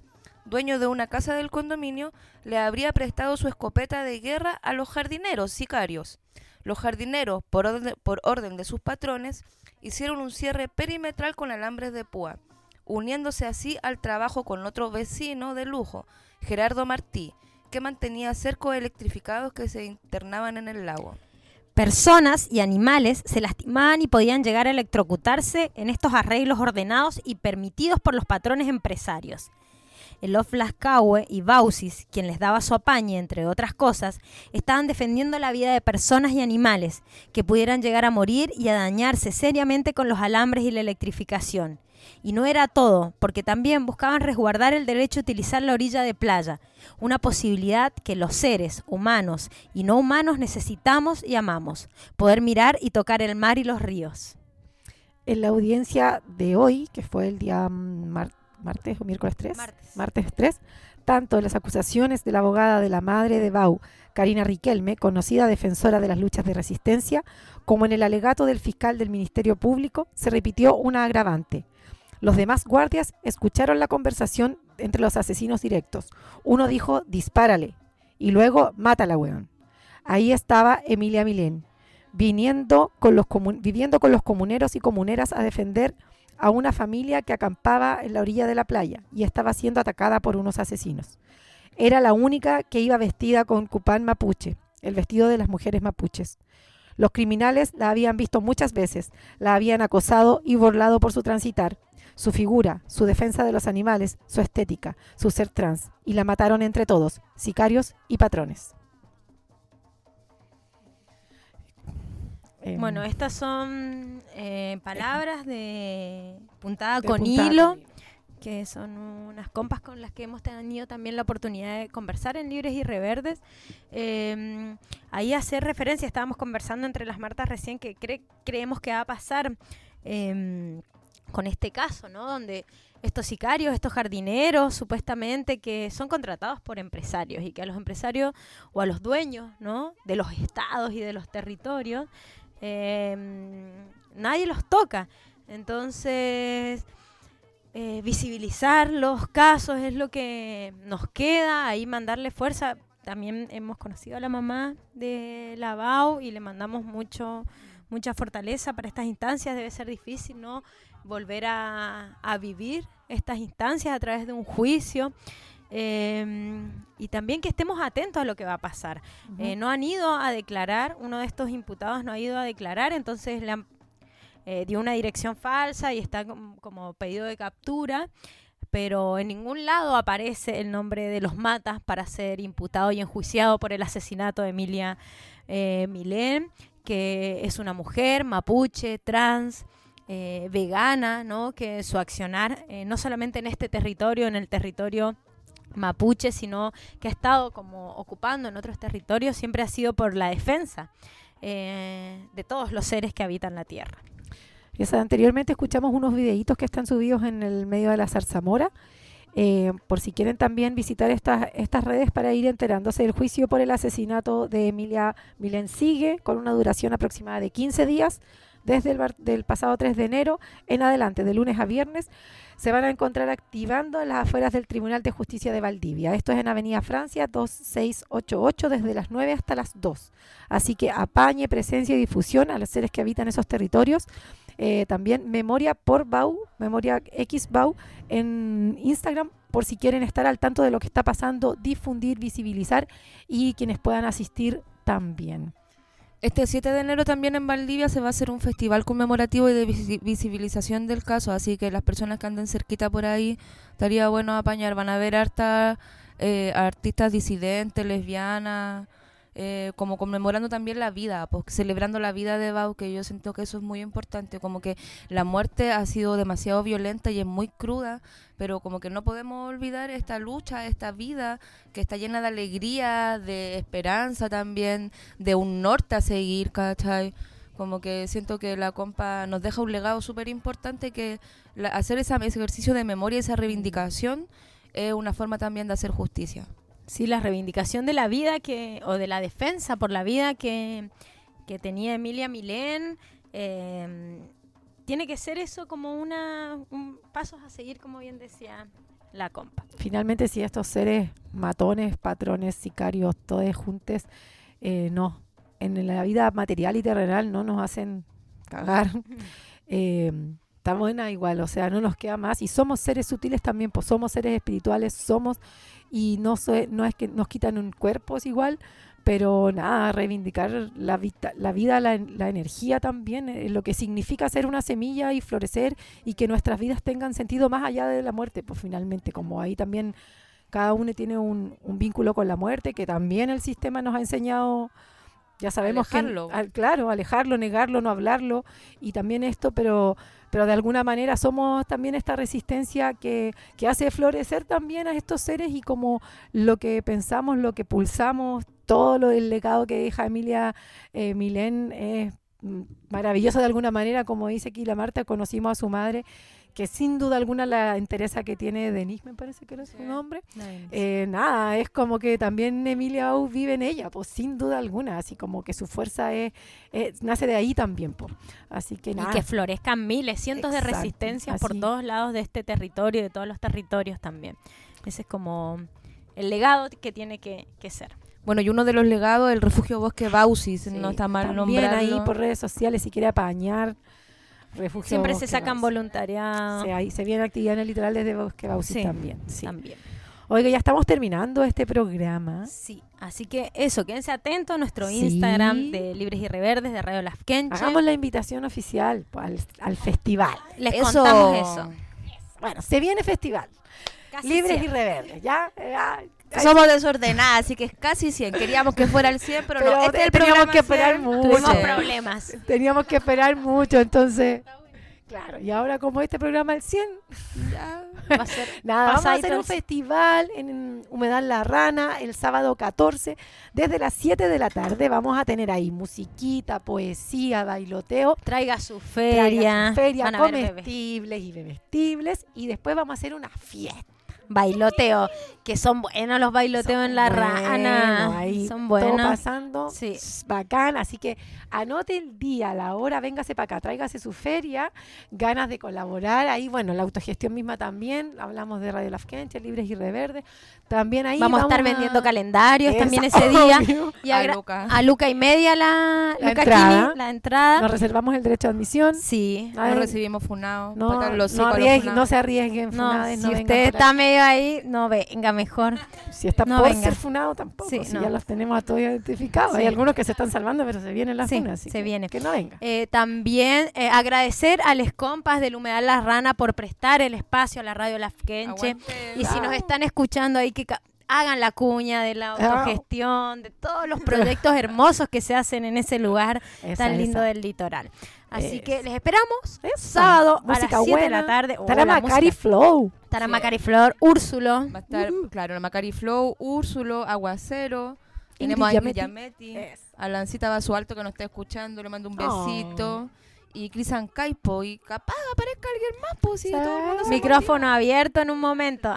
dueño de una casa del condominio, le habría prestado su escopeta de guerra a los jardineros sicarios. Los jardineros, por orden de sus patrones, hicieron un cierre perimetral con alambres de púa, uniéndose así al trabajo con otro vecino de lujo, Gerardo Martí, que mantenía cercos electrificados que se internaban en el lago. Personas y animales se lastimaban y podían llegar a electrocutarse en estos arreglos ordenados y permitidos por los patrones empresarios. El Oflascaue y Bausis, quien les daba su apañe, entre otras cosas, estaban defendiendo la vida de personas y animales que pudieran llegar a morir y a dañarse seriamente con los alambres y la electrificación. Y no era todo, porque también buscaban resguardar el derecho a utilizar la orilla de playa, una posibilidad que los seres humanos y no humanos necesitamos y amamos, poder mirar y tocar el mar y los ríos. En la audiencia de hoy, que fue el día martes o miércoles 3, martes 3, tanto las acusaciones de la abogada de la madre de Bau, Karina Riquelme, conocida defensora de las luchas de resistencia, como en el alegato del fiscal del Ministerio Público, se repitió una agravante. Los demás guardias escucharon la conversación entre los asesinos directos. Uno dijo, dispárale, y luego, mátala, weón. Ahí estaba Emilia Milén, viviendo con los comuneros y comuneras a defender a una familia que acampaba en la orilla de la playa y estaba siendo atacada por unos asesinos. Era la única que iba vestida con cupán mapuche, el vestido de las mujeres mapuches. Los criminales la habían visto muchas veces, la habían acosado y burlado por su transitar, su figura, su defensa de los animales, su estética, su ser trans, y la mataron entre todos, sicarios y patrones. Bueno, estas son palabras de Puntada de con Puntada Hilo, con Hilo, que son unas compas con las que hemos tenido también la oportunidad de conversar en Libres y Reverdes. Ahí hacer referencia, estábamos conversando entre las Martas recién, que creemos que va a pasar con este caso, ¿no? Donde estos sicarios, estos jardineros, supuestamente que son contratados por empresarios y que a los empresarios o a los dueños, ¿no?, de los estados y de los territorios, nadie los toca. Entonces, visibilizar los casos es lo que nos queda, ahí mandarle fuerza. También hemos conocido a la mamá de la Bau y le mandamos mucha fortaleza para estas instancias. Debe ser difícil, ¿no?, volver a vivir estas instancias a través de un juicio. Y también que estemos atentos a lo que va a pasar. No han ido a declarar, uno de estos imputados no ha ido a declarar, entonces le han dio una dirección falsa y está como pedido de captura, pero en ningún lado aparece el nombre de los Matas para ser imputado y enjuiciado por el asesinato de Emilia Milén, que es una mujer mapuche, trans, vegana, ¿no?, que su accionar, no solamente en este territorio, en el territorio mapuche, sino que ha estado como ocupando en otros territorios, siempre ha sido por la defensa de todos los seres que habitan la tierra. Anteriormente escuchamos unos videitos que están subidos en el medio de la Zarzamora, por si quieren también visitar estas redes para ir enterándose. El juicio por el asesinato de Emilia Milén sigue con una duración aproximada de 15 días, desde el pasado 3 de enero en adelante, de lunes a viernes, se van a encontrar activando en las afueras del Tribunal de Justicia de Valdivia. Esto es en Avenida Francia 2688, desde las 9 hasta las 2. Así que apañe, presencia y difusión a los seres que habitan esos territorios. También Memoria por Bau, Memoria X Bau en Instagram, por si quieren estar al tanto de lo que está pasando, difundir, visibilizar, y quienes puedan asistir también. Este 7 de enero también en Valdivia se va a hacer un festival conmemorativo y de visibilización del caso, así que las personas que anden cerquita por ahí, estaría bueno apañar. Van a haber hartas artistas disidentes, lesbianas, como conmemorando también la vida, pues, celebrando la vida de Bau, que yo siento que eso es muy importante, como que la muerte ha sido demasiado violenta y es muy cruda, pero como que no podemos olvidar esta lucha, esta vida que está llena de alegría, de esperanza también, de un norte a seguir, ¿cachai? Como que siento que la compa nos deja un legado súper importante, que hacer ese ejercicio de memoria, esa reivindicación, es una forma también de hacer justicia. Sí, la reivindicación de la vida o de la defensa por la vida que tenía Emilia Milén, tiene que ser eso como un pasos a seguir, como bien decía la compa. Finalmente, si estos seres matones, patrones, sicarios, todos juntos, no, en la vida material y terrenal no nos hacen cagar, está buena igual, o sea, no nos queda más. Y somos seres sutiles también, pues somos seres espirituales, y no es que nos quitan un cuerpo, es igual, pero nada, reivindicar la vida, la energía también, lo que significa ser una semilla y florecer y que nuestras vidas tengan sentido más allá de la muerte, pues finalmente, como ahí también cada uno tiene un vínculo con la muerte, que también el sistema nos ha enseñado, ya sabemos Alejarlo. claro, alejarlo, negarlo, no hablarlo, y también esto, pero de alguna manera somos también esta resistencia que hace florecer también a estos seres, y como lo que pensamos, lo que pulsamos, todo el legado que deja Emilia Milén es maravilloso de alguna manera. Como dice aquí la Marta, conocimos a su madre, que sin duda alguna la entereza que tiene Denise, me parece que era su nombre, nada, es como que también Emilia Bau vive en ella, pues sin duda alguna, así como que su fuerza nace de ahí también, pues. Así que nada. Y que florezcan miles, cientos de Exacto, resistencias por así. todos lados de este territorio y de todos los territorios también. Ese es como el legado que tiene que ser. Bueno, y uno de los legados, el refugio Bosque Bausi, no está mal también nombrarlo. ahí por redes sociales, si quiere apañar refugio Siempre Bosque se sacan Bausi. voluntariado. Sí, ahí se viene actividad en el litoral desde Bosque Bausi Sí, también. Sí. también. Oiga, ya estamos terminando este programa. Sí, así que eso, quédense atentos a nuestro Sí. Instagram de Libres y Reverdes, de Radio Las Kenche. Hagamos la invitación oficial al festival. Les contamos eso. Bueno, se viene festival. Casi Libres 100. y Reverdes, ¿ya? Somos desordenadas, así que es casi 100. Queríamos que fuera el 100, pero no. Este es el teníamos programa que esperar 100. mucho. Tuvimos problemas. Teníamos que esperar mucho, entonces... Claro, y ahora como este programa el 100, Ya. Va a ser nada, vamos a hacer un pasaditos. festival en Humedal La Rana el sábado 14, desde las 7 de la tarde. Vamos a tener ahí musiquita, poesía, bailoteo. Traiga su Traiga feria. su feria, Van a ver bebés. comestibles y bebestibles, y después vamos a hacer una fiesta. Bailoteo, que son buenos los bailoteos en La Rana. Ahí Son todo buenos. pasando, Sí. bacán, así que anote el día, la hora, véngase para acá, tráigase su feria, ganas de colaborar, ahí bueno, la autogestión misma también, hablamos de Radio Las Kenche, Libres y Reverdes, también ahí Vamos a estar vendiendo calendarios también ese día. Obvio. Y A Luca. a Luca y media la Luca entrada. Kini, la entrada. Nos reservamos el derecho de admisión. Sí. Ay, No recibimos funados. no, pagan los no, hocicos a los arriesguen, funados. no se arriesguen, No, funades, si no vengan usted por está ahí. medio ahí, no venga mejor. Si está no por venga. ser funado tampoco, Sí, si no. ya los tenemos a todos identificados. Sí. Hay algunos que se están salvando, pero se vienen las Sí, funas, así se que viene. que no venga. También agradecer a los compas del Humedal La Rana por prestar el espacio a la Radio Las Kenche. Aguante. Y si nos están escuchando ahí, que hagan la cuña de la autogestión, de todos los proyectos hermosos que se hacen en ese lugar tan lindo del litoral. Así que les esperamos sábado a las Música 7 de buena. la tarde. Estará la Macari música. Flow. Estará Macari Flor, Úrsulo. Va a estar, claro, Macari Flow, Úrsulo, Aguacero. Ingrid Tenemos a Ingrid Yametti. Yametti, a Lancita Basualto que nos está escuchando, le mando un Oh. besito. Y Crisan Caipo, y capaz aparezca alguien más, pues sí, todo el mundo se Micrófono abierto en un momento.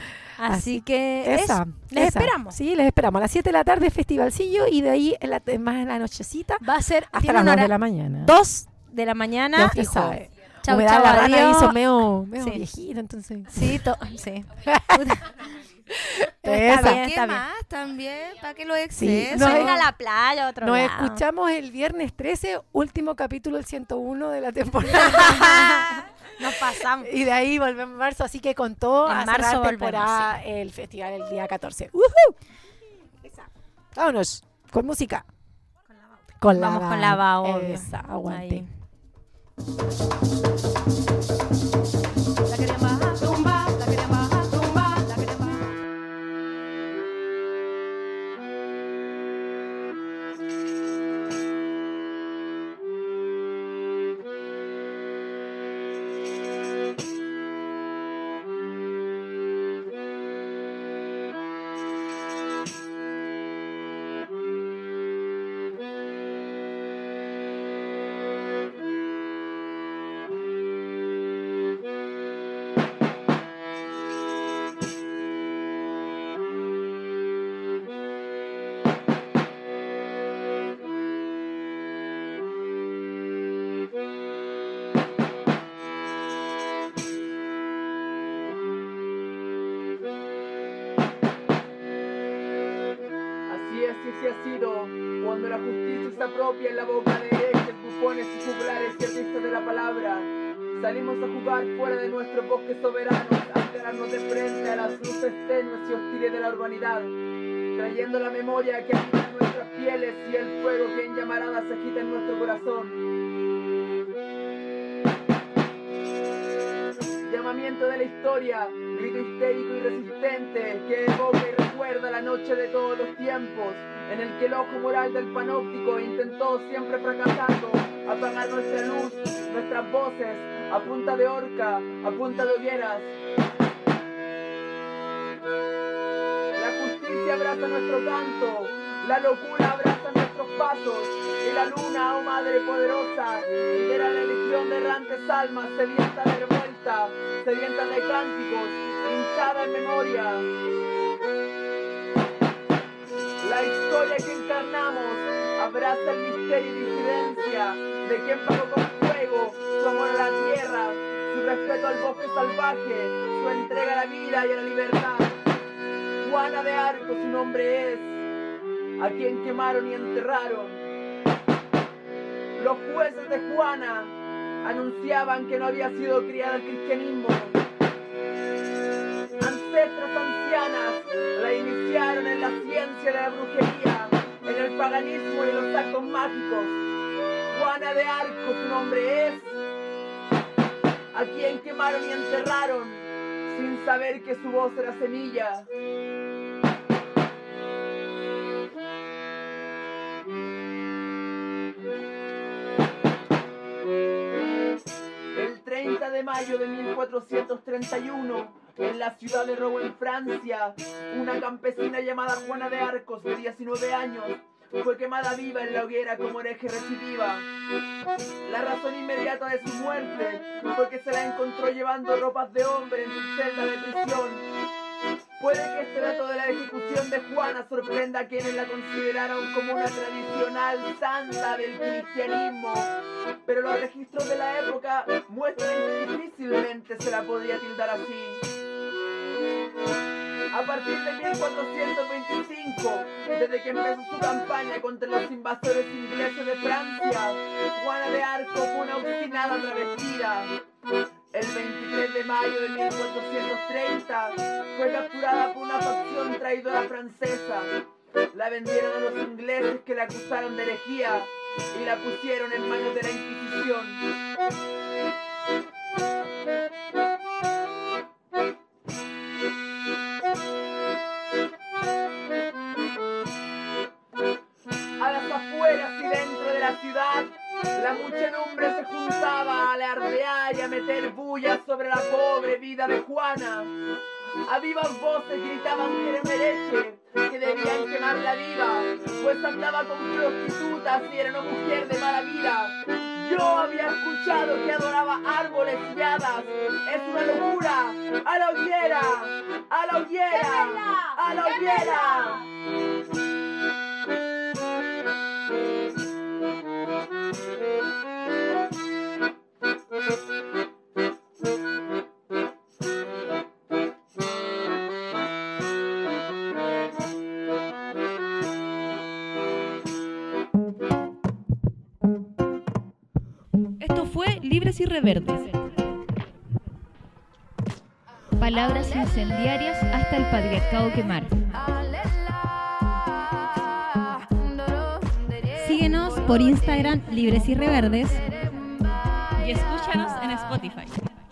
Así que esa, les esa. esperamos. Sí, les esperamos. A las 7 de la tarde, festivalcillo, y de ahí más en la nochecita. Va a ser hasta tiene las una 2 de hora- la mañana. 2 de la mañana. Ya usted Hijo. sabe. Chau, Humedad chau, La Rana adiós. hizo medio Sí. viejita, entonces. Sí, sí. Esa. ¿Para qué está bien. más también? ¿Para qué los Sí, excesos? nos Venga a la playa, a otro Nos lado. escuchamos el viernes 13, último capítulo del 101 de la temporada. Nos pasamos. Y de ahí volvemos en marzo, así que con todo En a marzo cerrar volvemos, temporada el festival el día 14. ¡Woohoo! Vámonos, con música. Vamos con la Bau, obvio. Esa, aguante. Ahí. La querían bajar, tumba, la querían bajar, tumba, la querían bajar. se apropia en la boca de herejes, bufones y juglares y artistas de la palabra. Salimos a jugar fuera de nuestro bosque soberano, a encararnos de frente a las luces tenues y hostiles de la urbanidad, trayendo la memoria que habita en nuestras pieles y el fuego que en llamaradas se agita en nuestro corazón. Llamamiento de la historia, grito histérico y resistente que evoca y recuerda la noche de todos los tiempos, en el que el ojo moral del panóptico intentó, siempre fracasando, apagar nuestra luz, nuestras voces, a punta de horca, a punta de hogueras. La justicia abraza nuestro canto, la locura abraza nuestros pasos, y la luna, oh madre poderosa, lidera la legión de errantes almas, sedientas de revuelta, sedientas de cánticos, hinchada en memoria. La historia que encarnamos abraza el misterio y disidencia de quien pagó con fuego su amor a la tierra, su respeto al bosque salvaje, su entrega a la vida y a la libertad. Juana de Arco su nombre es, a quien quemaron y enterraron. Los jueces de Juana anunciaban que no había sido criada al cristianismo. Ancestras ancianas la iniciaron en la ciencia de la brujería, en el paganismo y en los actos mágicos. Juana de Arco su nombre es, a quien quemaron y enterraron, sin saber que su voz era semilla. El 30 de mayo de 1431, en la ciudad de Rouen, Francia, una campesina llamada Juana de Arcos, de 19 años, fue quemada viva en la hoguera como hereje recidiva. La razón inmediata de su muerte fue que se la encontró llevando ropas de hombre en su celda de prisión. Puede que este dato de la ejecución de Juana sorprenda a quienes la consideraron como una tradicional santa del cristianismo, pero los registros de la época muestran que difícilmente se la podría tildar así. A partir de 1425, desde que empezó su campaña contra los invasores ingleses de Francia, Juana de Arco fue una obstinada travestida. El 23 de mayo de 1430 fue capturada por una facción traidora francesa. La vendieron a los ingleses que la acusaron de herejía y la pusieron en manos de la Inquisición. A las afueras y dentro de la ciudad, la muchedumbre se juntaba a alardear y a meter bullas sobre la pobre vida de Juana. A vivas voces gritaban que era un hereje, que debían quemarla viva, pues andaba con prostitutas y era una mujer de mala vida. Yo había escuchado que adoraba árboles y hadas. Es una locura. ¡A la hoguera! ¡A la hoguera! ¡A la hoguera! Esto fue Libres y Reverdes. Palabras incendiarias hasta el patriarcado quemar. Síguenos por Instagram Libres y Reverdes Y escúchanos en Spotify.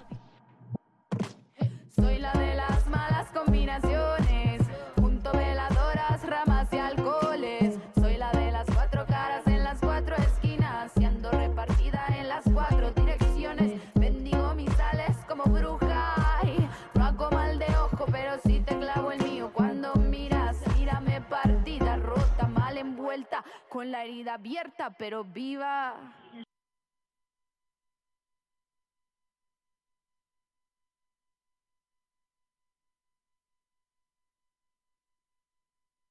Soy la de las malas combinaciones, junto veladoras, ramas y alcoholes. Soy la de las cuatro caras en las cuatro esquinas, siendo repartida en las cuatro direcciones. Bendigo mis sales como bruja, y no hago mal de ojo, pero sí te clavo el mío. Cuando miras, mírame partida, rota, mal envuelta, con la herida abierta, pero viva.